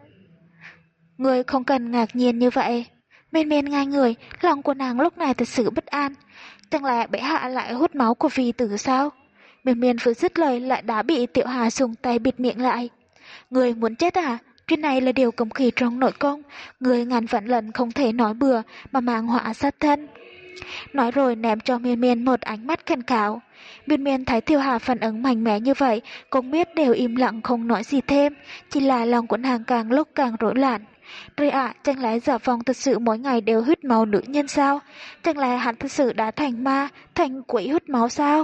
Người không cần ngạc nhiên như vậy. Miên Miên ngay người, lòng của nàng lúc này thật sự bất an. Chẳng lẽ bệ hạ lại hút máu của phi tử sao? Miên Miên vừa dứt lời lại đã bị Tiểu Hà dùng tay bịt miệng lại. Người muốn chết à? Chuyện này là điều cấm kỵ trong nội cung, người ngàn vạn lần không thể nói bừa mà mang họa sát thân. Nói rồi ném cho Miên Miên một ánh mắt cảnh cáo. Miên Miên thấy Tiểu Hà phản ứng mạnh mẽ như vậy, cũng biết đều im lặng không nói gì thêm, chỉ là lòng của nàng càng lúc càng rối loạn. Trời ạ, chẳng lẽ Giả Phong thật sự mỗi ngày đều hút máu nữ nhân sao? Chẳng lẽ hắn thật sự đã thành ma, thành quỷ hút máu sao?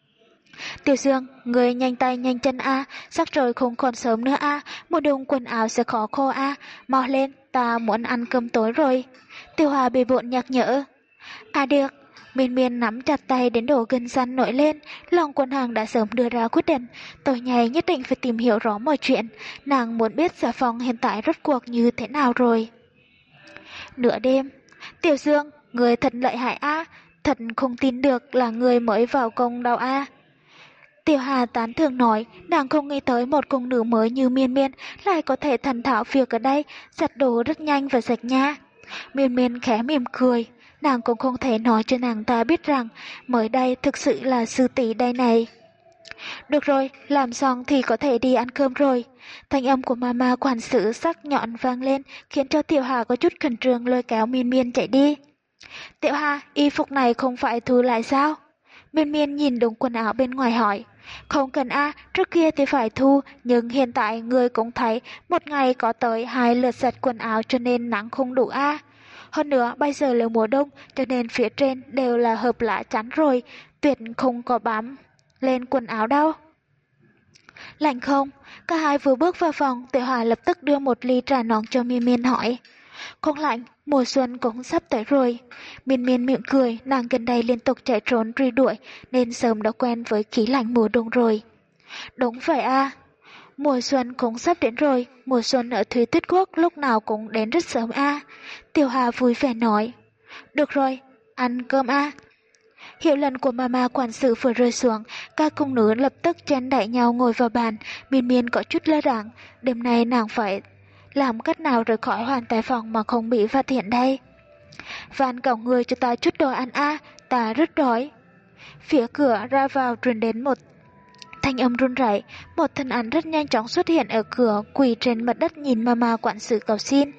Tiểu Dương, người nhanh tay nhanh chân a, sắc trời không còn sớm nữa a, mùa đông quần áo sẽ khó khô a, mau lên, ta muốn ăn cơm tối rồi. Tiểu Hà bề bộn nhắc nhở. À được, Miên Miên nắm chặt tay đến độ gân xanh nổi lên, lòng quân hàng đã sớm đưa ra quyết định, tôi nhảy nhất định phải tìm hiểu rõ mọi chuyện, nàng muốn biết Dạ Phong hiện tại rốt cuộc như thế nào rồi. Nửa đêm, Tiểu Dương, người thật lợi hại a, thật không tin được là người mới vào công đâu a. Tiểu Hà tán thưởng nói, nàng không nghĩ tới một cung nữ mới như Miên Miên lại có thể thành thạo việc ở đây, giặt đồ rất nhanh và sạch nha. Miên Miên khẽ mỉm cười, nàng cũng không thể nói cho nàng ta biết rằng mới đây thực sự là sư tỷ đây này. Được rồi, làm xong thì có thể đi ăn cơm rồi. Thanh âm của mama quản sự sắc nhọn vang lên khiến cho Tiểu Hà có chút khẩn trương lôi kéo Miên Miên chạy đi. Tiểu Hà, y phục này không phải thu lại sao? Miên Miên nhìn đống quần áo bên ngoài hỏi. Không cần a, trước kia thì phải thu, nhưng hiện tại người cũng thấy một ngày có tới hai lượt giặt quần áo cho nên nắng không đủ a. Hơn nữa bây giờ là mùa đông cho nên phía trên đều là hợp lá chắn rồi, tuyệt không có bám lên quần áo đâu. Lạnh không? Cả hai vừa bước vào phòng, Tiểu Hà lập tức đưa một ly trà nóng cho Miên Miên hỏi. Không lạnh, mùa xuân cũng sắp tới rồi. Miên Miên miệng cười, nàng gần đây liên tục chạy trốn truy đuổi nên sớm đã quen với khí lạnh mùa đông rồi. Đúng vậy a, mùa xuân cũng sắp đến rồi, mùa xuân ở Thúy Tuyết Quốc lúc nào cũng đến rất sớm a. Tiểu Hà vui vẻ nói. Được rồi, ăn cơm a. Hiệu lệnh của mama quản sự vừa rơi xuống, các cung nữ lập tức chen đẩy nhau ngồi vào bàn. Miên Miên có chút lơ đãng, đêm nay nàng phải làm cách nào rời khỏi hoàn tài phòng mà không bị phát hiện đây. Van cầu người cho ta chút đồ ăn a, ta rất đói. Phía cửa ra vào truyền đến một thanh âm run rẩy, một thân ảnh rất nhanh chóng xuất hiện ở cửa, quỳ trên mặt đất nhìn mama quản sự cầu xin.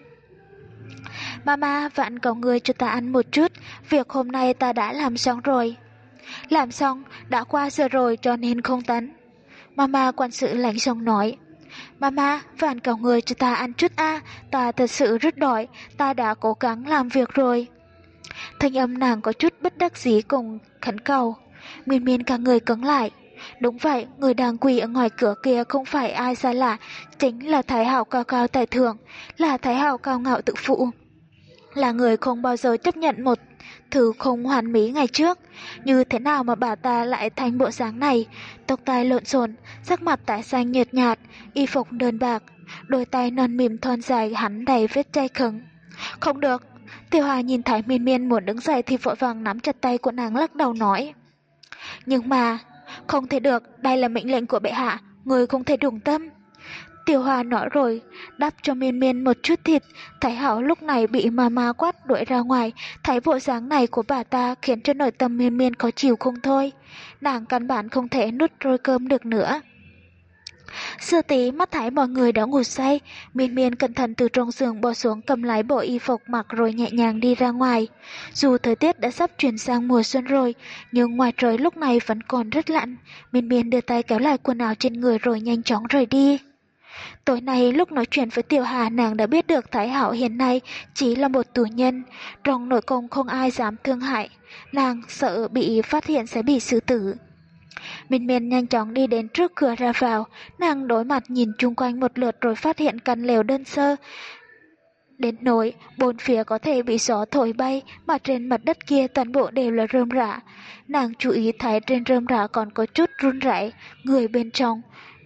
Mama, vạn cầu người cho ta ăn một chút, việc hôm nay ta đã làm xong rồi. Làm xong, đã qua giờ rồi cho nên không tấn. Mama quản sự lạnh giọng nói. Mama, vạn cầu người cho ta ăn chút a, ta thật sự rất đói, ta đã cố gắng làm việc rồi. Thanh âm nàng có chút bất đắc dĩ cùng khẩn cầu. Miên Miên cả người cứng lại. Đúng vậy, người đang quỳ ở ngoài cửa kia không phải ai xa lạ, chính là Thái Hạo cao cao tại thượng, là Thái Hạo cao ngạo tự phụ. Là người không bao giờ chấp nhận một thứ không hoàn mỹ ngày trước. Như thế nào mà bà ta lại thành bộ dáng này? Tóc tai lộn xộn, sắc mặt tái xanh nhợt nhạt, y phục đơn bạc, đôi tay non mềm thon dài hắn đầy vết chai khứng. Không được. Tiểu Hà nhìn thấy Miên Miên muốn đứng dậy thì vội vàng nắm chặt tay của nàng lắc đầu nói. Nhưng mà, không thể được, đây là mệnh lệnh của bệ hạ, người không thể đụng tâm. Tiểu Hòa nói rồi, đắp cho Miên Miên một chút thịt, Thái Hảo lúc này bị mama quát đuổi ra ngoài, thấy bộ dáng này của bà ta khiến cho nội tâm Miên Miên khó chịu không thôi. Nàng căn bản không thể nuốt trôi cơm được nữa. Sư tí mắt thấy mọi người đã ngủ say, Miên Miên cẩn thận từ trong giường bò xuống cầm lấy bộ y phục mặc rồi nhẹ nhàng đi ra ngoài. Dù thời tiết đã sắp chuyển sang mùa xuân rồi, nhưng ngoài trời lúc này vẫn còn rất lạnh. Miên Miên đưa tay kéo lại quần áo trên người rồi nhanh chóng rời đi. Tối nay lúc nói chuyện với Tiểu Hà, nàng đã biết được Thái Hảo hiện nay chỉ là một tù nhân, trong nội cung không ai dám thương hại, nàng sợ bị phát hiện sẽ bị xử tử. Miên Miên nhanh chóng đi đến trước cửa ra vào, nàng đối mặt nhìn chung quanh một lượt rồi phát hiện căn lều đơn sơ. Đến nỗi bốn phía có thể bị gió thổi bay, mà trên mặt đất kia toàn bộ đều là rơm rạ. Nàng chú ý thấy trên rơm rạ còn có chút run rẩy, người bên trong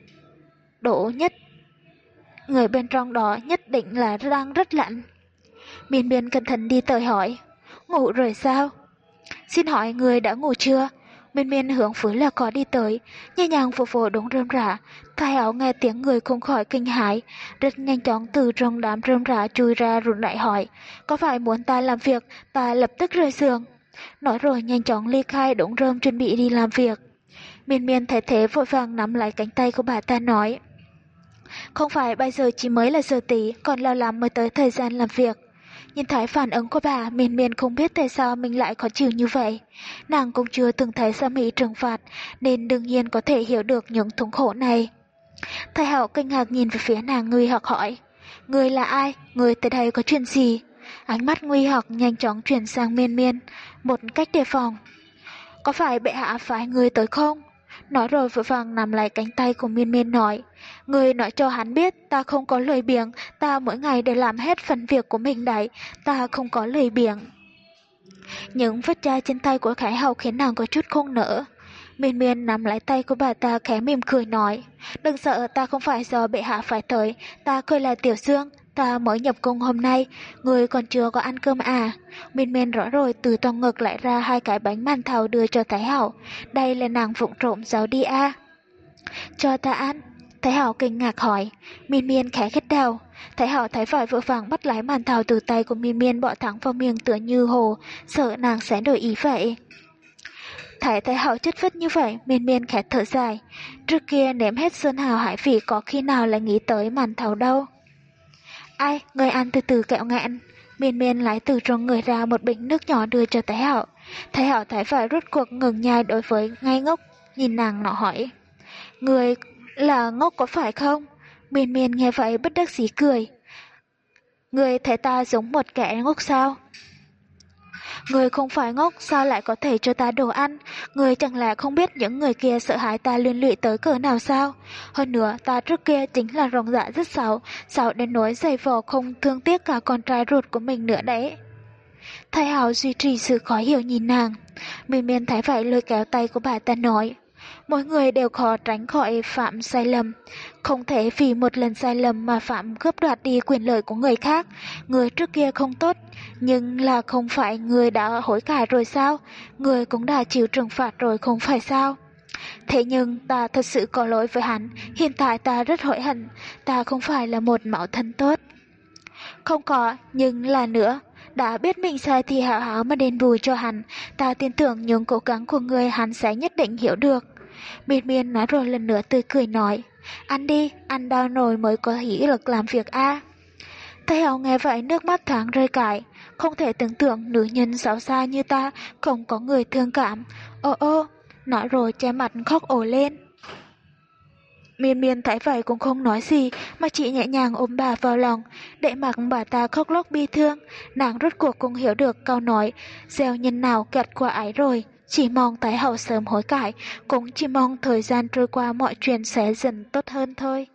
đổ nhất Người bên trong đó nhất định là đang rất lạnh. Miên Miên cẩn thận đi tới hỏi, ngủ rồi sao? Xin hỏi người đã ngủ chưa? Miên Miên hướng phía là có đi tới, nhẹ nhàng vỗ vỗ đống rơm rạ. Thái Hảo nghe tiếng người không khỏi kinh hãi, rất nhanh chóng từ trong đám rơm rạ chui ra run rẩy hỏi, có phải muốn ta làm việc, ta lập tức rời giường. Nói rồi nhanh chóng ly khai đống rơm chuẩn bị đi làm việc. Miên Miên thấy thế vội vàng nắm lấy cánh tay của bà ta nói, không phải bây giờ chỉ mới là giờ tí, còn lâu lắm mới tới thời gian làm việc. Nhìn thấy phản ứng của bà, Miên Miên không biết tại sao mình lại khó chịu như vậy. Nàng cũng chưa từng thấy Sa Mỹ trừng phạt, nên đương nhiên có thể hiểu được những thống khổ này. Thái Hậu kinh ngạc nhìn về phía nàng nguy hoặc hỏi, người là ai? Người tới đây có chuyện gì? Ánh mắt nguy hoặc nhanh chóng chuyển sang Miên Miên, một cách đề phòng. Có phải bệ hạ phái người tới không? Nói rồi vội vàng nắm lại cánh tay của Miên Miên nói, người nói cho hắn biết ta không có lười biếng, ta mỗi ngày đều làm hết phần việc của mình đấy, ta không có lười biếng. Những vết chai trên tay của Khải Hậu khiến nàng có chút không nỡ. Miên Miên nắm lấy tay của bà ta khẽ mỉm cười nói, đừng sợ, ta không phải do bệ hạ phải tới, ta coi là Tiểu Dương, ta mới nhập cung hôm nay, người còn chưa có ăn cơm à. Miên Miên rõ rồi từ trong ngực lại ra hai cái bánh màn thầu đưa cho Thái Hậu, đây là nàng vụng trộm giấu đi à. Cho ta ăn. Thái Hậu kinh ngạc hỏi. Miên Miên khẽ khích đầu. Thái Hậu thấy vậy vội vàng bắt lấy màn thầu từ tay của Miên Miên bỏ thẳng vào miệng tựa như hồ, sợ nàng sẽ đổi ý vậy. Thấy Thái Hậu chất vất như vậy, Miên Miên khẽ thở dài. Trước kia nếm hết sơn hào hải vị có khi nào lại nghĩ tới màn thầu đâu. Ai, người ăn từ từ kẹo nghẹn. Miên Miên lấy từ trong người ra một bình nước nhỏ đưa cho Thái Hậu. Thái Hậu thấy vậy rốt cuộc ngừng nhai đối với ngây ngốc, nhìn nàng nọ hỏi. Người là ngốc có phải không? Miên Miên nghe vậy bất đắc dĩ cười. Người thấy ta giống một kẻ ngốc sao? Người không phải ngốc, sao lại có thể cho ta đồ ăn? Người chẳng lẽ không biết những người kia sợ hãi ta liên lụy tới cỡ nào sao? Hơn nữa, ta trước kia chính là rồng dạ rất xấu, xấu đến nỗi giày vò không thương tiếc cả con trai ruột của mình nữa đấy. Thái Hậu duy trì sự khó hiểu nhìn nàng. Miên Miên thấy vậy lôi kéo tay của bà ta nói. Mỗi người đều khó tránh khỏi phạm sai lầm. Không thể vì một lần sai lầm mà phạm cướp đoạt đi quyền lợi của người khác. Người trước kia không tốt, nhưng là không phải người đã hối cải rồi sao? Người cũng đã chịu trừng phạt rồi không phải sao? Thế nhưng ta thật sự có lỗi với hắn. Hiện tại ta rất hối hận. Ta không phải là một mẫu thân tốt. Không có, nhưng là nữa. Đã biết mình sai thì hảo hảo mà đền bù cho hắn. Ta tin tưởng những cố gắng của người hắn sẽ nhất định hiểu được. Miên Miên nói rồi lần nữa tươi cười nói. Ăn đi, ăn đau nồi mới có hỷ lực làm việc a. Thái Hậu nghe vậy nước mắt thoáng rơi cải. Không thể tưởng tượng nữ nhân xấu xa như ta không có người thương cảm. Ô ô, nói rồi che mặt khóc ồ lên. Miên Miên thấy vậy cũng không nói gì mà chỉ nhẹ nhàng ôm bà vào lòng, để mặc bà ta khóc lóc bi thương. Nàng rốt cuộc cũng hiểu được câu nói gieo nhân nào gặt quả ấy rồi. Chỉ mong Thái Hậu sớm hối cải, cũng chỉ mong thời gian trôi qua mọi chuyện sẽ dần tốt hơn thôi.